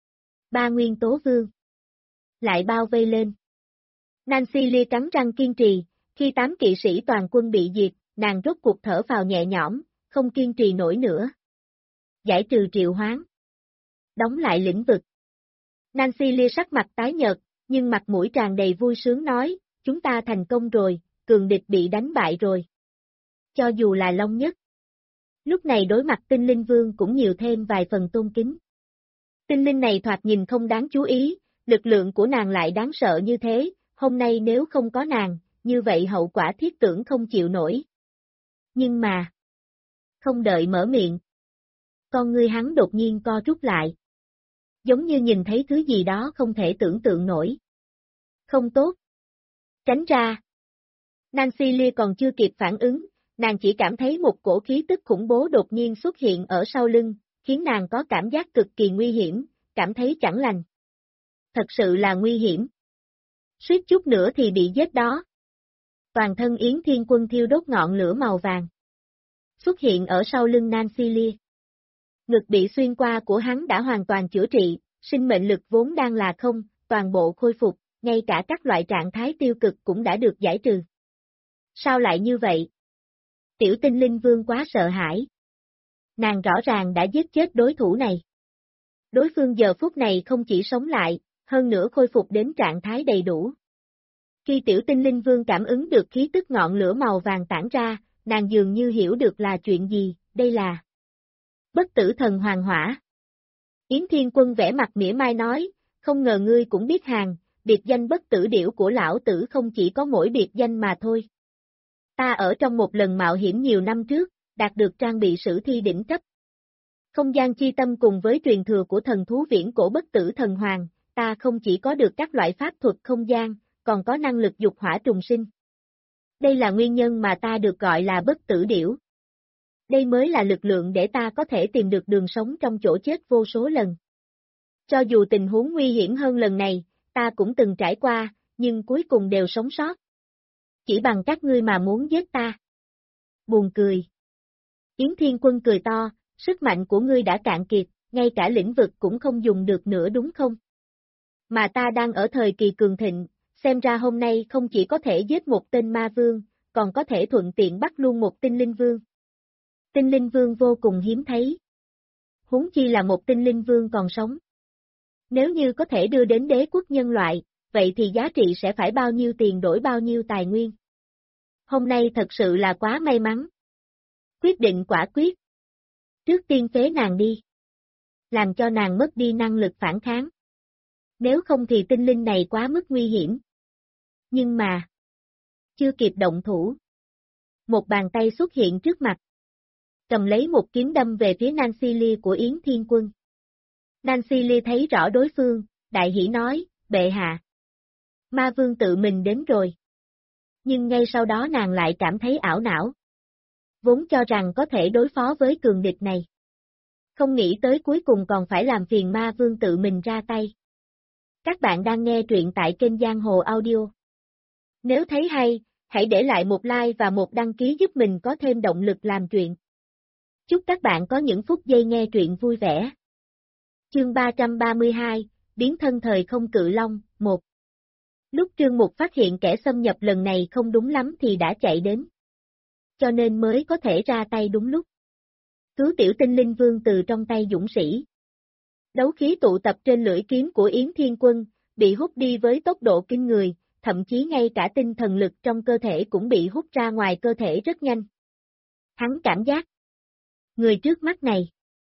3 nguyên tố vương lại bao vây lên. Nancy Lee cắn răng kiên trì, khi 8 kỵ sĩ toàn quân bị diệt, nàng rốt cuộc thở vào nhẹ nhõm, không kiên trì nổi nữa. Giải trừ triệu hoán. Đóng lại lĩnh vực. Nancy Lee sắc mặt tái nhợt, nhưng mặt mũi tràn đầy vui sướng nói, chúng ta thành công rồi, cường địch bị đánh bại rồi. Cho dù là Long Nhất. Lúc này đối mặt tinh linh vương cũng nhiều thêm vài phần tôn kính. Tinh linh này thoạt nhìn không đáng chú ý, lực lượng của nàng lại đáng sợ như thế, hôm nay nếu không có nàng, như vậy hậu quả thiết tưởng không chịu nổi. Nhưng mà, không đợi mở miệng. Con ngươi hắn đột nhiên co rút lại. Giống như nhìn thấy thứ gì đó không thể tưởng tượng nổi. Không tốt. Tránh ra. Nancy Lee còn chưa kịp phản ứng, nàng chỉ cảm thấy một cổ khí tức khủng bố đột nhiên xuất hiện ở sau lưng, khiến nàng có cảm giác cực kỳ nguy hiểm, cảm thấy chẳng lành. Thật sự là nguy hiểm. Suýt chút nữa thì bị giết đó. Toàn thân Yến Thiên Quân thiêu đốt ngọn lửa màu vàng. Xuất hiện ở sau lưng Nancy Lee. Ngực bị xuyên qua của hắn đã hoàn toàn chữa trị, sinh mệnh lực vốn đang là không, toàn bộ khôi phục, ngay cả các loại trạng thái tiêu cực cũng đã được giải trừ. Sao lại như vậy? Tiểu Tinh Linh Vương quá sợ hãi. Nàng rõ ràng đã giết chết đối thủ này. Đối phương giờ phút này không chỉ sống lại, hơn nữa khôi phục đến trạng thái đầy đủ. Khi Tiểu Tinh Linh Vương cảm ứng được khí tức ngọn lửa màu vàng tản ra, nàng dường như hiểu được là chuyện gì, đây là Bất Tử Thần Hoàng Hỏa. Yến Thiên Quân vẽ mặt mỉa mai nói, không ngờ ngươi cũng biết hàng, biệt danh bất tử điểu của lão tử không chỉ có mỗi biệt danh mà thôi. Ta ở trong một lần mạo hiểm nhiều năm trước, đạt được trang bị sử thi đỉnh cấp. Không gian chi tâm cùng với truyền thừa của thần thú viễn cổ bất tử thần hoàng, ta không chỉ có được các loại pháp thuật không gian, còn có năng lực dục hỏa trùng sinh. Đây là nguyên nhân mà ta được gọi là bất tử điểu. Đây mới là lực lượng để ta có thể tìm được đường sống trong chỗ chết vô số lần. Cho dù tình huống nguy hiểm hơn lần này, ta cũng từng trải qua, nhưng cuối cùng đều sống sót. Chỉ bằng các ngươi mà muốn giết ta. Buồn cười. Yến Thiên Quân cười to, sức mạnh của ngươi đã cạn kiệt, ngay cả lĩnh vực cũng không dùng được nữa đúng không? Mà ta đang ở thời kỳ cường thịnh, xem ra hôm nay không chỉ có thể giết một tên ma vương, còn có thể thuận tiện bắt luôn một tinh linh vương. Tinh linh vương vô cùng hiếm thấy. Huống chi là một tinh linh vương còn sống. Nếu như có thể đưa đến đế quốc nhân loại, vậy thì giá trị sẽ phải bao nhiêu tiền đổi bao nhiêu tài nguyên. Hôm nay thật sự là quá may mắn. Quyết định quả quyết. Trước tiên phế nàng đi. Làm cho nàng mất đi năng lực phản kháng. Nếu không thì tinh linh này quá mức nguy hiểm. Nhưng mà, chưa kịp động thủ. Một bàn tay xuất hiện trước mặt. Cầm lấy một kiếm đâm về phía Nancy Lee của Yến Thiên Quân. Nancy Lee thấy rõ đối phương, đại hỉ nói, bệ hạ. Ma vương tự mình đến rồi. Nhưng ngay sau đó nàng lại cảm thấy ảo não. Vốn cho rằng có thể đối phó với cường địch này. Không nghĩ tới cuối cùng còn phải làm phiền ma vương tự mình ra tay. Các bạn đang nghe truyện tại kênh Giang Hồ Audio. Nếu thấy hay, hãy để lại một like và một đăng ký giúp mình có thêm động lực làm truyện. Chúc các bạn có những phút giây nghe truyện vui vẻ. Chương 332, Biến thân thời không cự long, 1. Lúc Trương Mục phát hiện kẻ xâm nhập lần này không đúng lắm thì đã chạy đến. Cho nên mới có thể ra tay đúng lúc. Cứu Tiểu Tinh Linh Vương từ trong tay dũng sĩ. Đấu khí tụ tập trên lưỡi kiếm của Yến Thiên Quân, bị hút đi với tốc độ kinh người, thậm chí ngay cả tinh thần lực trong cơ thể cũng bị hút ra ngoài cơ thể rất nhanh. Hắn cảm giác người trước mắt này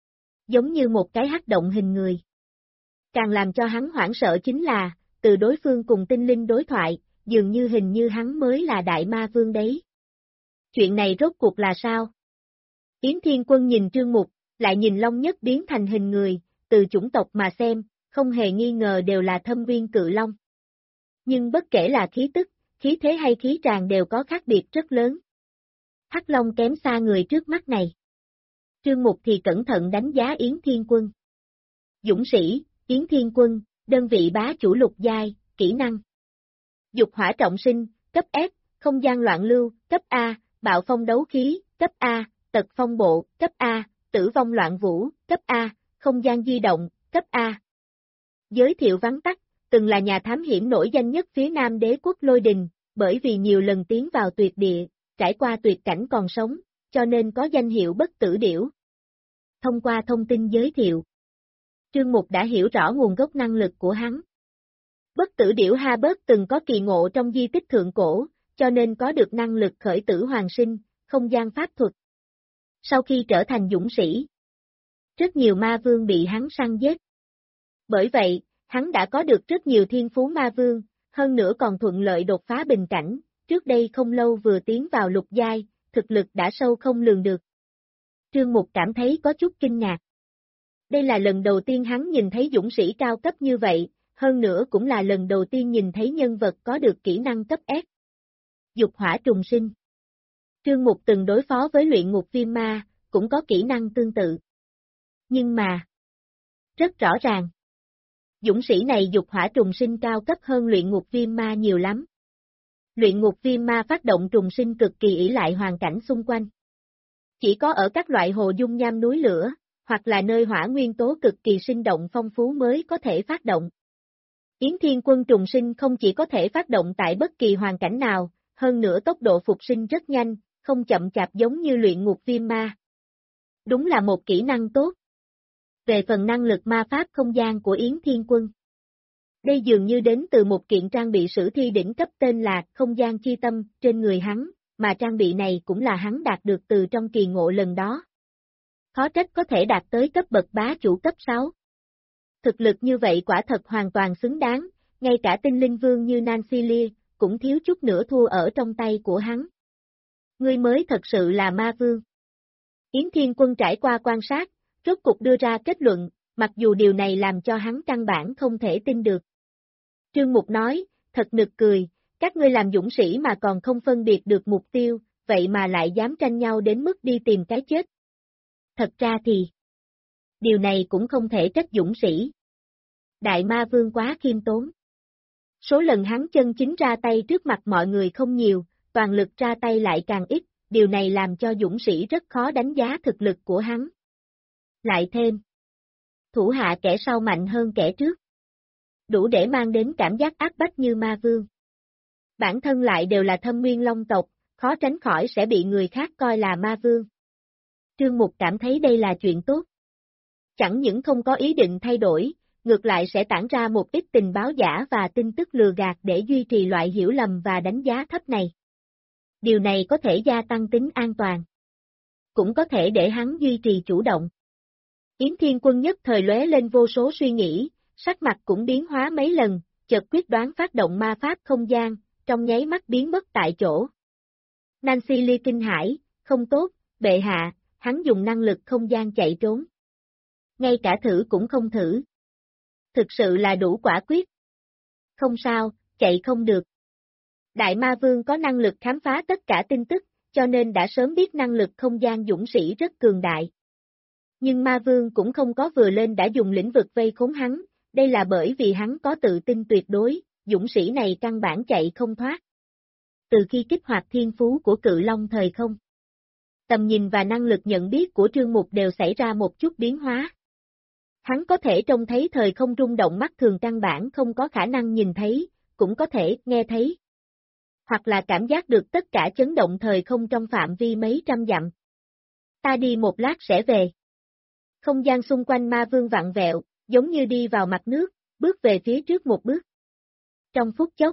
giống như một cái hắc động hình người. Càng làm cho hắn hoảng sợ chính là, từ đối phương cùng tinh linh đối thoại, dường như hình như hắn mới là đại ma vương đấy. Chuyện này rốt cuộc là sao? Yến Thiên Quân nhìn Trương Mục, lại nhìn Long Nhất biến thành hình người, từ chủng tộc mà xem, không hề nghi ngờ đều là thâm uyên cự long. Nhưng bất kể là khí tức, khí thế hay khí tràng đều có khác biệt rất lớn. Hắc Long kém xa người trước mắt này. Trương Mục thì cẩn thận đánh giá Yến Thiên Quân. Dũng sĩ, Yến Thiên Quân, đơn vị bá chủ lục giai, kỹ năng. Dục hỏa trọng sinh, cấp S, không gian loạn lưu, cấp A, bạo phong đấu khí, cấp A, tật phong bộ, cấp A, tử vong loạn vũ, cấp A, không gian di động, cấp A. Giới thiệu vắn tắt, từng là nhà thám hiểm nổi danh nhất phía Nam đế quốc Lôi Đình, bởi vì nhiều lần tiến vào tuyệt địa, trải qua tuyệt cảnh còn sống, cho nên có danh hiệu bất tử điểu. Thông qua thông tin giới thiệu, Trương Mục đã hiểu rõ nguồn gốc năng lực của hắn. Bất tử điểu Habert từng có kỳ ngộ trong di tích thượng cổ, cho nên có được năng lực khởi tử hoàng sinh, không gian pháp thuật. Sau khi trở thành dũng sĩ, rất nhiều ma vương bị hắn săn giết. Bởi vậy, hắn đã có được rất nhiều thiên phú ma vương, hơn nữa còn thuận lợi đột phá bình cảnh, trước đây không lâu vừa tiến vào lục giai, thực lực đã sâu không lường được. Trương Mục cảm thấy có chút kinh ngạc. Đây là lần đầu tiên hắn nhìn thấy dũng sĩ cao cấp như vậy, hơn nữa cũng là lần đầu tiên nhìn thấy nhân vật có được kỹ năng cấp S. Dục hỏa trùng sinh. Trương Mục từng đối phó với luyện ngục viêm ma, cũng có kỹ năng tương tự. Nhưng mà, rất rõ ràng, Dũng sĩ này dục hỏa trùng sinh cao cấp hơn luyện ngục viêm ma nhiều lắm. Luyện ngục viêm ma phát động trùng sinh cực kỳ ỷ lại hoàn cảnh xung quanh. Chỉ có ở các loại hồ dung nham núi lửa, hoặc là nơi hỏa nguyên tố cực kỳ sinh động phong phú mới có thể phát động. Yến Thiên Quân trùng sinh không chỉ có thể phát động tại bất kỳ hoàn cảnh nào, hơn nữa tốc độ phục sinh rất nhanh, không chậm chạp giống như luyện ngục viêm ma. Đúng là một kỹ năng tốt. Về phần năng lực ma pháp không gian của Yến Thiên Quân. Đây dường như đến từ một kiện trang bị sử thi đỉnh cấp tên là Không gian chi tâm trên người hắn, mà trang bị này cũng là hắn đạt được từ trong kỳ ngộ lần đó. Khó trách có thể đạt tới cấp bậc bá chủ cấp 6. Thực lực như vậy quả thật hoàn toàn xứng đáng, ngay cả tinh linh vương như Nancy Lee, cũng thiếu chút nữa thua ở trong tay của hắn. Ngươi mới thật sự là ma vương. Yến Thiên Quân trải qua quan sát, rốt cục đưa ra kết luận, mặc dù điều này làm cho hắn căn bản không thể tin được. Trương Mục nói, thật nực cười, các ngươi làm dũng sĩ mà còn không phân biệt được mục tiêu, vậy mà lại dám tranh nhau đến mức đi tìm cái chết. Thật ra thì, điều này cũng không thể trách dũng sĩ. Đại ma vương quá khiêm tốn. Số lần hắn chân chính ra tay trước mặt mọi người không nhiều, toàn lực ra tay lại càng ít, điều này làm cho dũng sĩ rất khó đánh giá thực lực của hắn. Lại thêm, thủ hạ kẻ sau mạnh hơn kẻ trước. Đủ để mang đến cảm giác áp bách như ma vương. Bản thân lại đều là thâm nguyên long tộc, khó tránh khỏi sẽ bị người khác coi là ma vương. Trương Mục cảm thấy đây là chuyện tốt. Chẳng những không có ý định thay đổi, ngược lại sẽ tản ra một ít tình báo giả và tin tức lừa gạt để duy trì loại hiểu lầm và đánh giá thấp này. Điều này có thể gia tăng tính an toàn. Cũng có thể để hắn duy trì chủ động. Yến Thiên Quân nhất thời lóe lên vô số suy nghĩ, sắc mặt cũng biến hóa mấy lần, chợt quyết đoán phát động ma pháp không gian, trong nháy mắt biến mất tại chỗ. Nancy Lee kinh hãi, không tốt, bệ hạ, hắn dùng năng lực không gian chạy trốn. Ngay cả thử cũng không thử. Thực sự là đủ quả quyết. Không sao, chạy không được. Đại ma vương có năng lực khám phá tất cả tin tức, cho nên đã sớm biết năng lực không gian dũng sĩ rất cường đại. Nhưng ma vương cũng không có vừa lên đã dùng lĩnh vực vây khốn hắn, đây là bởi vì hắn có tự tin tuyệt đối, dũng sĩ này căn bản chạy không thoát. Từ khi kích hoạt thiên phú của cự long thời không, tầm nhìn và năng lực nhận biết của Trương Mục đều xảy ra một chút biến hóa. Hắn có thể trông thấy thời không rung động mắt thường căn bản không có khả năng nhìn thấy, cũng có thể nghe thấy. Hoặc là cảm giác được tất cả chấn động thời không trong phạm vi mấy trăm dặm. Ta đi một lát sẽ về. Không gian xung quanh ma vương vặn vẹo, giống như đi vào mặt nước, bước về phía trước một bước. Trong phút chốc,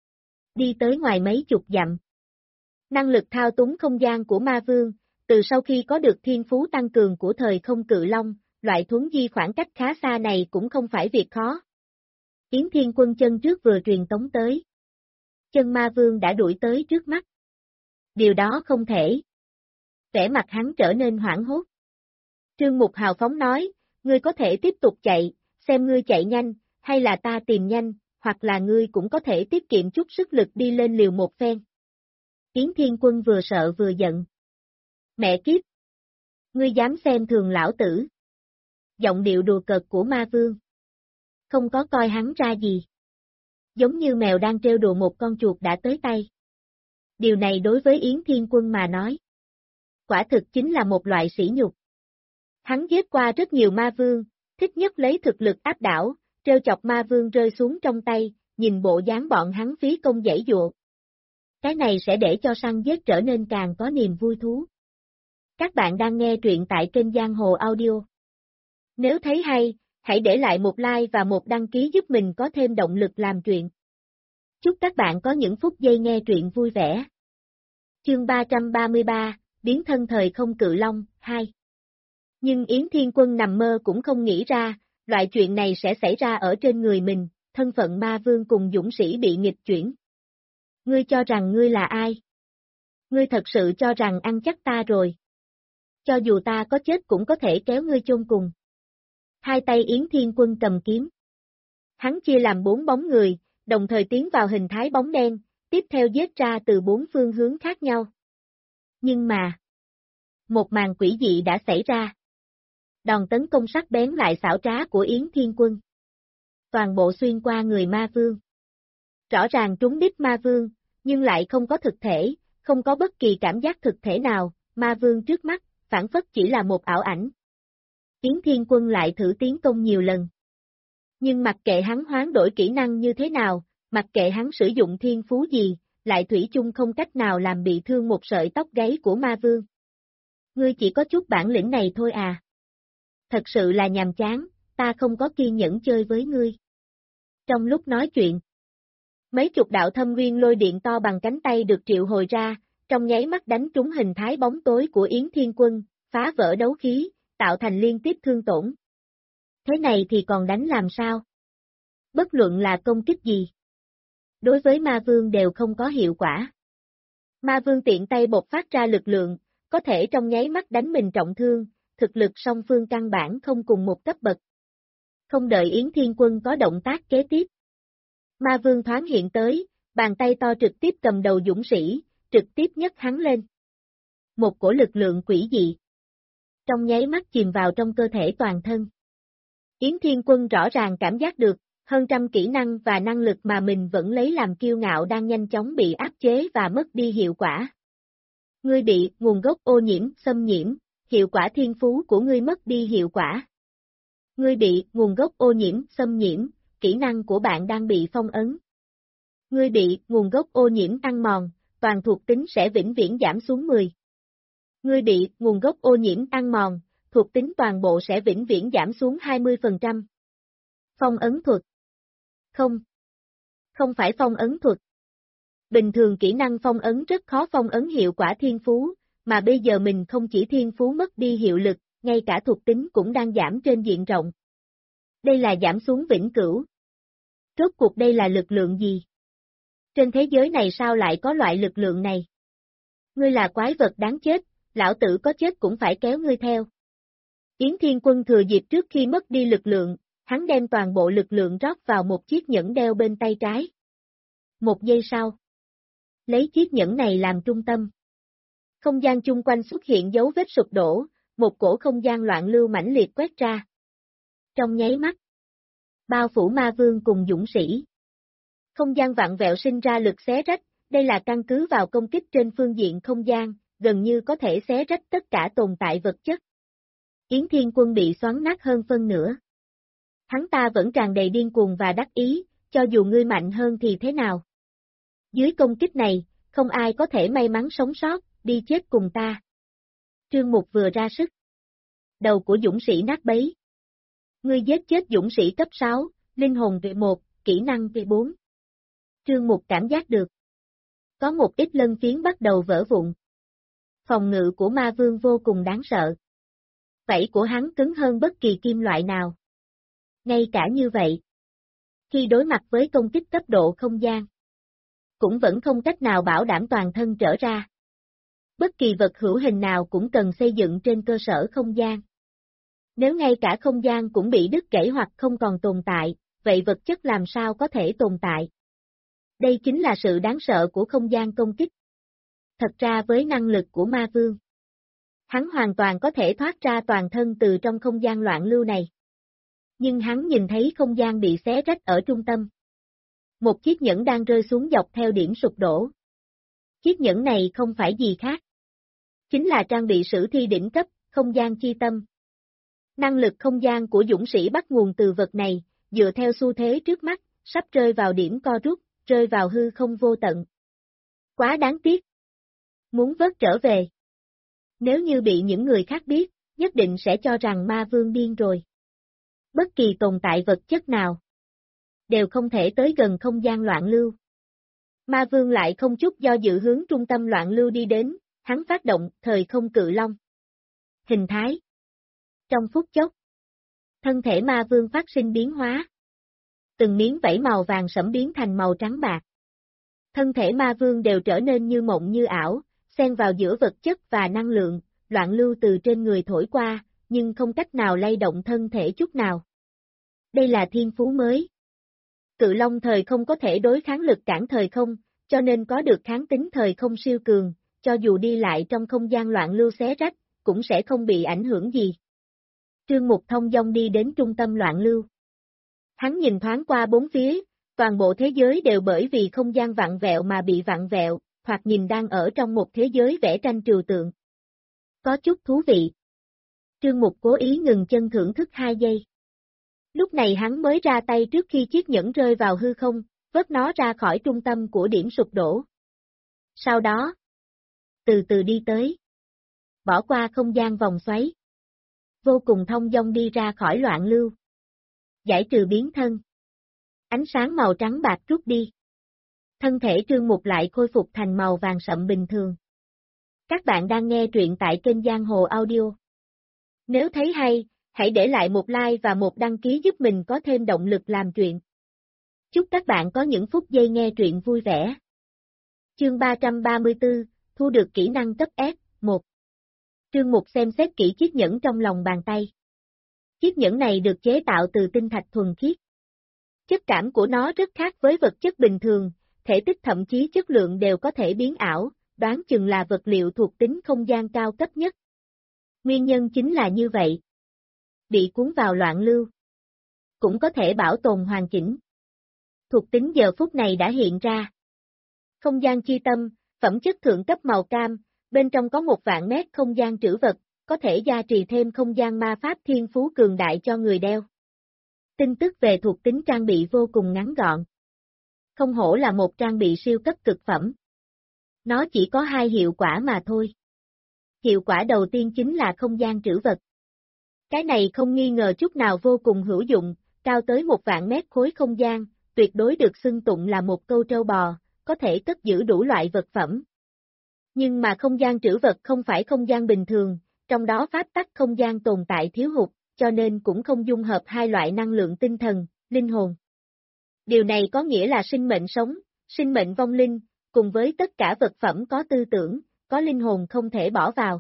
đi tới ngoài mấy chục dặm. Năng lực thao túng không gian của ma vương, từ sau khi có được thiên phú tăng cường của thời không cự long, loại thuấn di khoảng cách khá xa này cũng không phải việc khó. Yến Thiên Quân chân trước vừa truyền tống tới. Chân ma vương đã đuổi tới trước mắt. Điều đó không thể. Vẻ mặt hắn trở nên hoảng hốt. Trương Mục hào phóng nói, ngươi có thể tiếp tục chạy, xem ngươi chạy nhanh, hay là ta tìm nhanh, hoặc là ngươi cũng có thể tiết kiệm chút sức lực đi lên liều một phen. Yến Thiên Quân vừa sợ vừa giận. Mẹ kiếp! Ngươi dám xem thường lão tử. Giọng điệu đùa cợt của ma vương. Không có coi hắn ra gì. Giống như mèo đang trêu đùa một con chuột đã tới tay. Điều này đối với Yến Thiên Quân mà nói. Quả thực chính là một loại sỉ nhục. Hắn giết qua rất nhiều ma vương, thích nhất lấy thực lực áp đảo, trêu chọc ma vương rơi xuống trong tay, nhìn bộ dáng bọn hắn phí công giãy giụa. Cái này sẽ để cho săn giết trở nên càng có niềm vui thú. Các bạn đang nghe truyện tại kênh Giang Hồ Audio. Nếu thấy hay, hãy để lại một like và một đăng ký giúp mình có thêm động lực làm truyện. Chúc các bạn có những phút giây nghe truyện vui vẻ. Chương 333, Biến thân thời không cự long, 2. Nhưng Yến Thiên Quân nằm mơ cũng không nghĩ ra, loại chuyện này sẽ xảy ra ở trên người mình, thân phận ma vương cùng dũng sĩ bị nghịch chuyển. Ngươi cho rằng ngươi là ai? Ngươi thật sự cho rằng ăn chắc ta rồi. Cho dù ta có chết cũng có thể kéo ngươi chôn cùng. Hai tay Yến Thiên Quân cầm kiếm. Hắn chia làm 4 bóng người, đồng thời tiến vào hình thái bóng đen, tiếp theo giết ra từ 4 phương hướng khác nhau. Nhưng mà, một màn quỷ dị đã xảy ra. Đòn tấn công sắc bén lại xảo trá của Yến Thiên Quân. toàn bộ xuyên qua người ma vương. Rõ ràng trúng đích ma vương, nhưng lại không có thực thể, không có bất kỳ cảm giác thực thể nào, ma vương trước mắt, phản phất chỉ là một ảo ảnh. Yến Thiên Quân lại thử tiến công nhiều lần. Nhưng mặc kệ hắn hoán đổi kỹ năng như thế nào, mặc kệ hắn sử dụng thiên phú gì, lại thủy chung không cách nào làm bị thương một sợi tóc gáy của ma vương. Ngươi chỉ có chút bản lĩnh này thôi à? Thật sự là nhàm chán, ta không có kiên nhẫn chơi với ngươi. Trong lúc nói chuyện, mấy chục đạo thâm nguyên lôi điện to bằng cánh tay được triệu hồi ra, trong nháy mắt đánh trúng hình thái bóng tối của Yến Thiên Quân, phá vỡ đấu khí, tạo thành liên tiếp thương tổn. Thế này thì còn đánh làm sao? Bất luận là công kích gì, đối với ma vương đều không có hiệu quả. Ma vương tiện tay bộc phát ra lực lượng, có thể trong nháy mắt đánh mình trọng thương, thực lực song phương căn bản không cùng một cấp bậc. Không đợi Yến Thiên Quân có động tác kế tiếp. Ma vương thoáng hiện tới, bàn tay to trực tiếp cầm đầu dũng sĩ, trực tiếp nhấc hắn lên. Một cổ lực lượng quỷ dị. Trong nháy mắt chìm vào trong cơ thể toàn thân. Yến Thiên Quân rõ ràng cảm giác được, hơn trăm kỹ năng và năng lực mà mình vẫn lấy làm kiêu ngạo đang nhanh chóng bị áp chế và mất đi hiệu quả. Ngươi bị nguồn gốc ô nhiễm, xâm nhiễm, hiệu quả thiên phú của ngươi mất đi hiệu quả. Ngươi bị nguồn gốc ô nhiễm, xâm nhiễm, kỹ năng của bạn đang bị phong ấn. Ngươi bị nguồn gốc ô nhiễm ăn mòn, toàn thuộc tính sẽ vĩnh viễn giảm xuống 10. Ngươi bị nguồn gốc ô nhiễm ăn mòn, thuộc tính toàn bộ sẽ vĩnh viễn giảm xuống 20%. Phong ấn thuật. Không phải phong ấn thuật. Bình thường kỹ năng phong ấn rất khó phong ấn hiệu quả thiên phú, mà bây giờ mình không chỉ thiên phú mất đi hiệu lực, ngay cả thuộc tính cũng đang giảm trên diện rộng. Đây là giảm xuống vĩnh cửu. Rốt cuộc đây là lực lượng gì? Trên thế giới này sao lại có loại lực lượng này? Ngươi là quái vật đáng chết, lão tử có chết cũng phải kéo ngươi theo. Yến Thiên Quân thừa dịp trước khi mất đi lực lượng, hắn đem toàn bộ lực lượng rót vào một chiếc nhẫn đeo bên tay trái. Một giây sau, lấy chiếc nhẫn này làm trung tâm. Không gian chung quanh xuất hiện dấu vết sụp đổ, một cổ không gian loạn lưu mãnh liệt quét ra. Trong nháy mắt, bao phủ ma vương cùng dũng sĩ. Không gian vặn vẹo sinh ra lực xé rách, đây là căn cứ vào công kích trên phương diện không gian, gần như có thể xé rách tất cả tồn tại vật chất. Yến Thiên Quân bị xoắn nát hơn phân nửa. Hắn ta vẫn tràn đầy điên cuồng và đắc ý, cho dù ngươi mạnh hơn thì thế nào. Dưới công kích này, không ai có thể may mắn sống sót, đi chết cùng ta. Trương Mục vừa ra sức. Đầu của dũng sĩ nát bấy. Ngươi giết chết dũng sĩ cấp 6, linh hồn vị 1, kỹ năng vị 4. Trương Mục cảm giác được. Có một ít lân phiến bắt đầu vỡ vụn. Phòng ngự của ma vương vô cùng đáng sợ. Vảy của hắn cứng hơn bất kỳ kim loại nào. Ngay cả như vậy, khi đối mặt với công kích cấp độ không gian, cũng vẫn không cách nào bảo đảm toàn thân trở ra. Bất kỳ vật hữu hình nào cũng cần xây dựng trên cơ sở không gian. Nếu ngay cả không gian cũng bị đứt gãy hoặc không còn tồn tại, vậy vật chất làm sao có thể tồn tại? Đây chính là sự đáng sợ của không gian công kích. Thật ra với năng lực của ma vương, hắn hoàn toàn có thể thoát ra toàn thân từ trong không gian loạn lưu này. Nhưng hắn nhìn thấy không gian bị xé rách ở trung tâm. Một chiếc nhẫn đang rơi xuống dọc theo điểm sụp đổ. Chiếc nhẫn này không phải gì khác. Chính là trang bị sử thi đỉnh cấp, không gian chi tâm. Năng lực không gian của dũng sĩ bắt nguồn từ vật này, dựa theo xu thế trước mắt, sắp rơi vào điểm co rút, rơi vào hư không vô tận. Quá đáng tiếc. Muốn vớt trở về. Nếu như bị những người khác biết, nhất định sẽ cho rằng ma vương điên rồi. Bất kỳ tồn tại vật chất nào đều không thể tới gần không gian loạn lưu. Ma vương lại không chút do dự hướng trung tâm loạn lưu đi đến, hắn phát động thời không cự long. Hình thái. Trong phút chốc, thân thể ma vương phát sinh biến hóa. Từng miếng vảy màu vàng sẫm biến thành màu trắng bạc. Thân thể ma vương đều trở nên như mộng như ảo, xen vào giữa vật chất và năng lượng, loạn lưu từ trên người thổi qua, nhưng không cách nào lay động thân thể chút nào. Đây là thiên phú mới. Cự long thời không có thể đối kháng lực cản thời không, cho nên có được kháng tính thời không siêu cường, cho dù đi lại trong không gian loạn lưu xé rách, cũng sẽ không bị ảnh hưởng gì. Trương Mục thông dong đi đến trung tâm loạn lưu. Hắn nhìn thoáng qua bốn phía, toàn bộ thế giới đều bởi vì không gian vặn vẹo mà bị vặn vẹo, hoặc nhìn đang ở trong một thế giới vẽ tranh trừu tượng. Có chút thú vị. Trương Mục cố ý ngừng chân thưởng thức 2 giây. Lúc này hắn mới ra tay trước khi chiếc nhẫn rơi vào hư không, vớt nó ra khỏi trung tâm của điểm sụp đổ. Sau đó, từ từ đi tới. Bỏ qua không gian vòng xoáy. Vô cùng thông dong đi ra khỏi loạn lưu. Giải trừ biến thân. Ánh sáng màu trắng bạc rút đi. Thân thể Trương Mục lại khôi phục thành màu vàng sậm bình thường. Các bạn đang nghe truyện tại kênh Giang Hồ Audio. Nếu thấy hay, hãy để lại một like và một đăng ký giúp mình có thêm động lực làm truyện. Chúc các bạn có những phút giây nghe truyện vui vẻ. Chương 334, thu được kỹ năng cấp S, 1. Trương Mục xem xét kỹ chiếc nhẫn trong lòng bàn tay. Chiếc nhẫn này được chế tạo từ tinh thạch thuần khiết. Chất cảm của nó rất khác với vật chất bình thường, thể tích thậm chí chất lượng đều có thể biến ảo, đoán chừng là vật liệu thuộc tính không gian cao cấp nhất. Nguyên nhân chính là như vậy. Bị cuốn vào loạn lưu. Cũng có thể bảo tồn hoàn chỉnh. Thuộc tính giờ phút này đã hiện ra. Không gian chi tâm, phẩm chất thượng cấp màu cam, bên trong có 1.000 mét không gian trữ vật, có thể gia trì thêm không gian ma pháp thiên phú cường đại cho người đeo. Tin tức về thuộc tính trang bị vô cùng ngắn gọn. Không hổ là một trang bị siêu cấp cực phẩm. Nó chỉ có 2 hiệu quả mà thôi. Hiệu quả đầu tiên chính là không gian trữ vật. Cái này không nghi ngờ chút nào vô cùng hữu dụng, cao tới 1.000 mét khối không gian, tuyệt đối được xưng tụng là một câu trâu bò, có thể cất giữ đủ loại vật phẩm. Nhưng mà không gian trữ vật không phải không gian bình thường, trong đó pháp tắc không gian tồn tại thiếu hụt, cho nên cũng không dung hợp 2 loại năng lượng tinh thần, linh hồn. Điều này có nghĩa là sinh mệnh sống, sinh mệnh vong linh, cùng với tất cả vật phẩm có tư tưởng, có linh hồn không thể bỏ vào.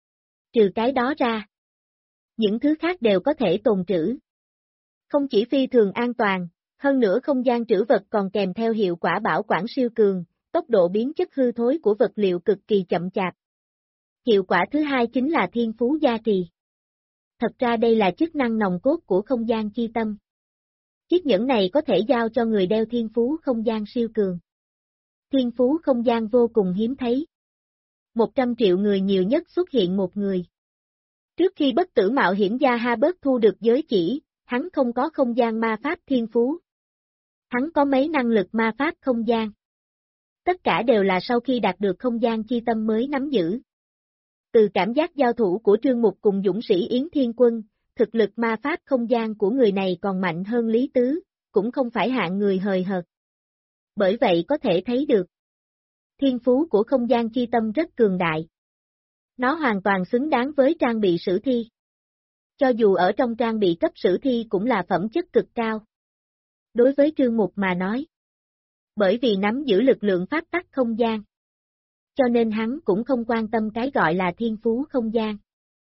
Trừ cái đó ra, những thứ khác đều có thể tồn trữ. Không chỉ phi thường an toàn, hơn nữa không gian trữ vật còn kèm theo hiệu quả bảo quản siêu cường, tốc độ biến chất hư thối của vật liệu cực kỳ chậm chạp. Hiệu quả thứ hai chính là thiên phú gia trì. Thật ra đây là chức năng nòng cốt của không gian chi tâm. Chiếc nhẫn này có thể giao cho người đeo thiên phú không gian siêu cường. Thiên phú không gian vô cùng hiếm thấy. 100 triệu người nhiều nhất xuất hiện một người. Trước khi bất tử mạo hiểm gia Habert thu được giới chỉ, hắn không có không gian ma pháp thiên phú. Hắn có mấy năng lực ma pháp không gian. Tất cả đều là sau khi đạt được không gian chi tâm mới nắm giữ. Từ cảm giác giao thủ của Trương Mục cùng dũng sĩ Yến Thiên Quân, thực lực ma pháp không gian của người này còn mạnh hơn Lý Tứ, cũng không phải hạng người hời hợt. Bởi vậy có thể thấy được, thiên phú của không gian chi tâm rất cường đại. Nó hoàn toàn xứng đáng với trang bị sử thi. Cho dù ở trong trang bị cấp sử thi cũng là phẩm chất cực cao. Đối với Trương Mục mà nói, bởi vì nắm giữ lực lượng pháp tắc không gian, cho nên hắn cũng không quan tâm cái gọi là thiên phú không gian.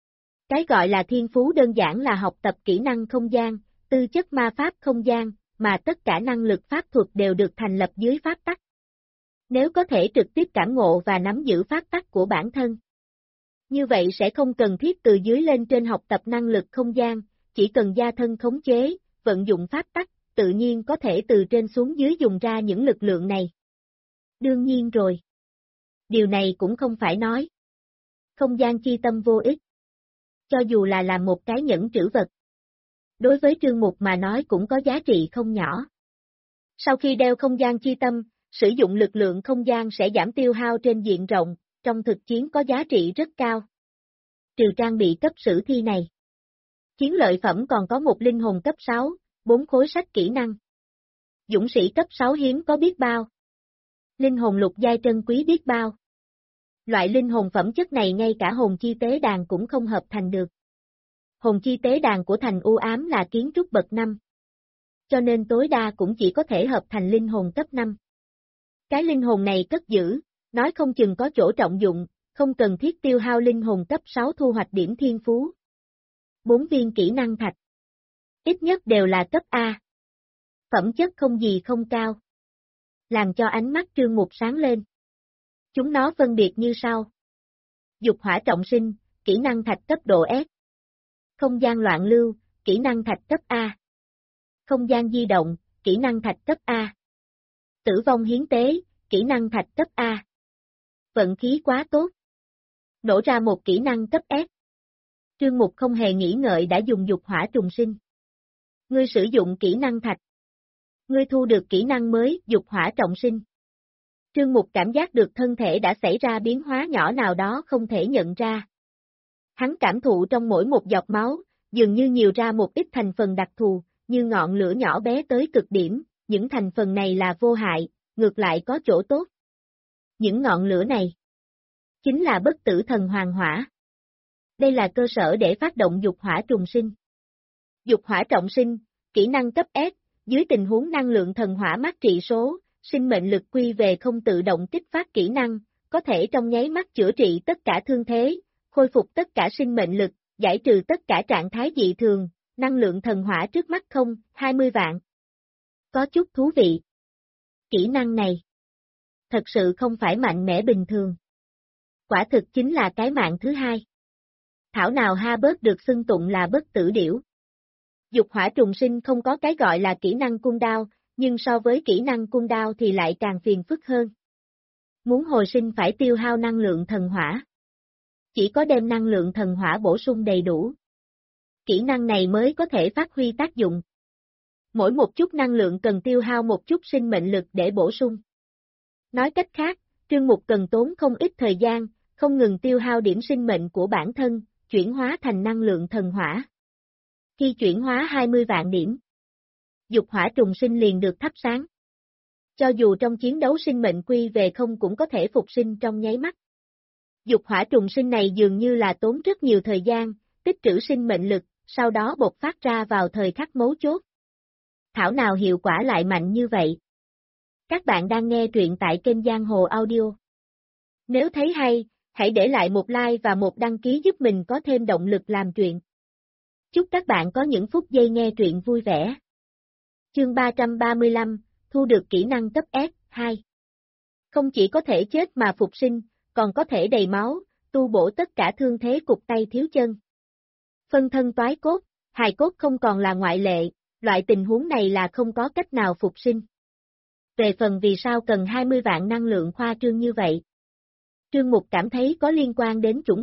Cái gọi là thiên phú đơn giản là học tập kỹ năng không gian, tư chất ma pháp không gian, mà tất cả năng lực pháp thuật đều được thành lập dưới pháp tắc. Nếu có thể trực tiếp cảm ngộ và nắm giữ pháp tắc của bản thân, như vậy sẽ không cần thiết từ dưới lên trên học tập năng lực không gian, chỉ cần gia thân khống chế, vận dụng pháp tắc, tự nhiên có thể từ trên xuống dưới dùng ra những lực lượng này. Đương nhiên rồi. Điều này cũng không phải nói. Không gian chi tâm vô ích. Cho dù là làm một cái nhẫn trữ vật. Đối với Trương Mục mà nói cũng có giá trị không nhỏ. Sau khi đeo không gian chi tâm, sử dụng lực lượng không gian sẽ giảm tiêu hao trên diện rộng, trong thực chiến có giá trị rất cao. Trừ trang bị cấp sử thi này. Chiến lợi phẩm còn có một linh hồn cấp 6, 4 khối sách kỹ năng. Dũng sĩ cấp 6 hiếm có biết bao. Linh hồn lục giai trân quý biết bao. Loại linh hồn phẩm chất này ngay cả hồn chi tế đàn cũng không hợp thành được. Hồn chi tế đàn của thành u ám là kiến trúc bậc 5. Cho nên tối đa cũng chỉ có thể hợp thành linh hồn cấp 5. Cái linh hồn này cất giữ, nói không chừng có chỗ trọng dụng, không cần thiết tiêu hao linh hồn cấp 6 thu hoạch điểm thiên phú. 4 viên kỹ năng thạch. Ít nhất đều là cấp A. Phẩm chất không gì không cao. Làm cho ánh mắt Trương Mục sáng lên. Chúng nó phân biệt như sau. Dục hỏa trọng sinh, kỹ năng thạch cấp độ S. Không gian loạn lưu, kỹ năng thạch cấp A. không gian di động, kỹ năng thạch cấp A. Tử vong hiến tế, kỹ năng thạch cấp A. Vận khí quá tốt. Nổ ra một kỹ năng cấp S. Trương Mục không hề nghĩ ngợi đã dùng dục hỏa trùng sinh. Ngươi sử dụng kỹ năng thạch. Ngươi thu được kỹ năng mới, dục hỏa trọng sinh. Trương Mục cảm giác được thân thể đã xảy ra biến hóa nhỏ nào đó không thể nhận ra. Hắn cảm thụ trong mỗi một giọt máu, dường như nhiều ra một ít thành phần đặc thù, như ngọn lửa nhỏ bé tới cực điểm, những thành phần này là vô hại, ngược lại có chỗ tốt. Những ngọn lửa này chính là bất tử thần hoàng hỏa. Đây là cơ sở để phát động dục hỏa trùng sinh. Dục hỏa trọng sinh, kỹ năng cấp S, dưới tình huống năng lượng thần hỏa mát trị số, sinh mệnh lực quy về không tự động kích phát kỹ năng, có thể trong nháy mắt chữa trị tất cả thương thế, khôi phục tất cả sinh mệnh lực, giải trừ tất cả trạng thái dị thường, năng lượng thần hỏa trước mắt không, 20 vạn. Có chút thú vị. Kỹ năng này thật sự không phải mạnh mẽ bình thường. Quả thực chính là cái mạng thứ hai. Thảo nào ha bớt được xưng tụng là bất tử điểu. Dục hỏa trùng sinh không có cái gọi là kỹ năng cung đao, nhưng so với kỹ năng cung đao thì lại càng phiền phức hơn. Muốn hồi sinh phải tiêu hao năng lượng thần hỏa. Chỉ có đem năng lượng thần hỏa bổ sung đầy đủ. Kỹ năng này mới có thể phát huy tác dụng. Mỗi một chút năng lượng cần tiêu hao một chút sinh mệnh lực để bổ sung. Nói cách khác, Trương Mục cần tốn không ít thời gian, không ngừng tiêu hao điểm sinh mệnh của bản thân, chuyển hóa thành năng lượng thần hỏa. Khi chuyển hóa 20 vạn điểm, dục hỏa trùng sinh liền được thắp sáng. Cho dù trong chiến đấu sinh mệnh quy về không cũng có thể phục sinh trong nháy mắt. Dục hỏa trùng sinh này dường như là tốn rất nhiều thời gian, tích trữ sinh mệnh lực, sau đó bộc phát ra vào thời khắc mấu chốt. Thảo nào hiệu quả lại mạnh như vậy. Các bạn đang nghe truyện tại kênh Giang Hồ Audio. Nếu thấy hay, hãy để lại một like và một đăng ký giúp mình có thêm động lực làm truyện. Chúc các bạn có những phút giây nghe truyện vui vẻ. Chương 335, thu được kỹ năng cấp S2. Không chỉ có thể chết mà phục sinh, còn có thể đầy máu, tu bổ tất cả thương thế cụt tay thiếu chân. Phân thân toái cốt, hài cốt không còn là ngoại lệ, loại tình huống này là không có cách nào phục sinh. Về phần vì sao cần 20 vạn năng lượng khoa trương như vậy? Trương Mục cảm thấy có liên quan đến chủng